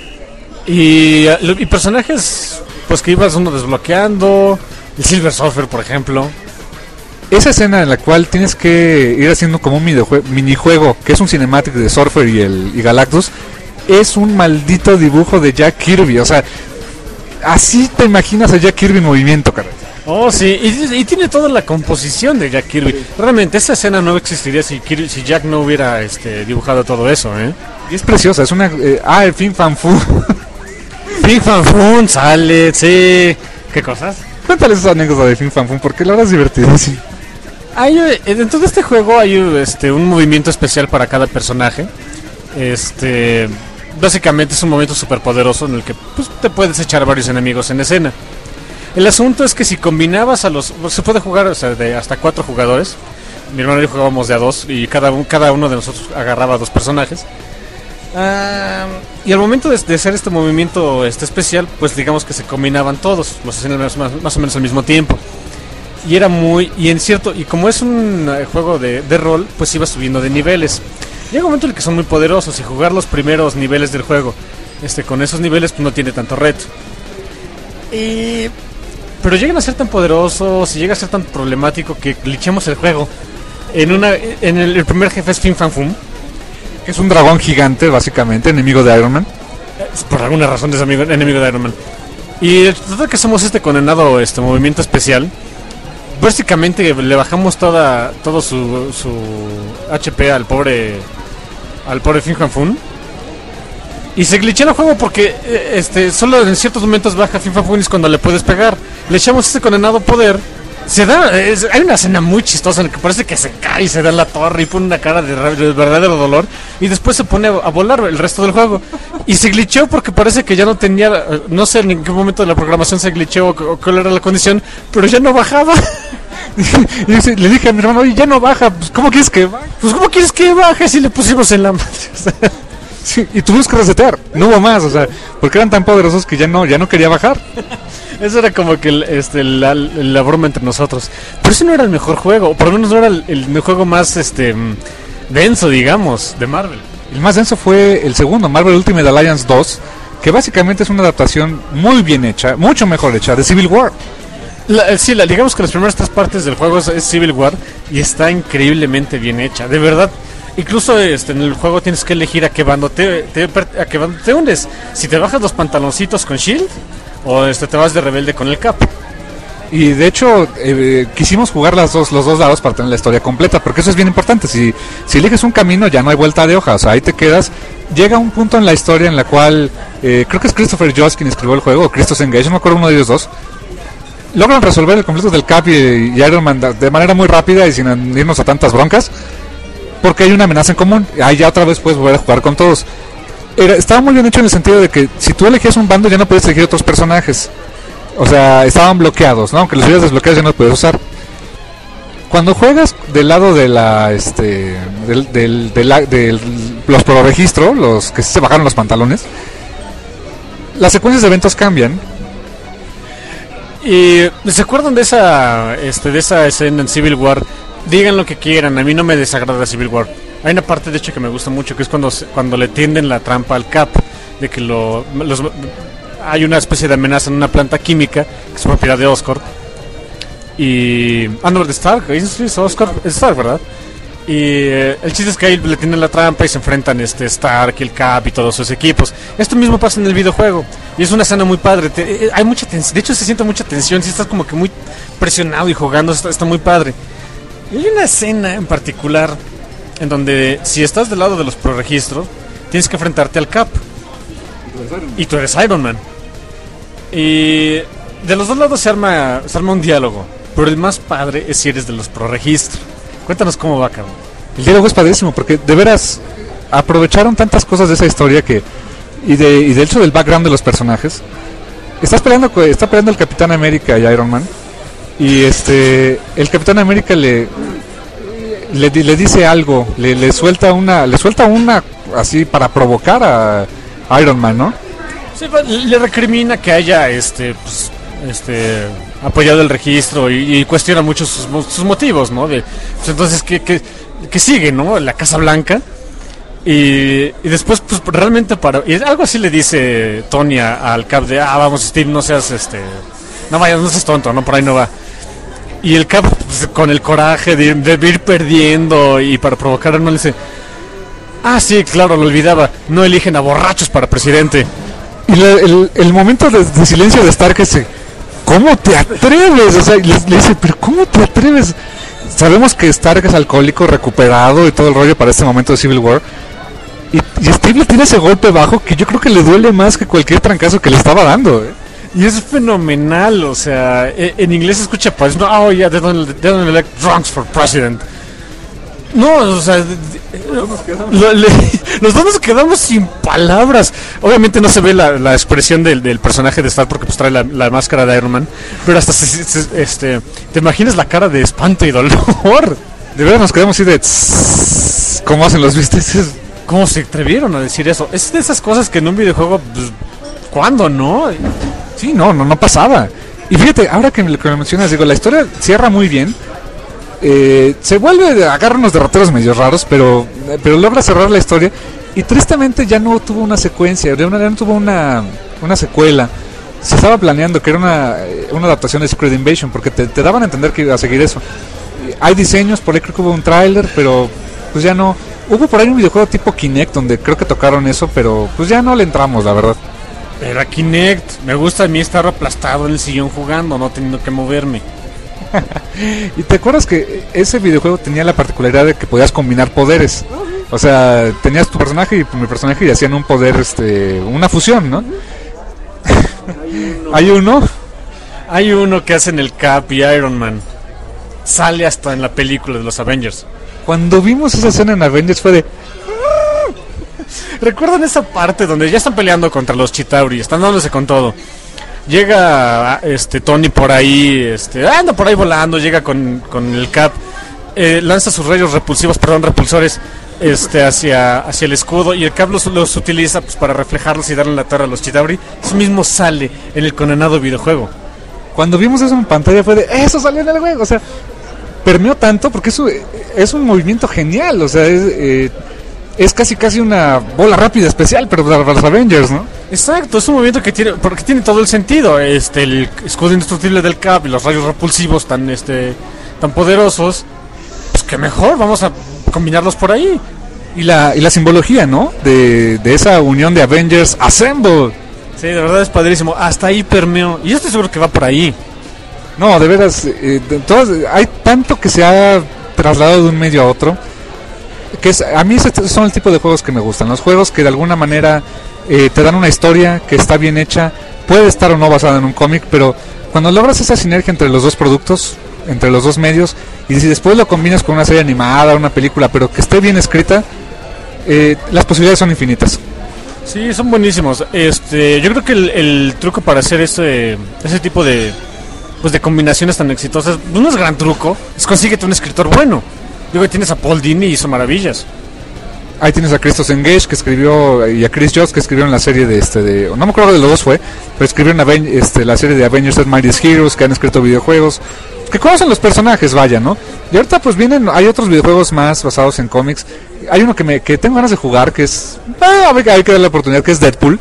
Y, y personajes, pues que ibas uno desbloqueando, el Silver Surfer, por ejemplo. Esa escena en la cual tienes que ir haciendo como un minijue- minijuego, que es un cinematic de Surfer y, el, y Galactus, es un maldito dibujo de Jack Kirby, o sea, así te imaginas a Jack Kirby en movimiento, caray. Oh, sí, y, y tiene toda la composición de Jack Kirby. Realmente esa escena no existiría si, Kirby, si Jack no hubiera este, dibujado todo eso, ¿eh? Y es preciosa, es una... Eh, ah, el Fin Fan Fu. Fin Fan Fun sale, sí. ¿Qué cosas? Cuéntales esa anécdota de Fin Fan Fu, porque la verdad es divertidísimo. Hay, eh, dentro de este juego hay este, un movimiento especial para cada personaje. Este... Básicamente es un momento súper poderoso en el que pues, te puedes echar varios enemigos en escena. El asunto es que si combinabas a los... Se puede jugar, o sea, de hasta cuatro jugadores. Mi hermano y yo jugábamos de a dos y cada, un, cada uno de nosotros agarraba a dos personajes. Uh, y al momento de, de hacer este movimiento este especial, pues digamos que se combinaban todos, los hacían más, más, más o menos al mismo tiempo. Y era muy... Y en cierto... Y como es un uh, juego de, de rol, pues iba subiendo de niveles. Llega un momento en el que son muy poderosos y jugar los primeros niveles del juego este con esos niveles pues no tiene tanto reto. Y... Pero llegan a ser tan poderosos y llega a ser tan problemático que glitchemos el juego. En una en el, el primer jefe es Fin Fan Fum, que es un dragón gigante, básicamente, enemigo de Iron Man. Por alguna razón es amigo, enemigo de Iron Man. Y total que somos este condenado este movimiento especial. Básicamente le bajamos toda todo su, su H P al pobre al pobre Fin Fan Fum. Y se glitchea el juego porque este solo en ciertos momentos baja Fin Fan Fum y es cuando le puedes pegar. Le echamos este condenado poder. Se da, es, hay una escena muy chistosa en la que parece que se cae y se da en la torre y pone una cara de, de verdadero dolor y después se pone a, a volar el resto del juego. Y se glitcheó porque parece que ya no tenía, no sé en qué momento de la programación se glitcheó o, o cuál era la condición, pero ya no bajaba. Y le dije a mi hermano, oye, ya no baja, pues ¿cómo quieres que baje? Pues ¿cómo quieres que baje si le pusimos en la madre? Sí, y tuvimos que resetear, no hubo más, o sea, porque eran tan poderosos que ya no, ya no quería bajar. Eso era como que el, este, la, la broma entre nosotros. Pero ese no era el mejor juego, o por lo menos no era el, el juego más este denso, digamos, de Marvel. El más denso fue el segundo, Marvel Ultimate Alliance dos, que básicamente es una adaptación muy bien hecha, mucho mejor hecha, de Civil War. La, sí, la, digamos que las primeras tres partes del juego es, es Civil War y está increíblemente bien hecha, de verdad. Incluso este, en el juego tienes que elegir a qué bando te, te, a qué bando te unes. Si te bajas los pantaloncitos con Shield o este, te vas de rebelde con el Cap. Y de hecho eh, quisimos jugar las dos, los dos lados para tener la historia completa, porque eso es bien importante. Si, si eliges un camino ya no hay vuelta de hoja, o sea, ahí te quedas. Llega un punto en la historia en la cual eh, creo que es Christopher Joss quien escribió el juego, o Christos Engage, no me acuerdo, uno de ellos dos. Logran resolver el conflicto del Cap y, y Iron Man de manera muy rápida y sin irnos a tantas broncas, porque hay una amenaza en común. Ahí ya otra vez puedes volver a jugar con todos. Era, estaba muy bien hecho en el sentido de que si tú elegías un bando ya no puedes elegir otros personajes. O sea, estaban bloqueados, ¿no? Aunque los hubieras desbloqueado ya no los puedes usar. Cuando juegas del lado de la, este, del, del, de la, del, los pro registro, los que sí se bajaron los pantalones, las secuencias de eventos cambian. Y ¿se acuerdan de esa, este, de esa escena en Civil War? Digan lo que quieran, a mí no me desagrada Civil War. Hay una parte de hecho que me gusta mucho, que es cuando cuando le tienden la trampa al Cap, de que lo, los, hay una especie de amenaza en una planta química que es propiedad de Oscorp. Y ah no, de Stark, es Oscorp, es Stark, ¿verdad? Y eh, el chiste es que ahí le tienen la trampa y se enfrentan este Stark, el Cap y todos sus equipos. Esto mismo pasa en el videojuego y es una escena muy padre. Te, eh, hay mucha tensión, de hecho se siente mucha tensión, si estás como que muy presionado y jugando, está, está muy padre. Y hay una escena en particular en donde si estás del lado de los pro registros tienes que enfrentarte al Cap y tú eres Iron Man. Y de los dos lados se arma, se arma un diálogo, pero el más padre es si eres de los pro registros. Cuéntanos cómo va, cabrón. El diálogo es padrísimo porque de veras aprovecharon tantas cosas de esa historia que y de y de hecho del background de los personajes. Estás peleando está peleando el Capitán América y Iron Man. Y este el Capitán América le le, le dice algo, le, le suelta una le suelta una así para provocar a Iron Man, ¿no? Sí, le recrimina que haya este pues, este, apoyado el registro y, y cuestiona mucho sus, sus motivos, ¿no? De, pues entonces, ¿qué, qué, qué sigue, no? La Casa Blanca. Y, y después, pues realmente para... Y algo así le dice Tony a- al Cap de, ah, vamos Steve, no seas, este... No vayas, no seas tonto, no, por ahí no va. Y el Cap, pues, con el coraje de, de ir perdiendo y para provocar, no le dice... Ah, sí, claro, lo olvidaba. No eligen a borrachos para presidente. Y la- el, el momento de, de silencio de Stark es, eh, ¿cómo te atreves? O sea, y le, le dice, pero ¿cómo te atreves? Sabemos que Stark es alcohólico, recuperado y todo el rollo para este momento de Civil War. Y, y Steve le tiene ese golpe bajo que yo creo que le duele más que cualquier trancazo que le estaba dando. ¿eh? Y es fenomenal, o sea, e- en inglés se escucha pues, no, oh yeah, they don't, they don't elect drunks for president. No, o sea, de- de- lo- le- los dos nos quedamos sin palabras. Obviamente no se ve la, la expresión del, del personaje de Stark porque pues trae la, la máscara de Iron Man, pero hasta se- se- este, te imaginas la cara de espanto y dolor. De verdad nos quedamos así de... tss, ¿cómo hacen los vistes? ¿Cómo se atrevieron a decir eso? Es de esas cosas que en un videojuego, pues, ¿cuándo no? Sí, no, no, no pasaba. Y fíjate, ahora que me, que me mencionas, digo, la historia cierra muy bien. Eh, se vuelve, de- agarra unos derroteros medio raros, pero, pero logra cerrar la historia. Y tristemente ya no tuvo una secuencia, ya no, ya no tuvo una, una secuela. Se estaba planeando que era una, eh, una adaptación de Secret Invasion, porque te, te daban a entender que iba a seguir eso. Eh, Hay diseños, por ahí creo que hubo un tráiler, pero pues ya no. Hubo por ahí un videojuego tipo Kinect donde creo que tocaron eso, pero pues ya no le entramos, la verdad. Pero a Kinect, me gusta a mí estar aplastado en el sillón jugando, no teniendo que moverme. ¿Y te acuerdas que ese videojuego tenía la particularidad de que podías combinar poderes? O sea, tenías tu personaje y mi personaje y hacían un poder, este, una fusión, ¿no? Hay uno. Hay uno que hacen el Cap y Iron Man. Sale hasta en la película de los Avengers. Cuando vimos esa escena en Avengers fue de... ¿Recuerdan esa parte donde ya están peleando contra los Chitauri? Están dándose con todo. Llega este Tony por ahí, este, anda por ahí volando, llega con, con el Cap, eh, lanza sus rayos repulsivos, perdón, repulsores, este, hacia, hacia el escudo, y el Cap los, los utiliza pues, para reflejarlos y darle la torre a los Chitauri. Eso mismo sale en el condenado videojuego. Cuando vimos eso en pantalla fue de... ¡Eso salió en el juego! O sea, permeó tanto porque eso es un movimiento genial. O sea, es, eh, es casi casi una bola rápida especial, pero para los Avengers, ¿no? Exacto, es un movimiento que tiene, porque tiene todo el sentido, este, el escudo indestructible del Cap y los rayos repulsivos tan, este, tan poderosos, pues que mejor, vamos a combinarlos por ahí. Y la, y la simbología, ¿no? De, de esa unión de Avengers Assemble. Sí, de verdad es padrísimo, hasta ahí permeó, y yo estoy seguro que va por ahí. No, de veras, eh, de todas, hay tanto que se ha trasladado de un medio a otro, que es, a mí esos son el tipo de juegos que me gustan, los juegos que de alguna manera eh, te dan una historia que está bien hecha, puede estar o no basada en un cómic, pero cuando logras esa sinergia entre los dos productos, entre los dos medios, y si después lo combinas con una serie animada, una película, pero que esté bien escrita, eh, las posibilidades son infinitas. Sí, son buenísimos. Este, yo creo que el, el truco para hacer ese, ese tipo de, pues de combinaciones tan exitosas, no es gran truco, es consíguete un escritor bueno. Digo, tienes a Paul Dini y hizo maravillas. Ahí tienes a Christos Engage que escribió, y a Chris Joss que escribieron la serie de este de, no me acuerdo de los dos fue, pero escribieron Aven- este, la serie de Avengers and Mightiest Heroes, que han escrito videojuegos, que conocen los personajes, vaya, ¿no? Y ahorita pues vienen, hay otros videojuegos más basados en cómics. Hay uno que me que tengo ganas de jugar, que es, ah, a ver, hay que darle la oportunidad, que es Deadpool,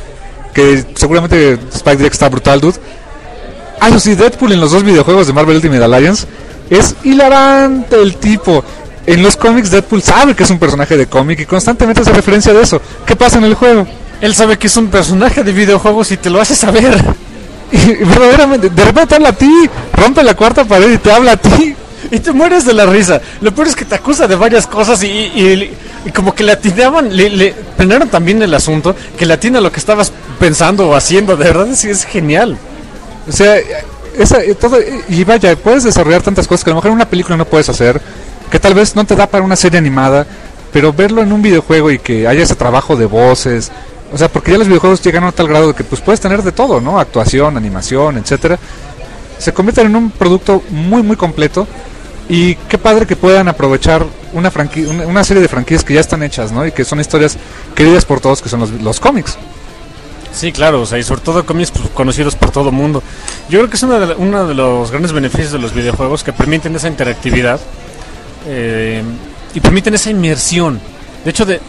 que seguramente Spike Direct está brutal, dude. Ah, eso sí, Deadpool en los dos videojuegos de Marvel Ultimate Alliance es hilarante el tipo. En los cómics Deadpool sabe que es un personaje de cómic y constantemente hace referencia de eso. ¿Qué pasa en el juego? Él sabe que es un personaje de videojuegos y te lo hace saber. Y verdaderamente, de repente te habla a ti, rompe la cuarta pared y te habla a ti. Y te mueres de la risa. Lo peor es que te acusa de varias cosas y, y, y como que le atinaban, le, le planearon también el asunto, que le atina lo que estabas pensando o haciendo. De verdad es, es genial. O sea, esa, todo, y vaya, puedes desarrollar tantas cosas que a lo mejor en una película no puedes hacer, que tal vez no te da para una serie animada, pero verlo en un videojuego y que haya ese trabajo de voces, o sea, porque ya los videojuegos llegan a tal grado de que pues puedes tener de todo, ¿no? Actuación, animación, etcétera. Se convierten en un producto muy muy completo y qué padre que puedan aprovechar una franqui- una, una serie de franquicias que ya están hechas, ¿no? Y que son historias queridas por todos, que son los, los cómics. Sí, claro, o sea, y sobre todo cómics pues, conocidos por todo el mundo. Yo creo que es uno de, uno de los grandes beneficios de los videojuegos que permiten esa interactividad eh, y permiten esa inmersión. De hecho, de,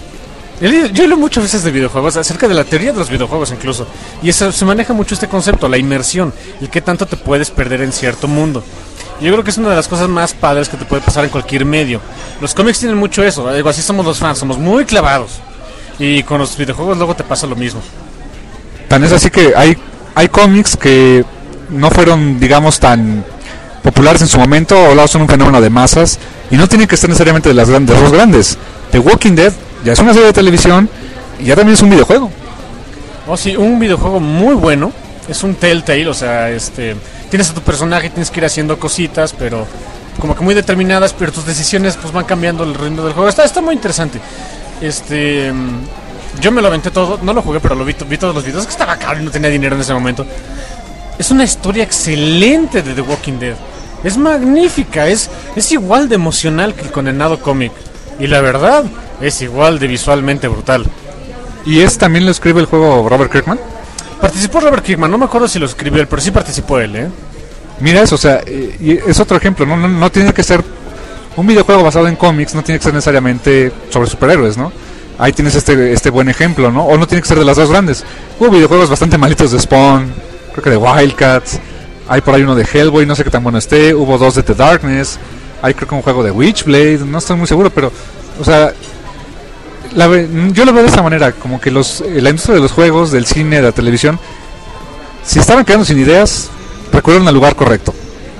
yo hablo muchas veces de videojuegos, acerca de la teoría de los videojuegos incluso, y eso, se maneja mucho este concepto, la inmersión, el qué tanto te puedes perder en cierto mundo. Y yo creo que es una de las cosas más padres que te puede pasar en cualquier medio. Los cómics tienen mucho eso, algo así somos los fans, somos muy clavados. Y con los videojuegos luego te pasa lo mismo. Tan es así que hay, hay cómics que no fueron, digamos, tan populares en su momento, o son un fenómeno de masas, y no tienen que ser necesariamente de las grandes, de los grandes. The Walking Dead ya es una serie de televisión y ya también es un videojuego. Oh, sí, un videojuego muy bueno. Es un Telltale, o sea, este, tienes a tu personaje, tienes que ir haciendo cositas, pero como que muy determinadas, pero tus decisiones pues van cambiando el ritmo del juego. Está, está muy interesante. Este, yo me lo aventé todo, no lo jugué, pero lo vi, vi todos los videos, que estaba caro y no tenía dinero en ese momento. Es una historia excelente de The Walking Dead. Es magnífica, es, es igual de emocional que el condenado cómic. Y la verdad, es igual de visualmente brutal. ¿Y es también lo escribe el juego Robert Kirkman? Participó Robert Kirkman, no me acuerdo si lo escribió él, pero sí participó él, ¿eh? Mira eso, o sea, y es otro ejemplo, ¿no? No, no tiene que ser un videojuego basado en cómics, no tiene que ser necesariamente sobre superhéroes, ¿no? Ahí tienes este este buen ejemplo, ¿no? O no tiene que ser de las dos grandes. Hubo videojuegos bastante malitos de Spawn, creo que de Wildcats, hay por ahí uno de Hellboy, no sé qué tan bueno esté, hubo dos de The Darkness, hay creo que un juego de Witchblade, no estoy muy seguro, pero, o sea, la, yo lo veo de esta manera, como que los la industria de los juegos, del cine, de la televisión, si estaban quedando sin ideas, recurrieron al lugar correcto.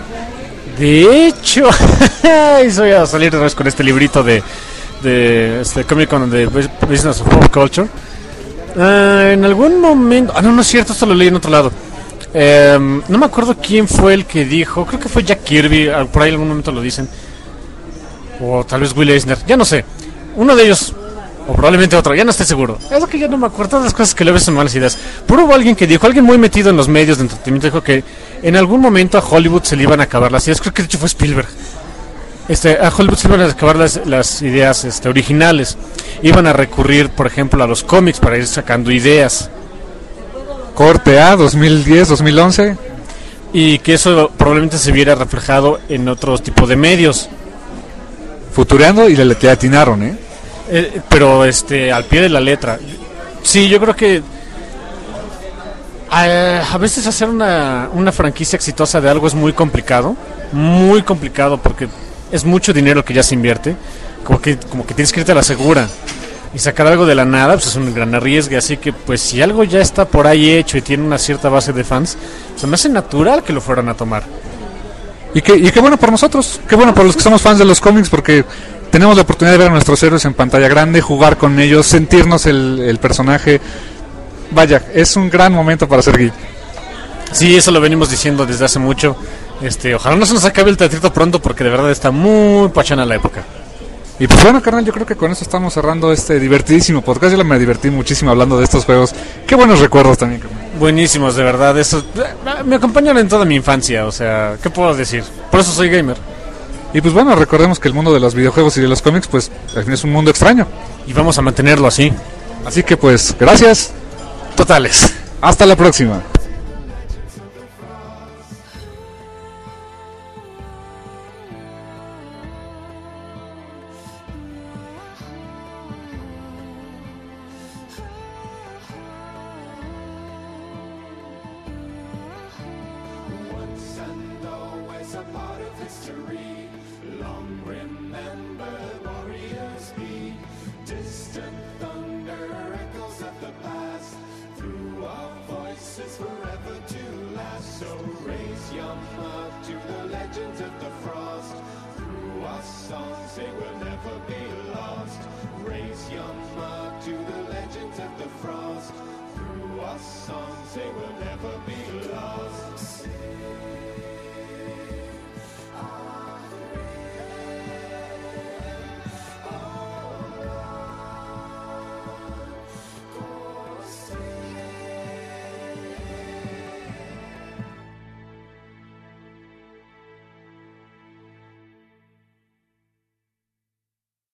De hecho, voy a salir de vez con este librito de, de este Comic Con de Business of Pop Culture. Uh, en algún momento, ah no, no es cierto, esto lo leí en otro lado. Um, no me acuerdo quién fue el que dijo, creo que fue Jack Kirby, por ahí en algún momento lo dicen, o tal vez Will Eisner, ya no sé. Uno de ellos, o probablemente otro, ya no estoy seguro. Es que ya no me acuerdo, todas las cosas que le ves son malas ideas. Pero hubo alguien que dijo, alguien muy metido en los medios de entretenimiento, dijo que en algún momento a Hollywood se le iban a acabar las ideas. Creo que de hecho fue Spielberg. Este, a Hollywood se le iban a acabar las, las ideas este, originales. Iban a recurrir, por ejemplo, a los cómics para ir sacando ideas. Corte A, dos mil diez, dos mil once. Y que eso probablemente se viera reflejado en otros tipos de medios. Futureando y le, le atinaron, ¿eh? Eh, pero este al pie de la letra. Sí, yo creo que a, a veces hacer una, una franquicia exitosa de algo es muy complicado, muy complicado porque es mucho dinero que ya se invierte, como que como que tienes que irte a la segura y sacar algo de la nada, pues es un gran arriesgue, así que pues si algo ya está por ahí hecho y tiene una cierta base de fans, se me hace natural que lo fueran a tomar. Y qué y qué bueno por nosotros, qué bueno por los que somos fans de los cómics, porque tenemos la oportunidad de ver a nuestros héroes en pantalla grande, jugar con ellos, sentirnos el, el personaje. Vaya, es un gran momento para ser geek. Sí, eso lo venimos diciendo desde hace mucho. Este, ojalá no se nos acabe el teatrito pronto porque de verdad está muy pachana la época. Y pues bueno, carnal, yo creo que con eso estamos cerrando este divertidísimo podcast. Yo me divertí muchísimo hablando de estos juegos. Qué buenos recuerdos también, carnal. Buenísimos, de verdad. Eso me acompañaron en toda mi infancia, o sea, ¿qué puedo decir? Por eso soy gamer. Y pues bueno, recordemos que el mundo de los videojuegos y de los cómics, pues al fin es un mundo extraño. Y vamos a mantenerlo así. Así que pues, gracias. Totales. Hasta la próxima. Songs they will never